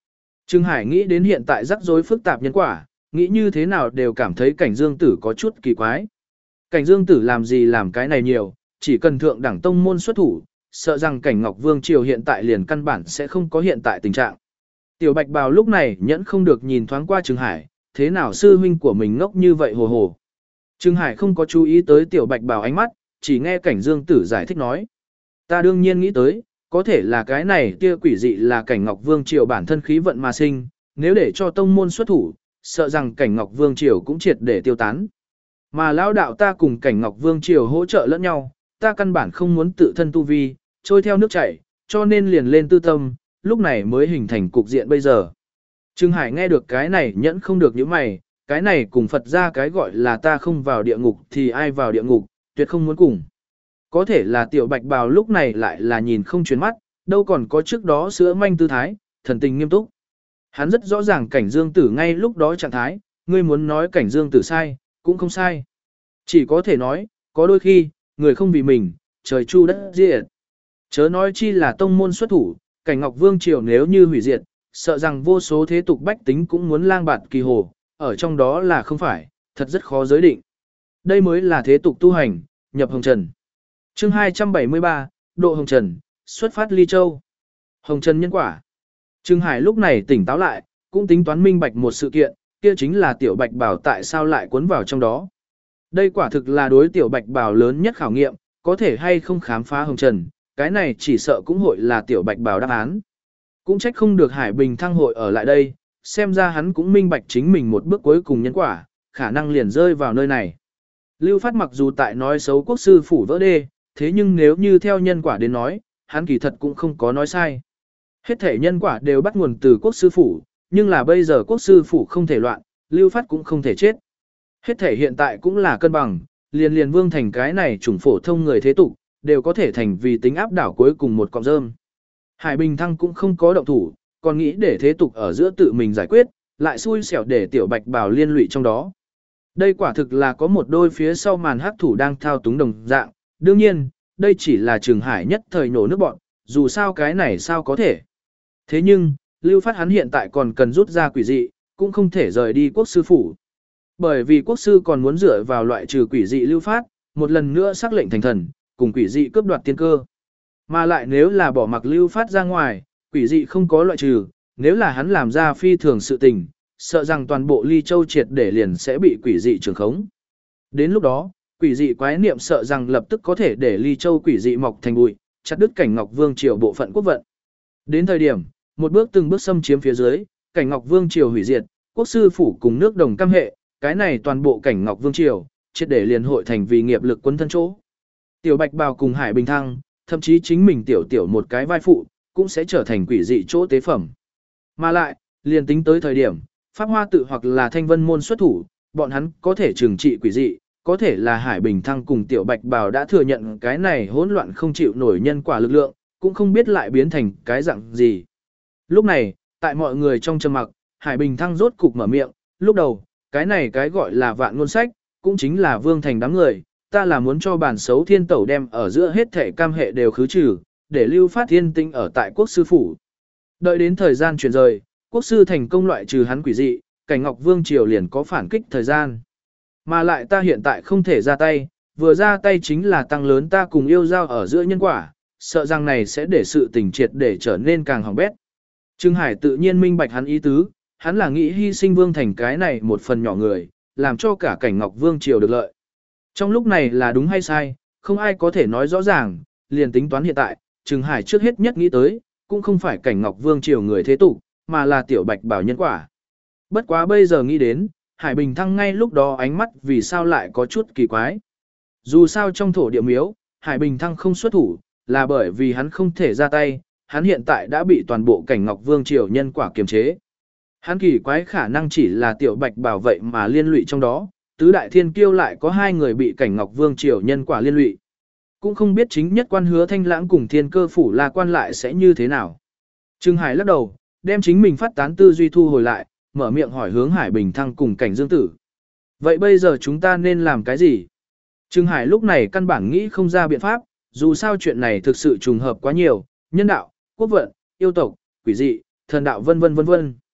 S1: Trương Hải nghĩ đến hiện tại rắc rối phức tạp nhân quả, nghĩ như thế nào đều cảm thấy cảnh dương tử có chút kỳ quái. Cảnh dương tử làm gì làm cái này nhiều, chỉ cần thượng đẳng tông môn xuất thủ, sợ rằng cảnh Ngọc Vương Triều hiện tại liền căn bản sẽ không có hiện tại tình trạng. Tiểu Bạch Bào lúc này nhẫn không được nhìn thoáng qua Trương Hải, thế nào sư huynh của mình ngốc như vậy hồ hồ. Trương Hải không có chú ý tới Tiểu Bạch Bào ánh mắt, chỉ nghe cảnh dương tử giải thích nói. Ta đương nhiên nghĩ tới, có thể là cái này kia quỷ dị là cảnh Ngọc Vương Triều bản thân khí vận mà sinh, nếu để cho tông môn xuất thủ, sợ rằng cảnh Ngọc Vương Triều cũng triệt để tiêu tán. Mà lão đạo ta cùng cảnh Ngọc Vương Triều hỗ trợ lẫn nhau, ta căn bản không muốn tự thân tu vi, trôi theo nước chảy, cho nên liền lên tư tâm, lúc này mới hình thành cục diện bây giờ. Trương Hải nghe được cái này nhẫn không được những mày, cái này cùng Phật ra cái gọi là ta không vào địa ngục thì ai vào địa ngục, tuyệt không muốn cùng. Có thể là Tiểu Bạch Bào lúc này lại là nhìn không chuyển mắt, đâu còn có trước đó sữa manh tư thái, thần tình nghiêm túc. Hắn rất rõ ràng cảnh dương tử ngay lúc đó trạng thái, ngươi muốn nói cảnh dương tử sai, cũng không sai. Chỉ có thể nói, có đôi khi, người không vì mình, trời chu đất diệt. Chớ nói chi là tông môn xuất thủ, cảnh Ngọc Vương Triều nếu như hủy diệt, sợ rằng vô số thế tục bách tính cũng muốn lang bạt kỳ hồ, ở trong đó là không phải, thật rất khó giới định. Đây mới là thế tục tu hành, nhập hồng trần. Chương hai trăm bảy mươi ba, Độ Hồng Trần, xuất phát Ly Châu. Hồng Trần nhân quả. Trương Hải lúc này tỉnh táo lại, cũng tính toán minh bạch một sự kiện, kia chính là Tiểu Bạch Bảo tại sao lại cuốn vào trong đó. Đây quả thực là đối Tiểu Bạch Bảo lớn nhất khảo nghiệm, có thể hay không khám phá Hồng Trần, cái này chỉ sợ cũng hội là Tiểu Bạch Bảo đáp án. Cũng trách không được Hải Bình Thăng hội ở lại đây, xem ra hắn cũng minh bạch chính mình một bước cuối cùng nhân quả, khả năng liền rơi vào nơi này. Lưu Phát mặc dù tại nói xấu quốc sư phủ vỡ đê, thế nhưng nếu như theo nhân quả đến nói, hắn kỳ thật cũng không có nói sai. Hết thể nhân quả đều bắt nguồn từ quốc sư phủ, nhưng là bây giờ quốc sư phủ không thể loạn, Lưu Phát cũng không thể chết. Hết thể hiện tại cũng là cân bằng, liền liền vương thành cái này chủng phổ thông người thế tục, đều có thể thành vì tính áp đảo cuối cùng một cọng rơm. Hải Bình Thăng cũng không có động thủ, còn nghĩ để thế tục ở giữa tự mình giải quyết, lại xui xẻo để Tiểu Bạch Bảo liên lụy trong đó. Đây quả thực là có một đôi phía sau màn hắc thủ đang thao túng đồng dạng, đương nhiên, đây chỉ là Trường Hải nhất thời nổ nước bọn, dù sao cái này sao có thể. Thế nhưng, Lưu Phát hắn hiện tại còn cần rút ra quỷ dị, cũng không thể rời đi quốc sư phủ. Bởi vì quốc sư còn muốn dựa vào loại trừ quỷ dị Lưu Phát, một lần nữa sắc lệnh thành thần, cùng quỷ dị cướp đoạt tiên cơ. Mà lại nếu là bỏ mặc Lưu Phát ra ngoài, quỷ dị không có loại trừ, nếu là hắn làm ra phi thường sự tình, sợ rằng toàn bộ Ly Châu triệt để liền sẽ bị quỷ dị trường khống. Đến lúc đó, quỷ dị quái niệm sợ rằng lập tức có thể để Ly Châu quỷ dị mọc thành bụi, chặt đứt cảnh Ngọc Vương triều bộ phận quốc vận. Đến thời điểm, một bước từng bước xâm chiếm phía dưới, cảnh Ngọc Vương triều hủy diệt, quốc sư phủ cùng nước đồng cam hệ, cái này toàn bộ cảnh Ngọc Vương triều, triệt để liền hội thành vì nghiệp lực quân thân chỗ. Tiểu Bạch Bào cùng Hải Bình Thăng, thậm chí chính mình tiểu tiểu một cái vai phụ, cũng sẽ trở thành quỷ dị chỗ tế phẩm. Mà lại, liền tính tới thời điểm, Pháp Hoa tự hoặc là Thanh Vân môn xuất thủ, bọn hắn có thể trừng trị quỷ dị, có thể là Hải Bình Thăng cùng Tiểu Bạch Bào đã thừa nhận cái này hỗn loạn không chịu nổi nhân quả lực lượng, cũng không biết lại biến thành cái dạng gì. Lúc này, tại mọi người trong trầm mặc, Hải Bình Thăng rốt cục mở miệng, lúc đầu, cái này cái gọi là vạn ngôn sách, cũng chính là vương thành đám người, ta là muốn cho bản xấu thiên tẩu đem ở giữa hết thể cam hệ đều khứ trừ, để Lưu Phát thiên tinh ở tại quốc sư phủ. Đợi đến thời gian chuyển rời, quốc sư thành công loại trừ hắn quỷ dị, cảnh Ngọc Vương triều liền có phản kích thời gian. Mà lại ta hiện tại không thể ra tay, vừa ra tay chính là tăng lớn ta cùng yêu giao ở giữa nhân quả, sợ rằng này sẽ để sự tình triệt để trở nên càng hỏng bét. Trương Hải tự nhiên minh bạch hắn ý tứ, hắn là nghĩ hy sinh vương thành cái này một phần nhỏ người, làm cho cả cảnh Ngọc Vương triều được lợi. Trong lúc này là đúng hay sai, không ai có thể nói rõ ràng, liền tính toán hiện tại, Trương Hải trước hết nhất nghĩ tới, cũng không phải cảnh Ngọc Vương triều người thế tục, mà là Tiểu Bạch Bảo nhân quả. Bất quá bây giờ nghĩ đến, Hải Bình Thăng ngay lúc đó ánh mắt vì sao lại có chút kỳ quái. Dù sao trong thổ địa miếu, Hải Bình Thăng không xuất thủ, là bởi vì hắn không thể ra tay, hắn hiện tại đã bị toàn bộ cảnh Ngọc Vương triều nhân quả kiềm chế. Hắn kỳ quái khả năng chỉ là Tiểu Bạch Bảo vậy mà liên lụy trong đó, tứ đại thiên kiêu lại có hai người bị cảnh Ngọc Vương triều nhân quả liên lụy. Cũng không biết chính nhất quan Hứa Thanh Lãng cùng Thiên Cơ phủ La quan lại sẽ như thế nào. Trương Hải lắc đầu, đem chính mình phát tán tư duy thu hồi lại, mở miệng hỏi hướng Hải Bình Thăng cùng cảnh Dương Tử. Vậy bây giờ chúng ta nên làm cái gì? Trương Hải lúc này căn bản nghĩ không ra biện pháp, dù sao chuyện này thực sự trùng hợp quá nhiều, nhân đạo, quốc vận, yêu tộc, quỷ dị, thần đạo vân vân vân vân.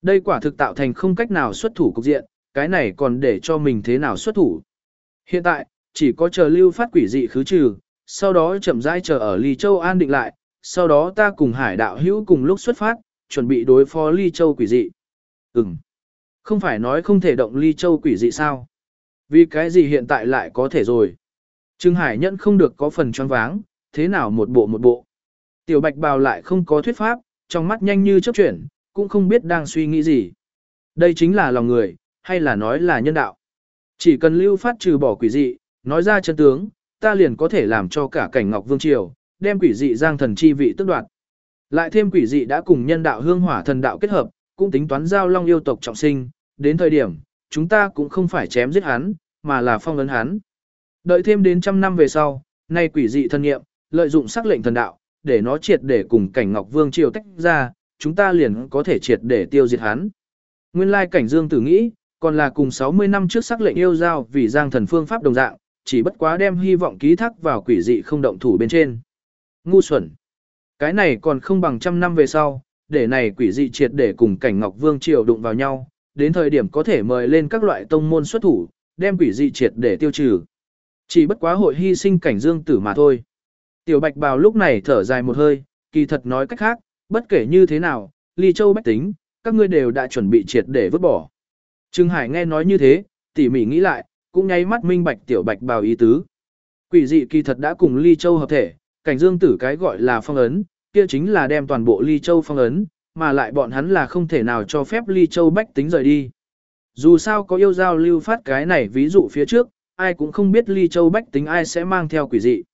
S1: Đây quả thực tạo thành không cách nào xuất thủ cục diện, cái này còn để cho mình thế nào xuất thủ. Hiện tại, chỉ có chờ lưu phát quỷ dị khứ trừ, sau đó chậm rãi chờ ở Ly Châu an định lại, sau đó ta cùng hải đạo hữu cùng lúc xuất phát, chuẩn bị đối phó Ly Châu quỷ dị. Ừm, không phải nói không thể động Ly Châu quỷ dị sao? Vì cái gì hiện tại lại có thể rồi? Trương Hải Nhẫn không được có phần choáng váng, thế nào một bộ một bộ. Tiểu Bạch Bào lại không có thuyết pháp, trong mắt nhanh như chớp chuyển, cũng không biết đang suy nghĩ gì. Đây chính là lòng người, hay là nói là nhân đạo. Chỉ cần lưu phát trừ bỏ quỷ dị, nói ra chân tướng, ta liền có thể làm cho cả cảnh Ngọc Vương Triều, đem quỷ dị giang thần chi vị tức đoạt. Lại thêm quỷ dị đã cùng nhân đạo hương hỏa thần đạo kết hợp, cũng tính toán giao long yêu tộc trọng sinh, đến thời điểm, chúng ta cũng không phải chém giết hắn, mà là phong ấn hắn. Đợi thêm đến trăm năm về sau, nay quỷ dị thân nghiệm, lợi dụng sắc lệnh thần đạo, để nó triệt để cùng cảnh Ngọc Vương Triều tách ra, chúng ta liền có thể triệt để tiêu diệt hắn. Nguyên lai cảnh Dương Tử nghĩ, còn là cùng sáu mươi năm trước sắc lệnh yêu giao vì giang thần phương pháp đồng dạng, chỉ bất quá đem hy vọng ký thác vào quỷ dị không động thủ bên trên. Ngu xuẩn. Cái này còn không bằng trăm năm về sau, để này quỷ dị triệt để cùng cảnh Ngọc Vương Triều đụng vào nhau, đến thời điểm có thể mời lên các loại tông môn xuất thủ, đem quỷ dị triệt để tiêu trừ. Chỉ bất quá hội hy sinh cảnh Dương Tử mà thôi. Tiểu Bạch Bào lúc này thở dài một hơi, kỳ thật nói cách khác, bất kể như thế nào, Ly Châu bách tính, các ngươi đều đã chuẩn bị triệt để vứt bỏ. Trương Hải nghe nói như thế, tỉ mỉ nghĩ lại, cũng nháy mắt minh bạch Tiểu Bạch Bào ý tứ. Quỷ dị kỳ thật đã cùng Ly Châu hợp thể, cảnh Dương Tử cái gọi là phong ấn, kia chính là đem toàn bộ Ly Châu phong ấn, mà lại bọn hắn là không thể nào cho phép Ly Châu bách tính rời đi. Dù sao có yêu giao lưu phát cái này ví dụ phía trước, ai cũng không biết Ly Châu bách tính ai sẽ mang theo quỷ dị.